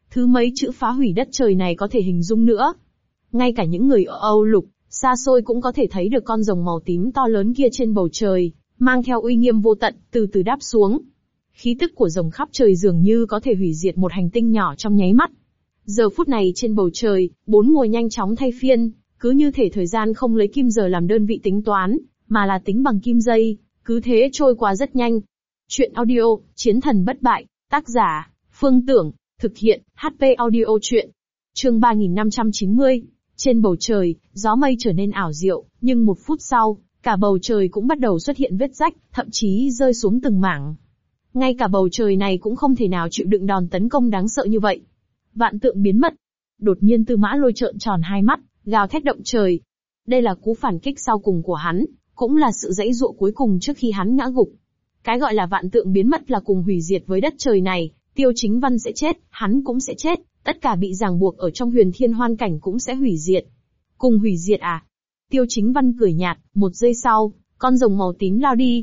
Thứ mấy chữ phá hủy đất trời này có thể hình dung nữa. Ngay cả những người ở Âu Lục, xa xôi cũng có thể thấy được con rồng màu tím to lớn kia trên bầu trời, mang theo uy nghiêm vô tận, từ từ đáp xuống. Khí tức của rồng khắp trời dường như có thể hủy diệt một hành tinh nhỏ trong nháy mắt. Giờ phút này trên bầu trời, 4 mùa nhanh chóng thay phiên, cứ như thể thời gian không lấy kim giờ làm đơn vị tính toán, mà là tính bằng kim giây, cứ thế trôi qua rất nhanh. Chuyện audio, Chiến thần bất bại, tác giả, Phương Tưởng, thực hiện, HP audio chuyện. Chương 3590, trên bầu trời, gió mây trở nên ảo diệu, nhưng một phút sau, cả bầu trời cũng bắt đầu xuất hiện vết rách, thậm chí rơi xuống từng mảng. Ngay cả bầu trời này cũng không thể nào chịu đựng đòn tấn công đáng sợ như vậy. Vạn tượng biến mất. Đột nhiên Tư Mã Lôi trợn tròn hai mắt, gào thét động trời. Đây là cú phản kích sau cùng của hắn, cũng là sự giãy giụa cuối cùng trước khi hắn ngã gục. Cái gọi là vạn tượng biến mất là cùng hủy diệt với đất trời này, Tiêu Chính Văn sẽ chết, hắn cũng sẽ chết, tất cả bị ràng buộc ở trong huyền thiên hoan cảnh cũng sẽ hủy diệt. Cùng hủy diệt à? Tiêu Chính Văn cười nhạt, một giây sau, con rồng màu tím lao đi.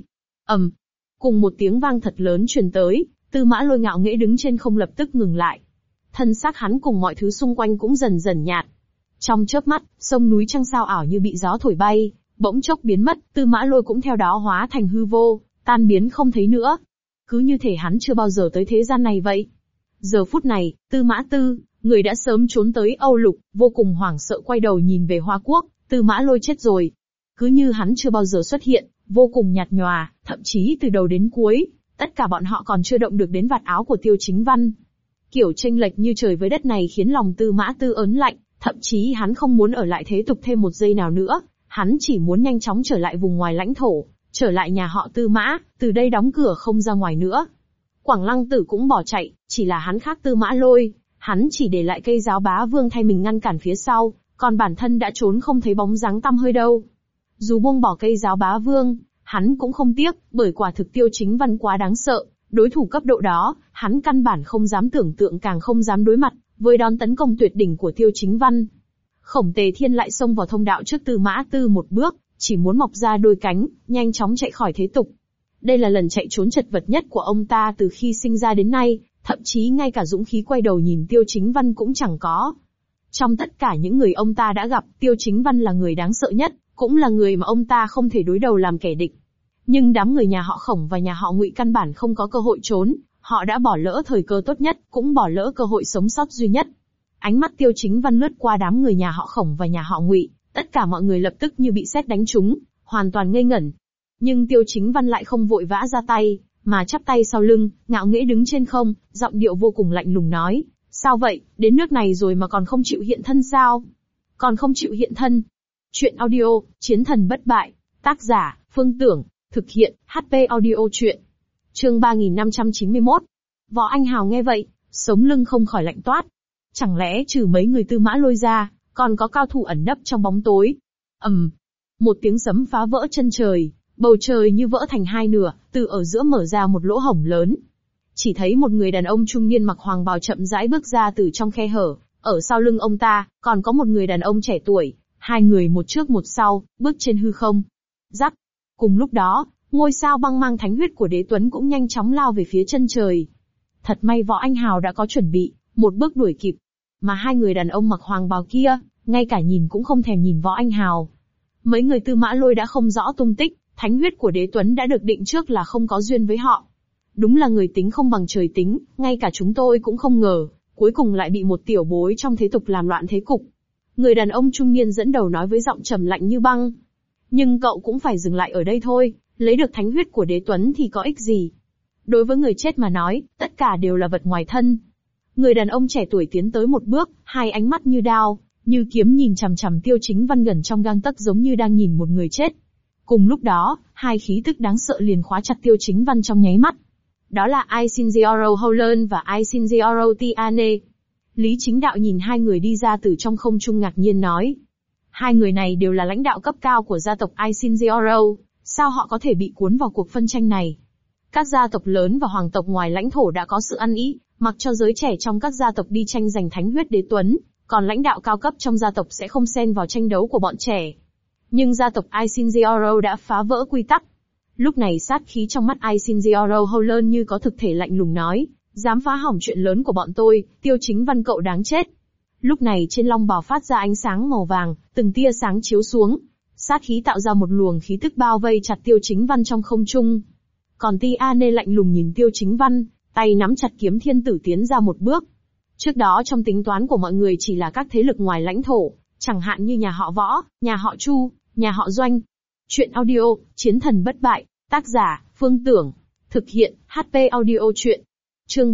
Cùng một tiếng vang thật lớn truyền tới, Tư Mã Lôi ngạo nghễ đứng trên không lập tức ngừng lại. Thân xác hắn cùng mọi thứ xung quanh cũng dần dần nhạt. Trong chớp mắt, sông núi trăng sao ảo như bị gió thổi bay, bỗng chốc biến mất, Tư Mã Lôi cũng theo đó hóa thành hư vô, tan biến không thấy nữa. Cứ như thể hắn chưa bao giờ tới thế gian này vậy. Giờ phút này, Tư Mã Tư, người đã sớm trốn tới Âu Lục, vô cùng hoảng sợ quay đầu nhìn về Hoa Quốc, Tư Mã Lôi chết rồi. Cứ như hắn chưa bao giờ xuất hiện, vô cùng nhạt nhòa, thậm chí từ đầu đến cuối, tất cả bọn họ còn chưa động được đến vạt áo của Tiêu Chính Văn. Kiểu chênh lệch như trời với đất này khiến lòng Tư Mã Tư ớn lạnh, thậm chí hắn không muốn ở lại thế tục thêm một giây nào nữa, hắn chỉ muốn nhanh chóng trở lại vùng ngoài lãnh thổ, trở lại nhà họ Tư Mã, từ đây đóng cửa không ra ngoài nữa. Quảng Lăng Tử cũng bỏ chạy, chỉ là hắn khác Tư Mã Lôi, hắn chỉ để lại cây giáo bá vương thay mình ngăn cản phía sau, còn bản thân đã trốn không thấy bóng dáng tăm hơi đâu. Dù buông bỏ cây giáo bá vương, hắn cũng không tiếc, bởi quả thực Tiêu Chính Văn quá đáng sợ, đối thủ cấp độ đó, hắn căn bản không dám tưởng tượng càng không dám đối mặt với đòn tấn công tuyệt đỉnh của Tiêu Chính Văn. Khổng Tề Thiên lại xông vào thông đạo trước Tư Mã Tư một bước, chỉ muốn mọc ra đôi cánh, nhanh chóng chạy khỏi thế tục. Đây là lần chạy trốn chật vật nhất của ông ta từ khi sinh ra đến nay, thậm chí ngay cả dũng khí quay đầu nhìn Tiêu Chính Văn cũng chẳng có. Trong tất cả những người ông ta đã gặp, Tiêu Chính Văn là người đáng sợ nhất, cũng là người mà ông ta không thể đối đầu làm kẻ địch. Nhưng đám người nhà họ Khổng và nhà họ Ngụy căn bản không có cơ hội trốn, họ đã bỏ lỡ thời cơ tốt nhất, cũng bỏ lỡ cơ hội sống sót duy nhất. Ánh mắt Tiêu Chính Văn lướt qua đám người nhà họ Khổng và nhà họ Ngụy, tất cả mọi người lập tức như bị sét đánh trúng, hoàn toàn ngây ngẩn. Nhưng Tiêu Chính Văn lại không vội vã ra tay, mà chắp tay sau lưng, ngạo nghễ đứng trên không, giọng điệu vô cùng lạnh lùng nói: "Sao vậy, đến nước này rồi mà còn không chịu hiện thân sao? Còn không chịu hiện thân?" Chuyện audio, Chiến thần bất bại, tác giả, Phương Tưởng, thực hiện, HP audio chuyện. Chương 3591. Võ Anh Hào nghe vậy, sống lưng không khỏi lạnh toát. Chẳng lẽ trừ mấy người Tư Mã Lôi ra, còn có cao thủ ẩn nấp trong bóng tối? Một tiếng sấm phá vỡ chân trời, bầu trời như vỡ thành hai nửa, từ ở giữa mở ra một lỗ hổng lớn. Chỉ thấy một người đàn ông trung niên mặc hoàng bào chậm rãi bước ra từ trong khe hở, ở sau lưng ông ta, còn có một người đàn ông trẻ tuổi, hai người một trước một sau, bước trên hư không. Rắc. Cùng lúc đó, ngôi sao băng mang thánh huyết của Đế Tuấn cũng nhanh chóng lao về phía chân trời. Thật may Võ Anh Hào đã có chuẩn bị, một bước đuổi kịp. Mà hai người đàn ông mặc hoàng bào kia, ngay cả nhìn cũng không thèm nhìn Võ Anh Hào. Mấy người Tư Mã Lôi đã không rõ tung tích, thánh huyết của Đế Tuấn đã được định trước là không có duyên với họ. Đúng là người tính không bằng trời tính, ngay cả chúng tôi cũng không ngờ, cuối cùng lại bị một tiểu bối trong thế tục làm loạn thế cục. Người đàn ông trung niên dẫn đầu nói với giọng trầm lạnh như băng. Nhưng cậu cũng phải dừng lại ở đây thôi, lấy được thánh huyết của Đế Tuấn thì có ích gì? Đối với người chết mà nói, tất cả đều là vật ngoài thân. Người đàn ông trẻ tuổi tiến tới một bước, hai ánh mắt như đao, như kiếm nhìn chằm chằm Tiêu Chính Văn gần trong gang tấc giống như đang nhìn một người chết. Cùng lúc đó, hai khí tức đáng sợ liền khóa chặt Tiêu Chính Văn trong nháy mắt. Đó là Aisinzioro Howland và Aisinzioro Tiane. Lý Chính Đạo nhìn hai người đi ra từ trong không trung ngạc nhiên nói. Hai người này đều là lãnh đạo cấp cao của gia tộc Aisinzioro, sao họ có thể bị cuốn vào cuộc phân tranh này? Các gia tộc lớn và hoàng tộc ngoài lãnh thổ đã có sự ăn ý, mặc cho giới trẻ trong các gia tộc đi tranh giành thánh huyết Đế Tuấn, còn lãnh đạo cao cấp trong gia tộc sẽ không xen vào tranh đấu của bọn trẻ. Nhưng gia tộc Aisinzioro đã phá vỡ quy tắc. Lúc này sát khí trong mắt Aisinzioro Howland như có thực thể lạnh lùng nói, Dám phá hỏng chuyện lớn của bọn tôi, Tiêu Chính Văn cậu đáng chết. Lúc này trên long bào phát ra ánh sáng màu vàng, từng tia sáng chiếu xuống. Sát khí tạo ra một luồng khí tức bao vây chặt Tiêu Chính Văn trong không trung. Còn Tiane lạnh lùng nhìn Tiêu Chính Văn, tay nắm chặt kiếm thiên tử tiến ra một bước. Trước đó trong tính toán của mọi người chỉ là các thế lực ngoài lãnh thổ, chẳng hạn như nhà họ Võ, nhà họ Chu, nhà họ Doanh. Chuyện audio, Chiến thần bất bại, tác giả, Phương Tưởng. Thực hiện, HP audio chuyện. Chương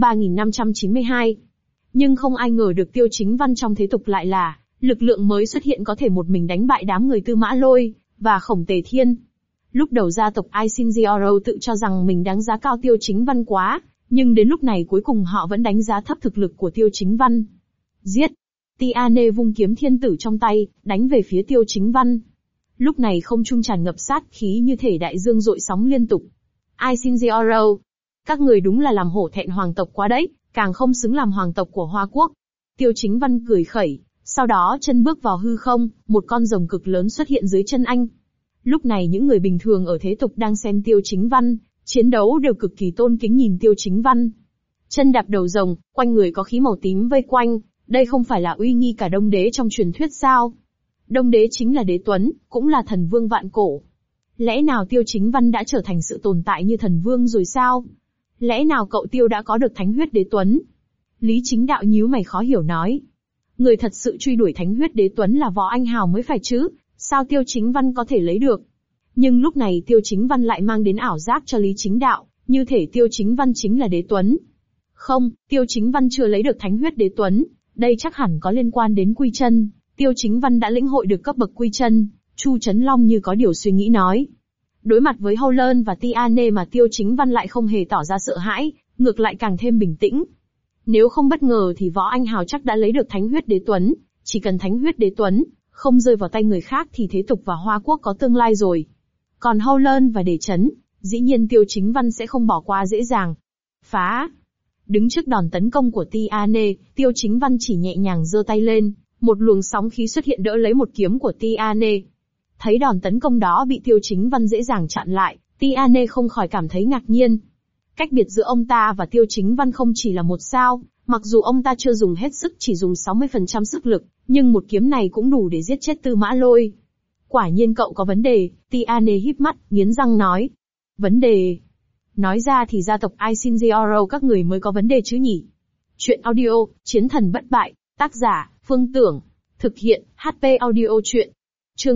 3592. Nhưng không ai ngờ được Tiêu Chính Văn trong thế tục lại là lực lượng mới xuất hiện có thể một mình đánh bại đám người Tư Mã Lôi và Khổng Tề Thiên. Lúc đầu gia tộc Isinzioro tự cho rằng mình đánh giá cao Tiêu Chính Văn quá, nhưng đến lúc này cuối cùng họ vẫn đánh giá thấp thực lực của Tiêu Chính Văn. Giết! Tiane vung kiếm thiên tử trong tay, đánh về phía Tiêu Chính Văn. Lúc này không trung tràn ngập sát khí như thể đại dương dội sóng liên tục. Isinzioro! Các người đúng là làm hổ thẹn hoàng tộc quá đấy, càng không xứng làm hoàng tộc của Hoa Quốc. Tiêu Chính Văn cười khẩy, sau đó chân bước vào hư không, một con rồng cực lớn xuất hiện dưới chân anh. Lúc này những người bình thường ở thế tục đang xem Tiêu Chính Văn chiến đấu đều cực kỳ tôn kính nhìn Tiêu Chính Văn. Chân đạp đầu rồng, quanh người có khí màu tím vây quanh, đây không phải là uy nghi cả Đông Đế trong truyền thuyết sao? Đông Đế chính là Đế Tuấn, cũng là thần vương vạn cổ. Lẽ nào Tiêu Chính Văn đã trở thành sự tồn tại như thần vương rồi sao? Lẽ nào cậu Tiêu đã có được thánh huyết Đế Tuấn? Lý Chính Đạo nhíu mày khó hiểu nói. Người thật sự truy đuổi thánh huyết Đế Tuấn là Võ Anh Hào mới phải chứ, sao Tiêu Chính Văn có thể lấy được? Nhưng lúc này Tiêu Chính Văn lại mang đến ảo giác cho Lý Chính Đạo, như thể Tiêu Chính Văn chính là Đế Tuấn. Không, Tiêu Chính Văn chưa lấy được thánh huyết Đế Tuấn, đây chắc hẳn có liên quan đến Quy Chân. Tiêu Chính Văn đã lĩnh hội được cấp bậc Quy Chân. Chu Chấn Long như có điều suy nghĩ nói. Đối mặt với Howlern và Tiane mà Tiêu Chính Văn lại không hề tỏ ra sợ hãi, ngược lại càng thêm bình tĩnh. Nếu không bất ngờ thì Võ Anh Hào chắc đã lấy được thánh huyết Đế Tuấn, chỉ cần thánh huyết Đế Tuấn không rơi vào tay người khác thì thế tục và Hoa Quốc có tương lai rồi. Còn Howlern và Đề Chấn, dĩ nhiên Tiêu Chính Văn sẽ không bỏ qua dễ dàng. Phá! Đứng trước đòn tấn công của Tiane, Tiêu Chính Văn chỉ nhẹ nhàng giơ tay lên, một luồng sóng khí xuất hiện đỡ lấy một kiếm của Tiane. Thấy đòn tấn công đó bị Tiêu Chính Văn dễ dàng chặn lại, Tiane không khỏi cảm thấy ngạc nhiên. Cách biệt giữa ông ta và Tiêu Chính Văn không chỉ là một sao, mặc dù ông ta chưa dùng hết sức chỉ dùng 60% sức lực, nhưng một kiếm này cũng đủ để giết chết Tư Mã Lôi. Quả nhiên cậu có vấn đề, Tiane híp mắt, nghiến răng nói. Vấn đề? Nói ra thì gia tộc Isinzioro các người mới có vấn đề chứ nhỉ? Chuyện audio, Chiến thần bất bại, tác giả, Phương Tưởng. Thực hiện, HP audio chuyện. Chương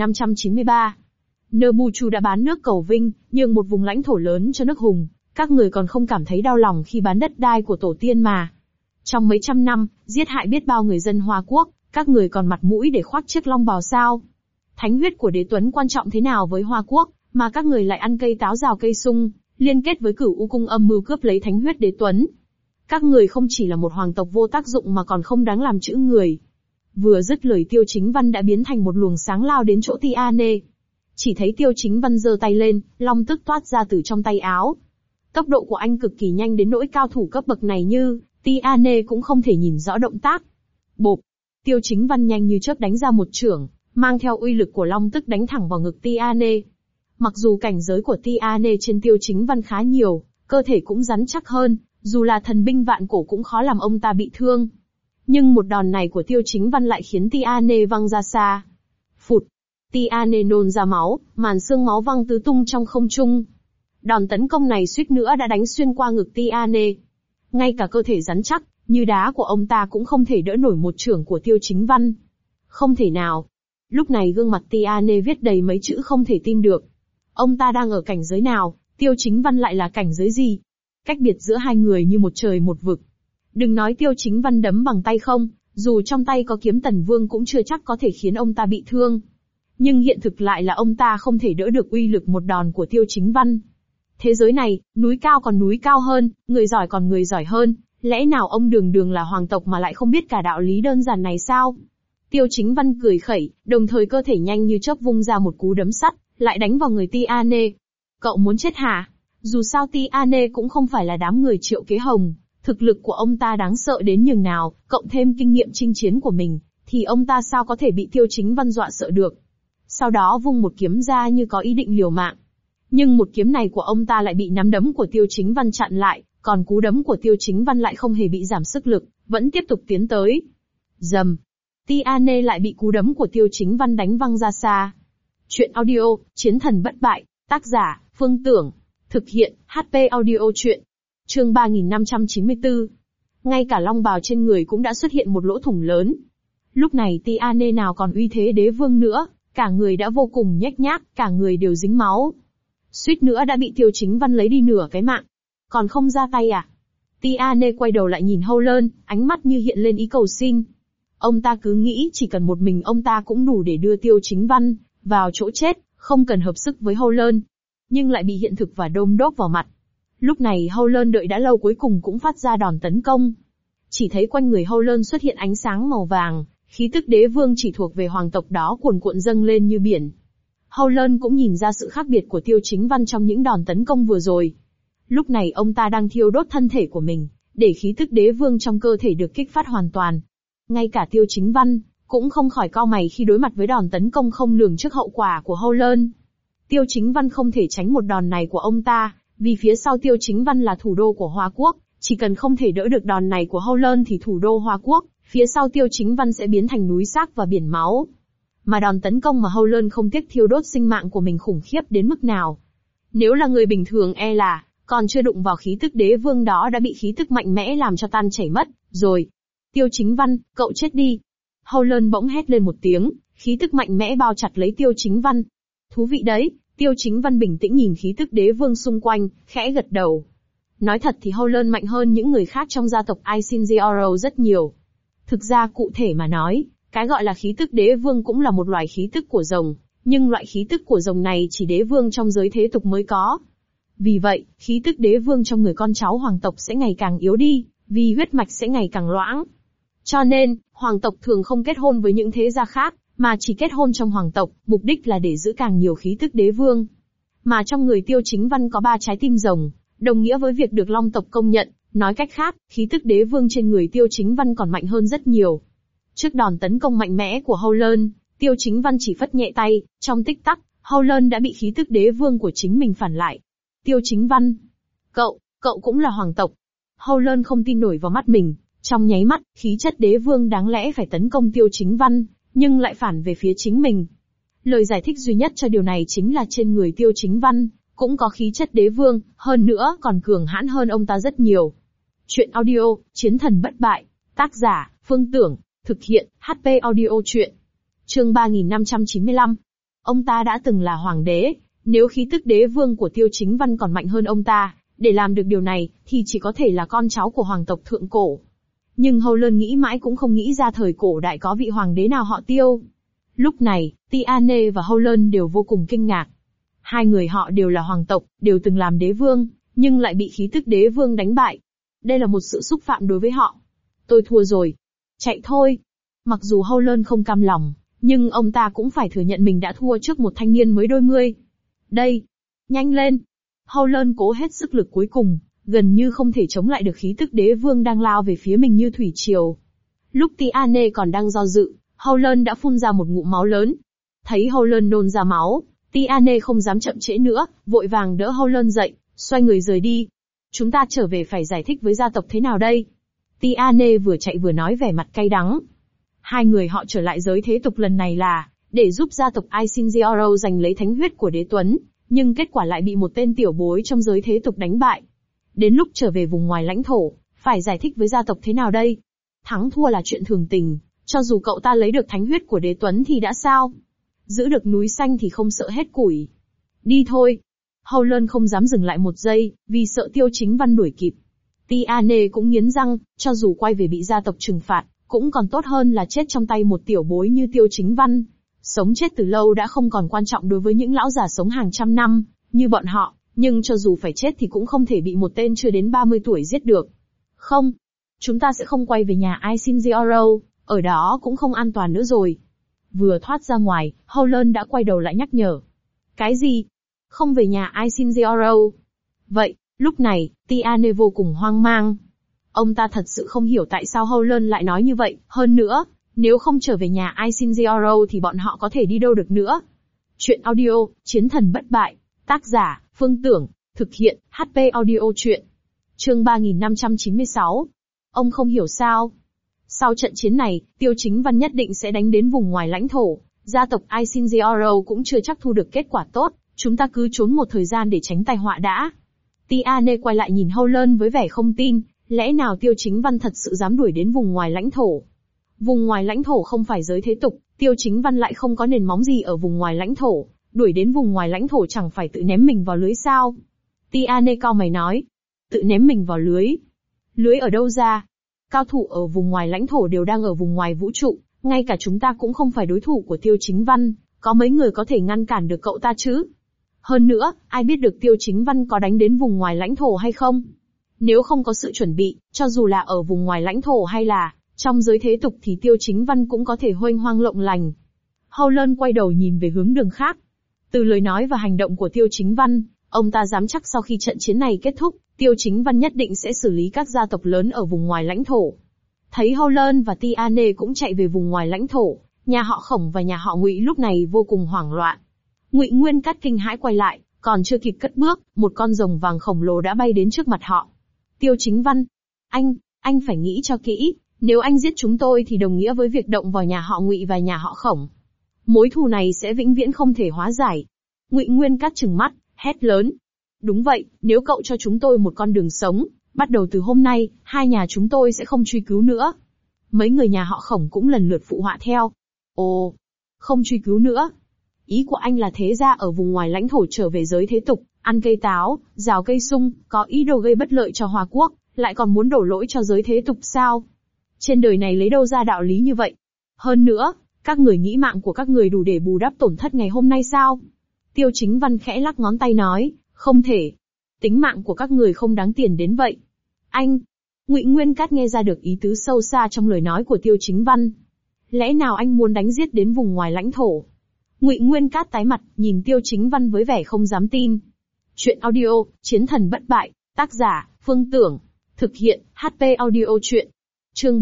3593. Nebuchu đã bán nước Cầu Vinh, nhường một vùng lãnh thổ lớn cho nước Hùng. Các người còn không cảm thấy đau lòng khi bán đất đai của tổ tiên mà. Trong mấy trăm năm, giết hại biết bao người dân Hoa Quốc, các người còn mặt mũi để khoác chiếc long bào sao? Thánh huyết của Đế Tuấn quan trọng thế nào với Hoa Quốc, mà các người lại ăn cây táo rào cây sung, liên kết với Cửu U Cung âm mưu cướp lấy thánh huyết Đế Tuấn. Các người không chỉ là một hoàng tộc vô tác dụng mà còn không đáng làm chữ người. Vừa dứt lời Tiêu Chính Văn đã biến thành một luồng sáng lao đến chỗ Tiane. Chỉ thấy Tiêu Chính Văn giơ tay lên, long tức toát ra từ trong tay áo. Tốc độ của anh cực kỳ nhanh đến nỗi cao thủ cấp bậc này như Tiane cũng không thể nhìn rõ động tác. Bộp! Tiêu Chính Văn nhanh như chớp đánh ra một chưởng, mang theo uy lực của long tức đánh thẳng vào ngực Tiane. Mặc dù cảnh giới của Tiane trên Tiêu Chính Văn khá nhiều, cơ thể cũng rắn chắc hơn, dù là thần binh vạn cổ cũng khó làm ông ta bị thương. Nhưng một đòn này của Tiêu Chính Văn lại khiến Tiane văng ra xa. Phụt! Tiane nôn ra máu, màn xương máu văng tứ tung trong không trung. Đòn tấn công này suýt nữa đã đánh xuyên qua ngực Tiane. Ngay cả cơ thể rắn chắc, như đá của ông ta cũng không thể đỡ nổi một chưởng của Tiêu Chính Văn. Không thể nào. Lúc này gương mặt Tiane viết đầy mấy chữ không thể tin được. Ông ta đang ở cảnh giới nào, Tiêu Chính Văn lại là cảnh giới gì? Cách biệt giữa hai người như một trời một vực. Đừng nói Tiêu Chính Văn đấm bằng tay không, dù trong tay có kiếm Tần Vương cũng chưa chắc có thể khiến ông ta bị thương. Nhưng hiện thực lại là ông ta không thể đỡ được uy lực một đòn của Tiêu Chính Văn. Thế giới này, núi cao còn núi cao hơn, người giỏi còn người giỏi hơn, lẽ nào ông đường đường là hoàng tộc mà lại không biết cả đạo lý đơn giản này sao? Tiêu Chính Văn cười khẩy, đồng thời cơ thể nhanh như chớp vung ra một cú đấm sắt, lại đánh vào người Tiane. Cậu muốn chết hả? Dù sao Tiane cũng không phải là đám người Triệu Kế Hồng, thực lực của ông ta đáng sợ đến nhường nào, cộng thêm kinh nghiệm chinh chiến của mình, thì ông ta sao có thể bị Tiêu Chính Văn dọa sợ được. Sau đó vung một kiếm ra như có ý định liều mạng. Nhưng một kiếm này của ông ta lại bị nắm đấm của Tiêu Chính Văn chặn lại, Còn cú đấm của Tiêu Chính Văn lại không hề bị giảm sức lực, vẫn tiếp tục tiến tới. Rầm. Tiane lại bị cú đấm của Tiêu Chính Văn đánh văng ra xa. Chuyện audio, Chiến thần bất bại, tác giả, Phương Tưởng. Thực hiện, HP audio chuyện. Chương 3594. Ngay cả long bào trên người cũng đã xuất hiện một lỗ thủng lớn. Lúc này Tiane nào còn uy thế đế vương nữa, cả người đã vô cùng nhếch nhác, cả người đều dính máu. Suýt nữa đã bị Tiêu Chính Văn lấy đi nửa cái mạng. Còn không ra tay à? Tiane quay đầu lại nhìn Hầu Lơn, ánh mắt như hiện lên ý cầu xin. Ông ta cứ nghĩ chỉ cần một mình ông ta cũng đủ để đưa Tiêu Chính Văn vào chỗ chết, không cần hợp sức với Hầu Lơn. Nhưng lại bị hiện thực và đôm đốp vào mặt. Lúc này Hầu Lơn đợi đã lâu cuối cùng cũng phát ra đòn tấn công. Chỉ thấy quanh người Hầu Lơn xuất hiện ánh sáng màu vàng, khí tức đế vương chỉ thuộc về hoàng tộc đó cuồn cuộn dâng lên như biển. Hầu Lơn cũng nhìn ra sự khác biệt của Tiêu Chính Văn trong những đòn tấn công vừa rồi. Lúc này ông ta đang thiêu đốt thân thể của mình, để khí tức đế vương trong cơ thể được kích phát hoàn toàn. Ngay cả Tiêu Chính Văn cũng không khỏi cau mày khi đối mặt với đòn tấn công không lường trước hậu quả của Hầu Lơn. Tiêu Chính Văn không thể tránh một đòn này của ông ta, vì phía sau Tiêu Chính Văn là thủ đô của Hoa Quốc, chỉ cần không thể đỡ được đòn này của Hầu Lơn thì thủ đô Hoa Quốc, phía sau Tiêu Chính Văn sẽ biến thành núi xác và biển máu. Mà đòn tấn công mà Hầu Lơn không tiếc thiêu đốt sinh mạng của mình khủng khiếp đến mức nào. Nếu là người bình thường là, còn chưa đụng vào khí tức đế vương đó đã bị khí tức mạnh mẽ làm cho tan chảy mất, rồi. Tiêu Chính Văn, cậu chết đi. Hầu Lơn bỗng hét lên một tiếng, khí tức mạnh mẽ bao chặt lấy Tiêu Chính Văn. Thú vị đấy, Tiêu Chính Văn bình tĩnh nhìn khí tức đế vương xung quanh, khẽ gật đầu. Nói thật thì Hầu Lơn mạnh hơn những người khác trong gia tộc Isinzioro rất nhiều. Thực ra cụ thể mà nói, cái gọi là khí tức đế vương cũng là một loại khí tức của rồng, nhưng loại khí tức của rồng này chỉ đế vương trong giới thế tục mới có. Vì vậy, khí tức đế vương trong người con cháu hoàng tộc sẽ ngày càng yếu đi, vì huyết mạch sẽ ngày càng loãng. Cho nên, hoàng tộc thường không kết hôn với những thế gia khác, mà chỉ kết hôn trong hoàng tộc, mục đích là để giữ càng nhiều khí tức đế vương. Mà trong người Tiêu Chính Văn có 3 trái tim rồng, đồng nghĩa với việc được long tộc công nhận, nói cách khác, khí tức đế vương trên người Tiêu Chính Văn còn mạnh hơn rất nhiều. Trước đòn tấn công mạnh mẽ của Hầu Lơn, Tiêu Chính Văn chỉ phất nhẹ tay, trong tích tắc, Hầu Lơn đã bị khí tức đế vương của chính mình phản lại. Tiêu Chính Văn, cậu cũng là hoàng tộc. Hầu Lơn không tin nổi vào mắt mình, trong nháy mắt, khí chất đế vương đáng lẽ phải tấn công Tiêu Chính Văn, nhưng lại phản về phía chính mình. Lời giải thích duy nhất cho điều này chính là trên người Tiêu Chính Văn cũng có khí chất đế vương, hơn nữa còn cường hãn hơn ông ta rất nhiều. Chuyện audio, Chiến thần bất bại, tác giả, Phương Tưởng, thực hiện, HP audio chuyện. Chương 3595. Ông ta đã từng là hoàng đế, nếu khí tức đế vương của Tiêu Chính Văn còn mạnh hơn ông ta, để làm được điều này, thì chỉ có thể là con cháu của hoàng tộc thượng cổ. Nhưng Hầu Lơn nghĩ mãi cũng không nghĩ ra thời cổ đại có vị hoàng đế nào họ Tiêu. Lúc này, Tiane và Hầu Lơn đều vô cùng kinh ngạc. Hai người họ đều là hoàng tộc, đều từng làm đế vương, nhưng lại bị khí tức đế vương đánh bại. Đây là một sự xúc phạm đối với họ. Tôi thua rồi. Chạy thôi. Mặc dù Hầu Lơn không cam lòng, nhưng ông ta cũng phải thừa nhận mình đã thua trước một thanh niên mới đôi mươi. Đây. Nhanh lên. Hầu Lơn cố hết sức lực cuối cùng, gần như không thể chống lại được khí tức đế vương đang lao về phía mình như thủy triều. Lúc Tiane còn đang do dự, Hầu Lơn đã phun ra một ngụm máu lớn. Thấy Hầu Lơn nôn ra máu, Tiane không dám chậm trễ nữa, vội vàng đỡ Hầu Lơn dậy, xoay người rời đi. Chúng ta trở về phải giải thích với gia tộc thế nào đây? Tiane vừa chạy vừa nói vẻ mặt cay đắng. Hai người họ trở lại giới thế tục lần này là để giúp gia tộc Isinzioro giành lấy thánh huyết của đế tuấn, nhưng kết quả lại bị một tên tiểu bối trong giới thế tục đánh bại. Đến lúc trở về vùng ngoài lãnh thổ, phải giải thích với gia tộc thế nào đây? Thắng thua là chuyện thường tình, cho dù cậu ta lấy được thánh huyết của đế tuấn thì đã sao? Giữ được núi xanh thì không sợ hết củi. Đi thôi. Hầu Lơn không dám dừng lại một giây, vì sợ Tiêu Chính Văn đuổi kịp. Tiane cũng nghiến răng, cho dù quay về bị gia tộc trừng phạt, cũng còn tốt hơn là chết trong tay một tiểu bối như Tiêu Chính Văn. Sống chết từ lâu đã không còn quan trọng đối với những lão già sống hàng trăm năm, như bọn họ, nhưng cho dù phải chết thì cũng không thể bị một tên chưa đến 30 tuổi giết được. Không, chúng ta sẽ không quay về nhà Isinzioro, ở đó cũng không an toàn nữa rồi. Vừa thoát ra ngoài, Hầu Lơn đã quay đầu lại nhắc nhở. Cái gì? Không về nhà Isinzioro? Vậy, lúc này, Tiane vô cùng hoang mang. Ông ta thật sự không hiểu tại sao Hầu Lơn lại nói như vậy, hơn nữa, nếu không trở về nhà Isinzioro thì bọn họ có thể đi đâu được nữa. Chuyện audio, Chiến thần bất bại, tác giả, Phương Tưởng, thực hiện, HP audio chuyện. Chương 3596. Ông không hiểu sao? Sau trận chiến này, Tiêu Chính Văn nhất định sẽ đánh đến vùng ngoài lãnh thổ. Gia tộc Aisinzero cũng chưa chắc thu được kết quả tốt, chúng ta cứ trốn một thời gian để tránh tai họa đã. Tiane quay lại nhìn Howland với vẻ không tin, lẽ nào Tiêu Chính Văn thật sự dám đuổi đến vùng ngoài lãnh thổ? Vùng ngoài lãnh thổ không phải giới thế tục, Tiêu Chính Văn lại không có nền móng gì ở vùng ngoài lãnh thổ, đuổi đến vùng ngoài lãnh thổ chẳng phải tự ném mình vào lưới sao? Tiane cau mày nói, tự ném mình vào lưới? Lưới ở đâu ra? Cao thủ ở vùng ngoài lãnh thổ đều đang ở vùng ngoài vũ trụ, ngay cả chúng ta cũng không phải đối thủ của Tiêu Chính Văn, có mấy người có thể ngăn cản được cậu ta chứ? Hơn nữa, ai biết được Tiêu Chính Văn có đánh đến vùng ngoài lãnh thổ hay không? Nếu không có sự chuẩn bị, cho dù là ở vùng ngoài lãnh thổ hay là trong giới thế tục thì Tiêu Chính Văn cũng có thể huênh hoang lộng lành. Howland quay đầu nhìn về hướng đường khác. Từ lời nói và hành động của Tiêu Chính Văn, ông ta dám chắc sau khi trận chiến này kết thúc, Tiêu Chính Văn nhất định sẽ xử lý các gia tộc lớn ở vùng ngoài lãnh thổ. Thấy Howland và Tiane cũng chạy về vùng ngoài lãnh thổ, nhà họ Khổng và nhà họ Ngụy lúc này vô cùng hoảng loạn. Ngụy Nguyên Cát kinh hãi quay lại, còn chưa kịp cất bước, một con rồng vàng khổng lồ đã bay đến trước mặt họ. Tiêu Chính Văn, anh phải nghĩ cho kỹ, nếu anh giết chúng tôi thì đồng nghĩa với việc động vào nhà họ Ngụy và nhà họ Khổng. Mối thù này sẽ vĩnh viễn không thể hóa giải. Ngụy Nguyên Cát trừng mắt, hét lớn. Đúng vậy, nếu cậu cho chúng tôi một con đường sống, bắt đầu từ hôm nay, hai nhà chúng tôi sẽ không truy cứu nữa. Mấy người nhà họ Khổng cũng lần lượt phụ họa theo. Ồ, không truy cứu nữa. Ý của anh là thế gia ở vùng ngoài lãnh thổ trở về giới thế tục, ăn cây táo, rào cây sung, có ý đồ gây bất lợi cho Hoa Quốc, lại còn muốn đổ lỗi cho giới thế tục sao? Trên đời này lấy đâu ra đạo lý như vậy? Hơn nữa, các người nghĩ mạng của các người đủ để bù đắp tổn thất ngày hôm nay sao? Tiêu Chính Văn khẽ lắc ngón tay nói, không thể. Tính mạng của các người không đáng tiền đến vậy. Anh! Ngụy Nguyên Cát nghe ra được ý tứ sâu xa trong lời nói của Tiêu Chính Văn. Lẽ nào anh muốn đánh giết đến vùng ngoài lãnh thổ? Ngụy Nguyên Cát tái mặt, nhìn Tiêu Chính Văn với vẻ không dám tin. Chuyện audio, Chiến thần bất bại, tác giả, Phương Tưởng. Thực hiện, HP audio chuyện. Chương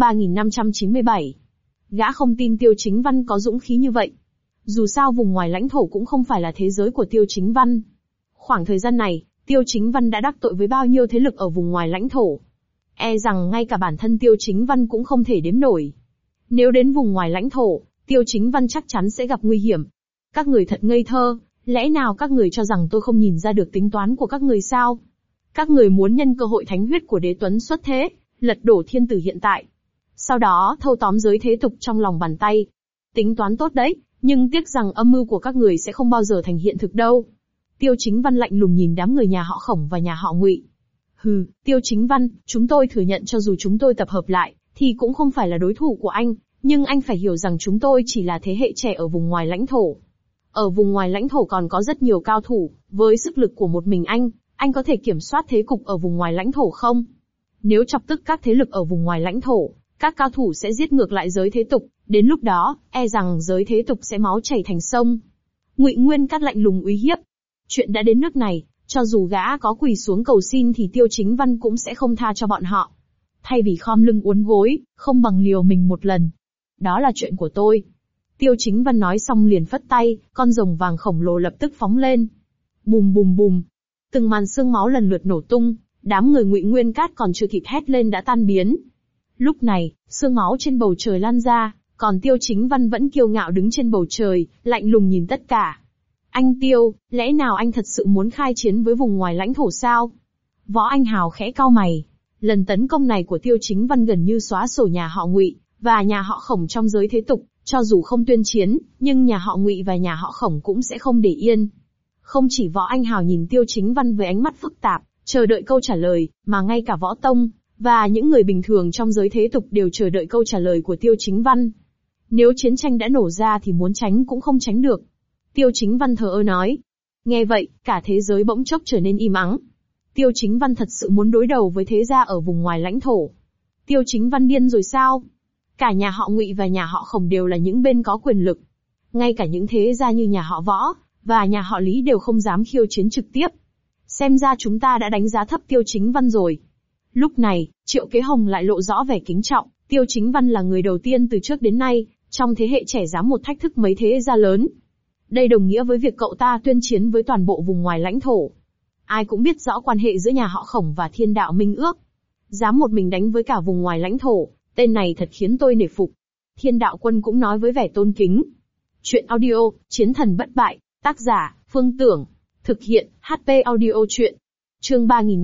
3597. Gã không tin Tiêu Chính Văn có dũng khí như vậy. Dù sao vùng ngoài lãnh thổ cũng không phải là thế giới của Tiêu Chính Văn. Khoảng thời gian này, Tiêu Chính Văn đã đắc tội với bao nhiêu thế lực ở vùng ngoài lãnh thổ. E rằng ngay cả bản thân Tiêu Chính Văn cũng không thể đếm nổi. Nếu đến vùng ngoài lãnh thổ, Tiêu Chính Văn chắc chắn sẽ gặp nguy hiểm. Các người thật ngây thơ, lẽ nào các người cho rằng tôi không nhìn ra được tính toán của các người sao? Các người muốn nhân cơ hội thánh huyết của đế tuấn xuất thế, lật đổ thiên tử hiện tại. Sau đó thâu tóm giới thế tục trong lòng bàn tay. Tính toán tốt đấy, nhưng tiếc rằng âm mưu của các người sẽ không bao giờ thành hiện thực đâu. Tiêu Chính Văn lạnh lùng nhìn đám người nhà họ Khổng và nhà họ Ngụy. Hừ, Tiêu Chính Văn, chúng tôi thừa nhận cho dù chúng tôi tập hợp lại, thì cũng không phải là đối thủ của anh, nhưng anh phải hiểu rằng chúng tôi chỉ là thế hệ trẻ ở vùng ngoài lãnh thổ. Ở vùng ngoài lãnh thổ còn có rất nhiều cao thủ, với sức lực của một mình anh có thể kiểm soát thế cục ở vùng ngoài lãnh thổ không? Nếu chọc tức các thế lực ở vùng ngoài lãnh thổ, các cao thủ sẽ giết ngược lại giới thế tục, đến lúc đó, e rằng giới thế tục sẽ máu chảy thành sông. Ngụy Nguyên Cát lạnh lùng uy hiếp. Chuyện đã đến nước này, cho dù gã có quỳ xuống cầu xin thì Tiêu Chính Văn cũng sẽ không tha cho bọn họ. Thay vì khom lưng uốn gối, không bằng liều mình một lần. Đó là chuyện của tôi. Tiêu Chính Văn nói xong liền phất tay, con rồng vàng khổng lồ lập tức phóng lên. Bùm bùm bùm. Từng màn xương máu lần lượt nổ tung, đám người Ngụy Nguyên Cát còn chưa kịp hét lên đã tan biến. Lúc này, xương máu trên bầu trời lan ra, còn Tiêu Chính Văn vẫn kiêu ngạo đứng trên bầu trời, lạnh lùng nhìn tất cả. Anh Tiêu, lẽ nào anh thật sự muốn khai chiến với vùng ngoài lãnh thổ sao? Võ Anh Hào khẽ cau mày. Lần tấn công này của Tiêu Chính Văn gần như xóa sổ nhà họ Ngụy và nhà họ Khổng trong giới thế tục, cho dù không tuyên chiến, nhưng nhà họ Ngụy và nhà họ Khổng cũng sẽ không để yên. Không chỉ Võ Anh Hào nhìn Tiêu Chính Văn với ánh mắt phức tạp, chờ đợi câu trả lời, mà ngay cả Võ Tông và những người bình thường trong giới thế tục đều chờ đợi câu trả lời của Tiêu Chính Văn. Nếu chiến tranh đã nổ ra thì muốn tránh cũng không tránh được. Tiêu Chính Văn thờ ơ nói. Nghe vậy, cả thế giới bỗng chốc trở nên im ắng. Tiêu Chính Văn thật sự muốn đối đầu với thế gia ở vùng ngoài lãnh thổ. Tiêu Chính Văn điên rồi sao? Cả nhà họ Ngụy và nhà họ Khổng đều là những bên có quyền lực. Ngay cả những thế gia như nhà họ Võ và nhà họ Lý đều không dám khiêu chiến trực tiếp. Xem ra chúng ta đã đánh giá thấp Tiêu Chính Văn rồi. Lúc này, Triệu Kế Hồng lại lộ rõ vẻ kính trọng. Tiêu Chính Văn là người đầu tiên từ trước đến nay, trong thế hệ trẻ dám một thách thức mấy thế gia lớn. Đây đồng nghĩa với việc cậu ta tuyên chiến với toàn bộ vùng ngoài lãnh thổ. ai cũng biết rõ quan hệ giữa nhà họ Khổng và Thiên Đạo Minh Ước. Dám một mình đánh với cả vùng ngoài lãnh thổ, tên này thật khiến tôi nể phục. Thiên Đạo Quân cũng nói với vẻ tôn kính. Chuyện audio, Chiến thần bất bại, tác giả, Phương Tưởng. Thực hiện, HP Audio Chuyện. Chương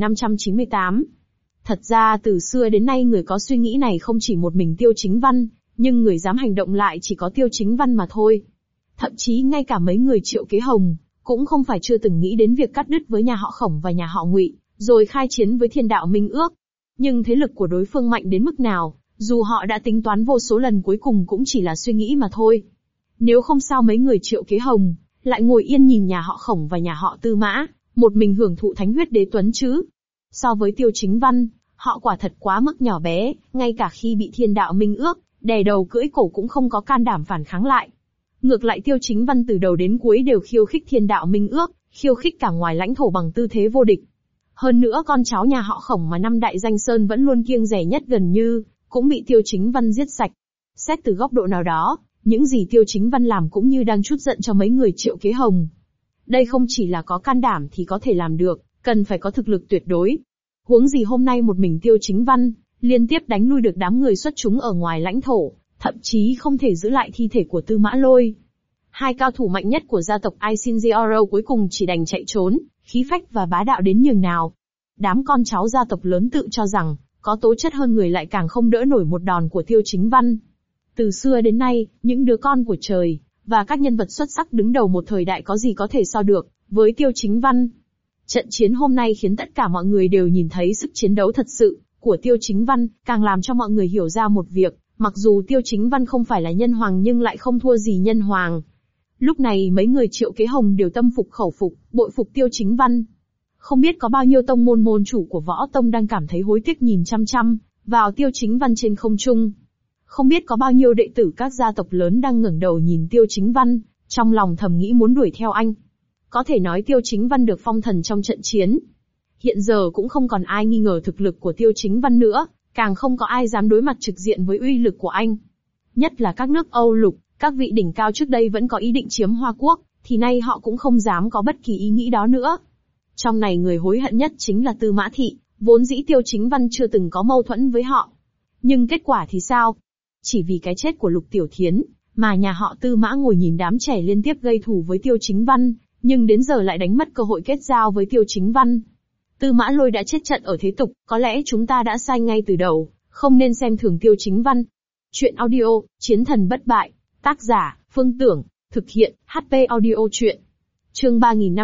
3598. Thật ra từ xưa đến nay người có suy nghĩ này không chỉ một mình Tiêu Chính Văn, nhưng người dám hành động lại chỉ có Tiêu Chính Văn mà thôi. Thậm chí ngay cả mấy người Triệu Kế Hồng, cũng không phải chưa từng nghĩ đến việc cắt đứt với nhà họ Khổng và nhà họ Ngụy, rồi khai chiến với Thiên Đạo Minh Ước. Nhưng thế lực của đối phương mạnh đến mức nào, dù họ đã tính toán vô số lần cuối cùng cũng chỉ là suy nghĩ mà thôi. Nếu không sao mấy người Triệu Kế Hồng lại ngồi yên nhìn nhà họ Khổng và nhà họ Tư Mã, một mình hưởng thụ thánh huyết đế tuấn chứ. So với Tiêu Chính Văn, họ quả thật quá mức nhỏ bé, ngay cả khi bị Thiên Đạo Minh Ước đè đầu cưỡi cổ cũng không có can đảm phản kháng lại. Ngược lại Tiêu Chính Văn từ đầu đến cuối đều khiêu khích Thiên Đạo Minh Ước, khiêu khích cả ngoài lãnh thổ bằng tư thế vô địch. Hơn nữa con cháu nhà họ Khổng mà năm đại danh sơn vẫn luôn kiêng dè nhất gần như, cũng bị Tiêu Chính Văn giết sạch. Xét từ góc độ nào đó, những gì Tiêu Chính Văn làm cũng như đang trút giận cho mấy người Triệu Kế Hồng. Đây không chỉ là có can đảm thì có thể làm được, cần phải có thực lực tuyệt đối. Huống gì hôm nay một mình Tiêu Chính Văn, liên tiếp đánh lui được đám người xuất chúng ở ngoài lãnh thổ, thậm chí không thể giữ lại thi thể của Tư Mã Lôi. Hai cao thủ mạnh nhất của gia tộc Aisinzeoro cuối cùng chỉ đành chạy trốn, khí phách và bá đạo đến nhường nào. Đám con cháu gia tộc lớn tự cho rằng, có tố chất hơn người lại càng không đỡ nổi một đòn của Tiêu Chính Văn. Từ xưa đến nay, những đứa con của trời, và các nhân vật xuất sắc đứng đầu một thời đại có gì có thể so được với Tiêu Chính Văn. Trận chiến hôm nay khiến tất cả mọi người đều nhìn thấy sức chiến đấu thật sự của Tiêu Chính Văn, càng làm cho mọi người hiểu ra một việc, mặc dù Tiêu Chính Văn không phải là nhân hoàng nhưng lại không thua gì nhân hoàng. Lúc này mấy người Triệu Kế Hồng đều tâm phục khẩu phục, bội phục Tiêu Chính Văn. Không biết có bao nhiêu tông môn môn chủ của võ tông đang cảm thấy hối tiếc nhìn chăm chăm vào Tiêu Chính Văn trên không trung. Không biết có bao nhiêu đệ tử các gia tộc lớn đang ngẩng đầu nhìn Tiêu Chính Văn, trong lòng thầm nghĩ muốn đuổi theo anh. Có thể nói Tiêu Chính Văn được phong thần trong trận chiến. Hiện giờ cũng không còn ai nghi ngờ thực lực của Tiêu Chính Văn nữa, càng không có ai dám đối mặt trực diện với uy lực của anh. Nhất là các nước Âu Lục, các vị đỉnh cao trước đây vẫn có ý định chiếm Hoa Quốc, thì nay họ cũng không dám có bất kỳ ý nghĩ đó nữa. Trong này người hối hận nhất chính là Tư Mã Thị, vốn dĩ Tiêu Chính Văn chưa từng có mâu thuẫn với họ. Nhưng kết quả thì sao? Chỉ vì cái chết của Lục Tiểu Thiến, mà nhà họ Tư Mã ngồi nhìn đám trẻ liên tiếp gây thù với Tiêu Chính Văn, nhưng đến giờ lại đánh mất cơ hội kết giao với Tiêu Chính Văn. Tư Mã Lôi đã chết trận ở thế tục, có lẽ chúng ta đã sai ngay từ đầu, không nên xem thường Tiêu Chính Văn. Chuyện audio, Chiến thần bất bại, tác giả, Phương Tưởng, thực hiện, HP Audio Chuyện. Chương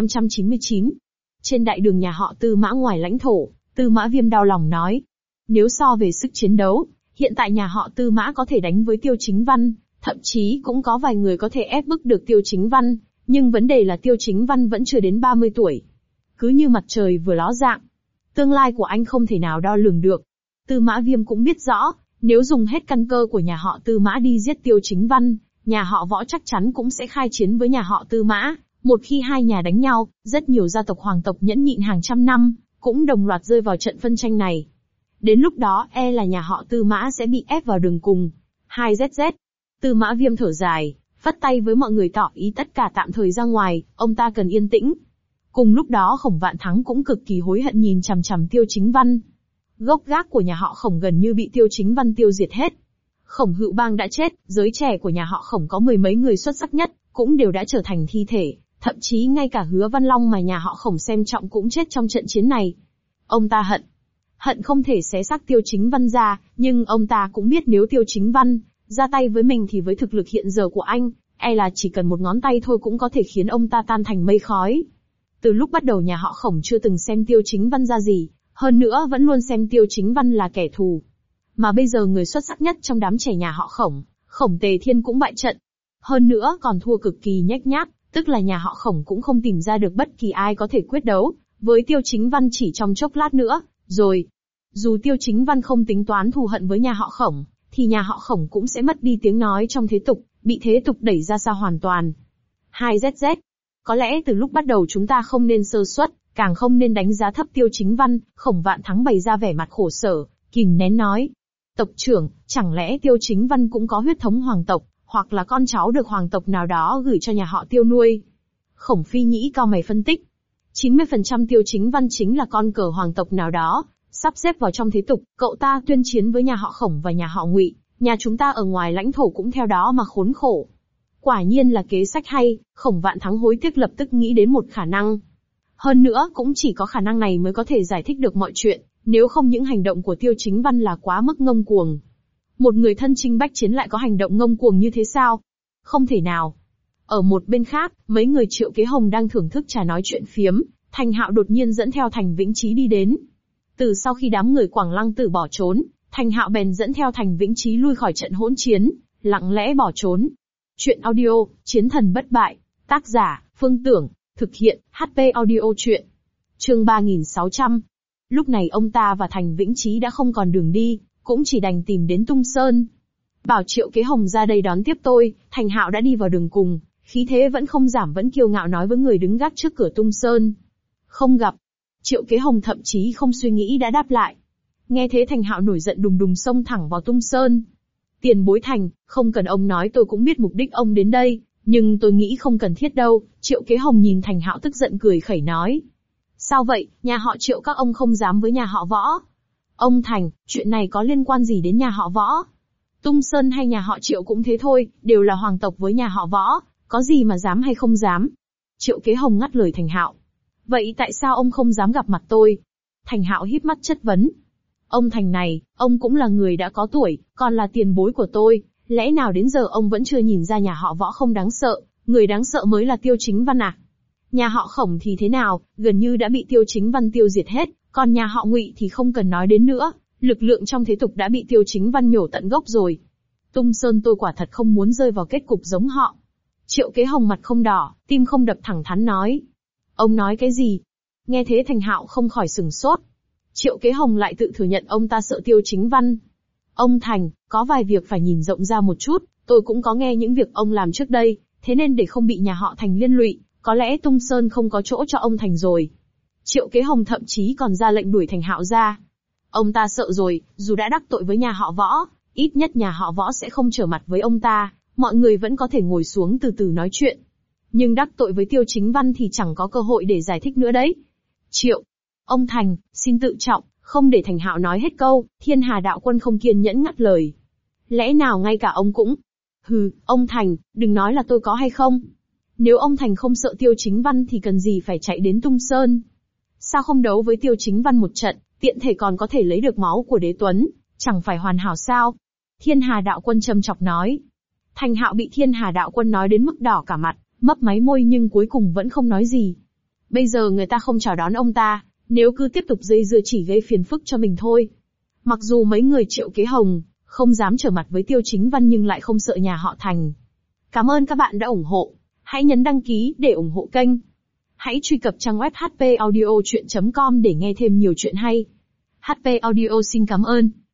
3599. Trên đại đường nhà họ Tư Mã ngoài lãnh thổ, Tư Mã Viêm đau lòng nói. Nếu so về sức chiến đấu, hiện tại nhà họ Tư Mã có thể đánh với Tiêu Chính Văn, thậm chí cũng có vài người có thể ép bức được Tiêu Chính Văn, nhưng vấn đề là Tiêu Chính Văn vẫn chưa đến 30 tuổi. Cứ như mặt trời vừa ló dạng. Tương lai của anh không thể nào đo lường được. Tư Mã Viêm cũng biết rõ, nếu dùng hết căn cơ của nhà họ Tư Mã đi giết Tiêu Chính Văn, nhà họ Võ chắc chắn cũng sẽ khai chiến với nhà họ Tư Mã. Một khi hai nhà đánh nhau, rất nhiều gia tộc hoàng tộc nhẫn nhịn hàng trăm năm, cũng đồng loạt rơi vào trận phân tranh này. Đến lúc đó e là nhà họ Tư Mã sẽ bị ép vào đường cùng. 2ZZ. Tư Mã Viêm thở dài, phất tay với mọi người tỏ ý tất cả tạm thời ra ngoài, ông ta cần yên tĩnh. Cùng lúc đó Khổng Vạn Thắng cũng cực kỳ hối hận nhìn chằm chằm Tiêu Chính Văn. Gốc gác của nhà họ Khổng gần như bị Tiêu Chính Văn tiêu diệt hết. Khổng Hữu Bang đã chết, giới trẻ của nhà họ Khổng có mười mấy người xuất sắc nhất, cũng đều đã trở thành thi thể, thậm chí ngay cả Hứa Văn Long mà nhà họ Khổng xem trọng cũng chết trong trận chiến này. Ông ta hận không thể xé xác Tiêu Chính Văn ra, nhưng ông ta cũng biết nếu Tiêu Chính Văn ra tay với mình thì với thực lực hiện giờ của anh, e là chỉ cần một ngón tay thôi cũng có thể khiến ông ta tan thành mây khói. Từ lúc bắt đầu nhà họ Khổng chưa từng xem Tiêu Chính Văn ra gì, hơn nữa vẫn luôn xem Tiêu Chính Văn là kẻ thù. Mà bây giờ người xuất sắc nhất trong đám trẻ nhà họ Khổng, Khổng Tề Thiên cũng bại trận. Hơn nữa còn thua cực kỳ nhếch nhác, tức là nhà họ Khổng cũng không tìm ra được bất kỳ ai có thể quyết đấu với Tiêu Chính Văn chỉ trong chốc lát nữa, rồi. Dù Tiêu Chính Văn không tính toán thù hận với nhà họ Khổng, thì nhà họ Khổng cũng sẽ mất đi tiếng nói trong thế tục, bị thế tục đẩy ra xa hoàn toàn. 2ZZ. Có lẽ từ lúc bắt đầu chúng ta không nên sơ suất, càng không nên đánh giá thấp Tiêu Chính Văn. Khổng Vạn Thắng bày ra vẻ mặt khổ sở, kìm nén nói. Tộc trưởng, chẳng lẽ Tiêu Chính Văn cũng có huyết thống hoàng tộc, hoặc là con cháu được hoàng tộc nào đó gửi cho nhà họ Tiêu nuôi? Khổng Phi Nhĩ cau mày phân tích. 90% Tiêu Chính Văn chính là con cờ hoàng tộc nào đó, sắp xếp vào trong thế tục, cậu ta tuyên chiến với nhà họ Khổng và nhà họ Ngụy, nhà chúng ta ở ngoài lãnh thổ cũng theo đó mà khốn khổ. Quả nhiên là kế sách hay, Khổng Vạn Thắng hối tiếc lập tức nghĩ đến một khả năng. Hơn nữa cũng chỉ có khả năng này mới có thể giải thích được mọi chuyện, nếu không những hành động của Tiêu Chính Văn là quá mức ngông cuồng. Một người thân chinh bách chiến lại có hành động ngông cuồng như thế sao? Không thể nào. Ở một bên khác, mấy người Triệu Kế Hồng đang thưởng thức trà nói chuyện phiếm, Thành Hạo đột nhiên dẫn theo Thành Vĩnh Chí đi đến. Từ sau khi đám người Quảng Lăng Tử bỏ trốn, Thành Hạo bèn dẫn theo Thành Vĩnh Chí lui khỏi trận hỗn chiến, lặng lẽ bỏ trốn. Chuyện audio, Chiến thần bất bại, tác giả, Phương Tưởng, thực hiện, HP audio chuyện. Chương 3600. Lúc này ông ta và Thành Vĩnh Chí đã không còn đường đi, cũng chỉ đành tìm đến Tung Sơn. Bảo Triệu Kế Hồng ra đây đón tiếp tôi, Thành Hạo đã đi vào đường cùng, khí thế vẫn không giảm vẫn kiêu ngạo nói với người đứng gác trước cửa Tung Sơn. Không gặp. Triệu Kế Hồng thậm chí không suy nghĩ đã đáp lại. Nghe thế Thành Hạo nổi giận đùng đùng xông thẳng vào Tung Sơn. Tiền bối Thành, không cần ông nói tôi cũng biết mục đích ông đến đây, nhưng tôi nghĩ không cần thiết đâu. Triệu Kế Hồng nhìn Thành Hạo tức giận cười khẩy nói. Sao vậy, nhà họ Triệu các ông không dám với nhà họ Võ? Ông Thành, chuyện này có liên quan gì đến nhà họ Võ? Tung Sơn hay nhà họ Triệu cũng thế thôi, đều là hoàng tộc với nhà họ Võ, có gì mà dám hay không dám? Triệu Kế Hồng ngắt lời Thành Hạo. Vậy tại sao ông không dám gặp mặt tôi? Thành Hạo híp mắt chất vấn. Ông Thành này, ông cũng là người đã có tuổi, còn là tiền bối của tôi, lẽ nào đến giờ ông vẫn chưa nhìn ra nhà họ Võ không đáng sợ, người đáng sợ mới là Tiêu Chính Văn à? Nhà họ Khổng thì thế nào, gần như đã bị Tiêu Chính Văn tiêu diệt hết, còn nhà họ Ngụy thì không cần nói đến nữa, lực lượng trong thế tục đã bị Tiêu Chính Văn nhổ tận gốc rồi. Tung Sơn tôi quả thật không muốn rơi vào kết cục giống họ. Triệu Kế Hồng mặt không đỏ, tim không đập thẳng thắn nói. Ông nói cái gì? Nghe thế Thành Hạo không khỏi sửng sốt. Triệu Kế Hồng lại tự thừa nhận ông ta sợ Tiêu Chính Văn. Ông Thành, có vài việc phải nhìn rộng ra một chút, tôi cũng có nghe những việc ông làm trước đây, thế nên để không bị nhà họ Thành liên lụy, có lẽ Tung Sơn không có chỗ cho ông Thành rồi. Triệu Kế Hồng thậm chí còn ra lệnh đuổi Thành Hạo ra. Ông ta sợ rồi, dù đã đắc tội với nhà họ Võ, ít nhất nhà họ Võ sẽ không trở mặt với ông ta, mọi người vẫn có thể ngồi xuống từ từ nói chuyện. Nhưng đắc tội với Tiêu Chính Văn thì chẳng có cơ hội để giải thích nữa đấy. Triệu, ông Thành, xin tự trọng, không để Thành Hạo nói hết câu, Thiên Hà đạo quân không kiên nhẫn ngắt lời. Lẽ nào ngay cả ông cũng? Hừ, ông Thành, đừng nói là tôi có hay không. Nếu ông Thành không sợ Tiêu Chính Văn thì cần gì phải chạy đến Tung Sơn? Sao không đấu với Tiêu Chính Văn một trận, tiện thể còn có thể lấy được máu của Đế Tuấn, chẳng phải hoàn hảo sao? Thiên Hà đạo quân trầm chọc nói. Thành Hạo bị Thiên Hà đạo quân nói đến mức đỏ cả mặt, mấp máy môi nhưng cuối cùng vẫn không nói gì. Bây giờ người ta không chào đón ông ta, nếu cứ tiếp tục dây dưa chỉ gây phiền phức cho mình thôi. Mặc dù mấy người Triệu Kế Hồng không dám trở mặt với Tiêu Chính Văn nhưng lại không sợ nhà họ Thành. Cảm ơn các bạn đã ủng hộ. Hãy nhấn đăng ký để ủng hộ kênh. Hãy truy cập trang web hpaudiochuyen.com để nghe thêm nhiều chuyện hay. HP Audio xin cảm ơn.